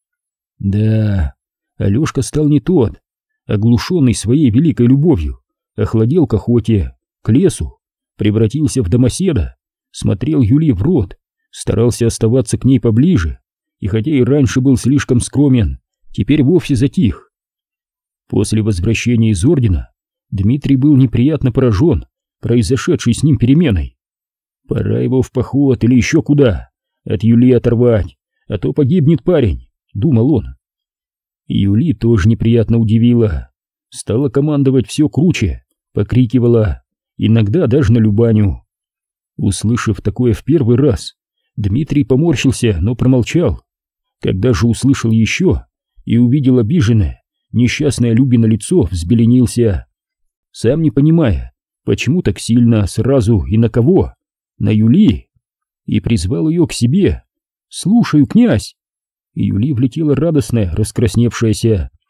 Да, Алешка стал не тот, оглушенный своей великой любовью, охладел к охоте, к лесу, превратился в домоседа, смотрел Юли в рот, старался оставаться к ней поближе, и хотя и раньше был слишком скромен, теперь вовсе затих. После возвращения из ордена Дмитрий был неприятно поражен произошедшей с ним переменой. Пора его в поход или еще куда, от Юли оторвать, а то погибнет парень, думал он. Юли тоже неприятно удивила, стала командовать все круче, покрикивала, иногда даже на Любаню. Услышав такое в первый раз, Дмитрий поморщился, но промолчал. Когда же услышал еще и увидел обиженное, несчастное Любино лицо, взбеленился, сам не понимая, почему так сильно, сразу и на кого, на Юли, и призвал ее к себе. «Слушаю, князь!» Юли влетела радостная, раскрасневшаяся.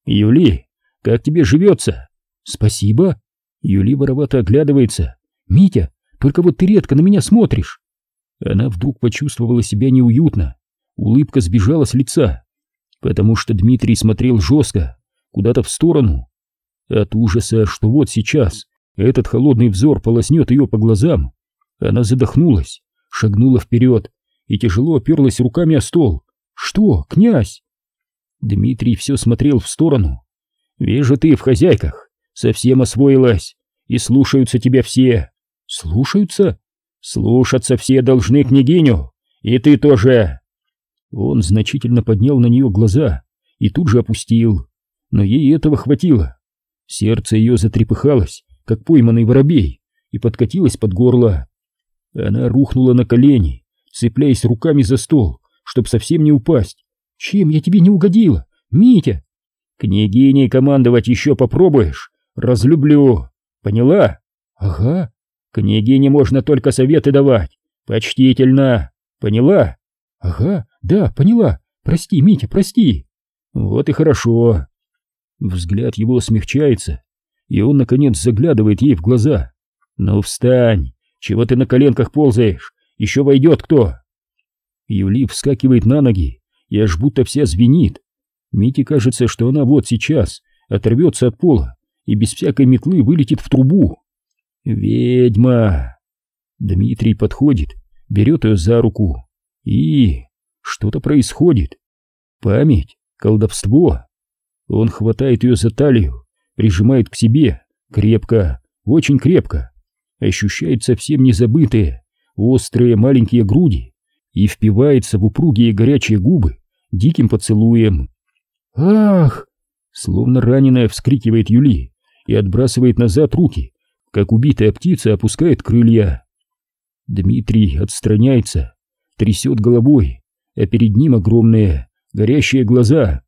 Юли, как тебе живется? Спасибо. Юли воровато оглядывается. Митя, только вот ты редко на меня смотришь. Она вдруг почувствовала себя неуютно. Улыбка сбежала с лица, потому что Дмитрий смотрел жестко, куда-то в сторону. От ужаса, что вот сейчас этот холодный взор полоснет ее по глазам, она задохнулась, шагнула вперед и тяжело оперлась руками о стол. «Что, князь?» Дмитрий все смотрел в сторону. «Вижу, ты в хозяйках совсем освоилась, и слушаются тебя все». «Слушаются?» «Слушаться все должны княгиню, и ты тоже». Он значительно поднял на нее глаза и тут же опустил, но ей этого хватило. Сердце ее затрепыхалось, как пойманный воробей, и подкатилось под горло. Она рухнула на колени, цепляясь руками за стол, чтоб совсем не упасть. «Чем я тебе не угодила, Митя?» «Княгиней командовать еще попробуешь, разлюблю, поняла?» «Ага». «Княгине можно только советы давать, почтительно, поняла?» «Ага, да, поняла, прости, Митя, прости». «Вот и хорошо». Взгляд его смягчается, и он, наконец, заглядывает ей в глаза. «Ну встань, чего ты на коленках ползаешь, еще войдет кто?» Юли вскакивает на ноги и аж будто вся звенит. Мите кажется, что она вот сейчас оторвется от пола и без всякой метлы вылетит в трубу. «Ведьма!» Дмитрий подходит, берет ее за руку, и что-то происходит. Память, колдовство. Он хватает ее за талию, прижимает к себе, крепко, очень крепко, ощущает совсем незабытые, острые маленькие груди и впивается в упругие горячие губы диким поцелуем. «Ах!» Словно раненая вскрикивает Юли и отбрасывает назад руки, как убитая птица опускает крылья. Дмитрий отстраняется, трясет головой, а перед ним огромные горящие глаза.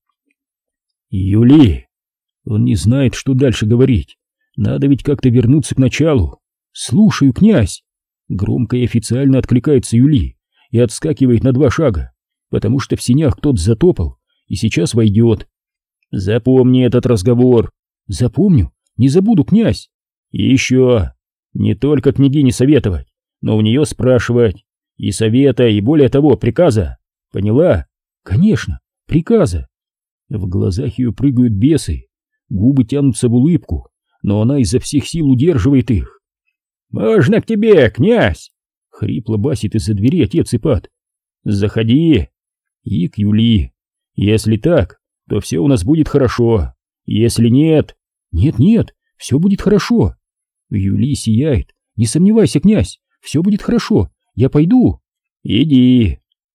«Юли!» Он не знает, что дальше говорить. Надо ведь как-то вернуться к началу. «Слушаю, князь!» Громко и официально откликается Юли и отскакивает на два шага, потому что в сенях кто-то затопал и сейчас войдет. «Запомни этот разговор». «Запомню, не забуду, князь». «И еще, не только княгине советовать, но у нее спрашивать. И совета, и более того, приказа. Поняла?» «Конечно, приказа». В глазах ее прыгают бесы, губы тянутся в улыбку, но она изо всех сил удерживает их. «Можно к тебе, князь?» — хрипло басит из-за двери отец Ипат. «Заходи». И к Юли. «Если так, то все у нас будет хорошо. Если нет...» «Нет-нет, все будет хорошо». Юли сияет. «Не сомневайся, князь, все будет хорошо. Я пойду». «Иди».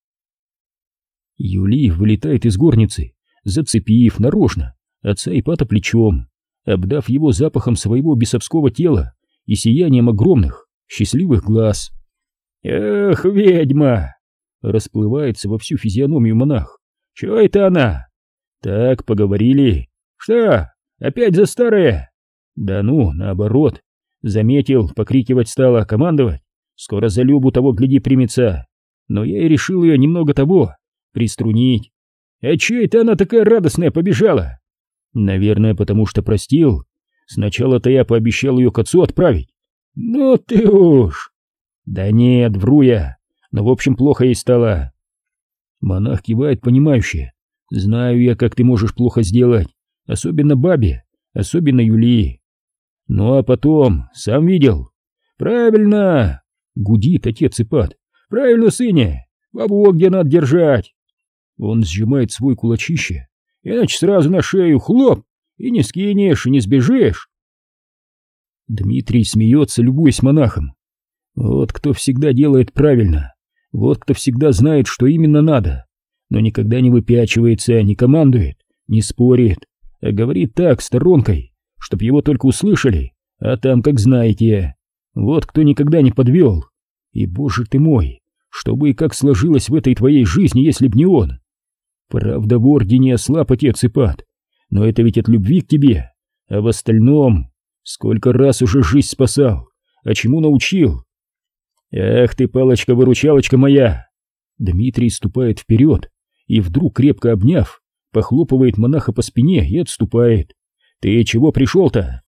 Юли вылетает из горницы, зацепив нарочно отца Ипата плечом, обдав его запахом своего бесовского тела и сиянием огромных, счастливых глаз. «Эх, ведьма!» — расплывается во всю физиономию монах. «Чё это она?» «Так, поговорили. Что, опять за старое?» «Да ну, наоборот. Заметил, покрикивать стала, командовать. Скоро за Любу того, гляди, примется. Но я и решил ее немного того, приструнить. А чё это она такая радостная побежала?» «Наверное, потому что простил. Сначала-то я пообещал ее к отцу отправить». «Ну ты уж!» «Да нет, вру я. Но в общем плохо ей стало». Монах кивает понимающе. «Знаю я, как ты можешь плохо сделать. Особенно бабе, особенно Юлии. Ну а потом, сам видел?» «Правильно!» — гудит отец Ипат. «Правильно, сыне! Бабу где надо держать!» Он сжимает свой кулачище, иначе сразу на шею хлоп, и не скинешь, и не сбежишь. Дмитрий смеется, любуясь монахом. Вот кто всегда делает правильно, вот кто всегда знает, что именно надо, но никогда не выпячивается, не командует, не спорит, а говорит так, сторонкой, чтоб его только услышали, а там, как знаете. Вот кто никогда не подвел. И, боже ты мой, что бы и как сложилось в этой твоей жизни, если б не он. Правда, в ордене ослаб отец Ипат, но это ведь от любви к тебе, а в остальном сколько раз уже жизнь спасал, а чему научил? Эх ты, палочка-выручалочка моя! Дмитрий ступает вперед и, вдруг крепко обняв, похлопывает монаха по спине и отступает. «Ты чего пришел-то?»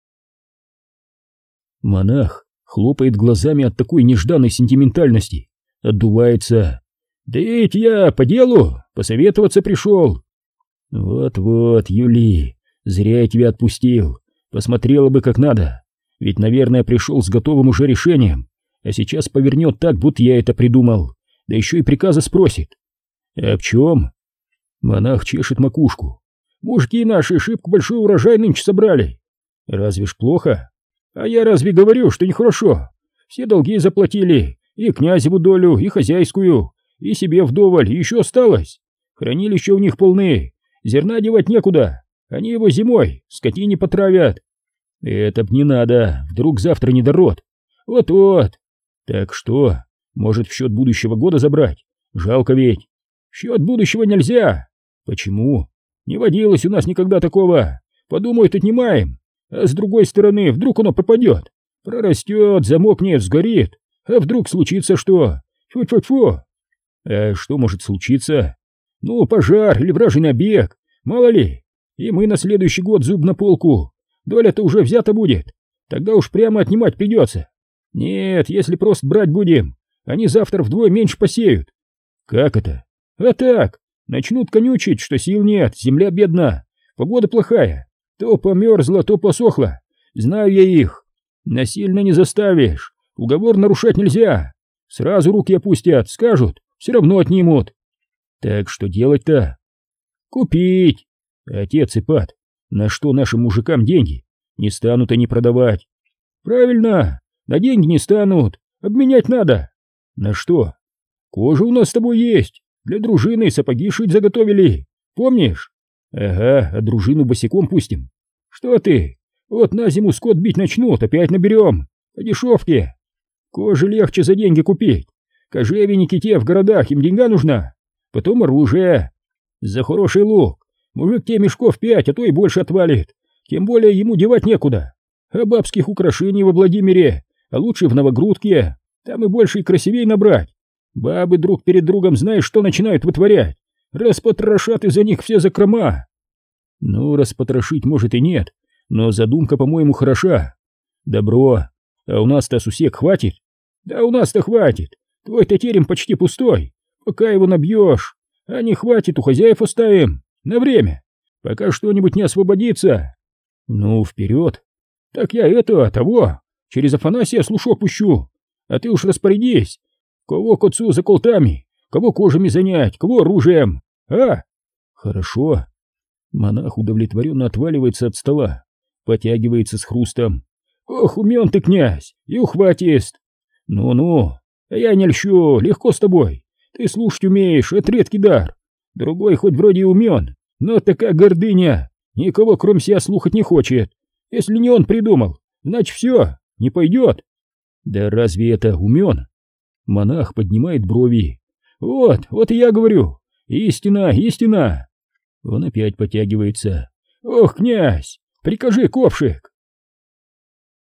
Монах хлопает глазами от такой нежданной сентиментальности, отдувается. «Да ведь я по делу, посоветоваться пришел». «Вот-вот, Юли, зря я тебя отпустил, посмотрела бы как надо, ведь, наверное, пришел с готовым уже решением, а сейчас повернет так, будто я это придумал, да еще и приказа спросит». «А в чем?» Монах чешет макушку. «Мужики наши шибко большой урожай нынче собрали». «Разве ж плохо? А я разве говорю, что нехорошо? Все долги заплатили, и князеву долю, и хозяйскую, и себе вдоволь, и еще осталось. Хранилища у них полны, зерна девать некуда, они его зимой скотине потравят». «Это б не надо, вдруг завтра недород». «Вот-вот». «Так что, может, в счет будущего года забрать? Жалко ведь». «В счет будущего нельзя». «Почему?» «Не водилось у нас никогда такого. Подумают, отнимаем. А с другой стороны, вдруг оно пропадет. Прорастет, замокнет, сгорит. А вдруг случится что? Фу-фу-фу». «А что может случиться?» «Ну, пожар или вражий набег, мало ли. И мы на следующий год зуб на полку. Доля-то уже взята будет. Тогда уж прямо отнимать придется. Нет, если просто брать будем, они завтра вдвое меньше посеют». «Как это?» «А так, начнут конючить, что сил нет, земля бедна, погода плохая. То померзла, то посохла. Знаю я их. Насильно не заставишь, уговор нарушать нельзя. Сразу руки опустят, скажут, все равно отнимут». «Так что делать-то?» «Купить». «Отец Ипат, на что нашим мужикам деньги? Не станут они продавать». «Правильно, на деньги не станут, обменять надо». «На что?» «Кожа у нас с тобой есть, для дружины сапоги шить заготовили, помнишь?» «Ага, а дружину босиком пустим». «Что ты? Вот на зиму скот бить начнут, опять наберем, по дешевке. Кожи легче за деньги купить. Кожевенники те в городах, им деньга нужна. Потом оружие. За хороший лук мужик те мешков пять, а то и больше отвалит. Тем более ему девать некуда. А бабских украшений во Владимире, а лучше в Новогрудке, там и больше и красивей набрать. Бабы друг перед другом знаешь, что начинают вытворять? Распотрошат из-за них все закрома». «Ну, распотрошить, может, и нет, но задумка, по-моему, хороша. Добро. А у нас-то сусек хватит?» «Да у нас-то хватит. Твой-то терем почти пустой. Пока его набьешь. А не хватит, у хозяев оставим. На время. Пока что-нибудь не освободится». «Ну, вперед. Так я это, того, через Афанасия слушок пущу. А ты уж распорядись. Кого к отцу за колтами, кого кожами занять, кого оружием. А?» «Хорошо». Монах удовлетворенно отваливается от стола, потягивается с хрустом. «Ох, умен ты, князь, и ухватист». «Ну-ну, а я не льщу, легко с тобой. Ты слушать умеешь, это редкий дар. Другой хоть вроде и умен, но такая гордыня, никого кроме себя слухать не хочет. Если не он придумал, значит все, не пойдет». «Да разве это умен?» Монах поднимает брови. «Вот, вот и я говорю, истина, истина». Он опять потягивается. «Ох, князь, прикажи, ковшик,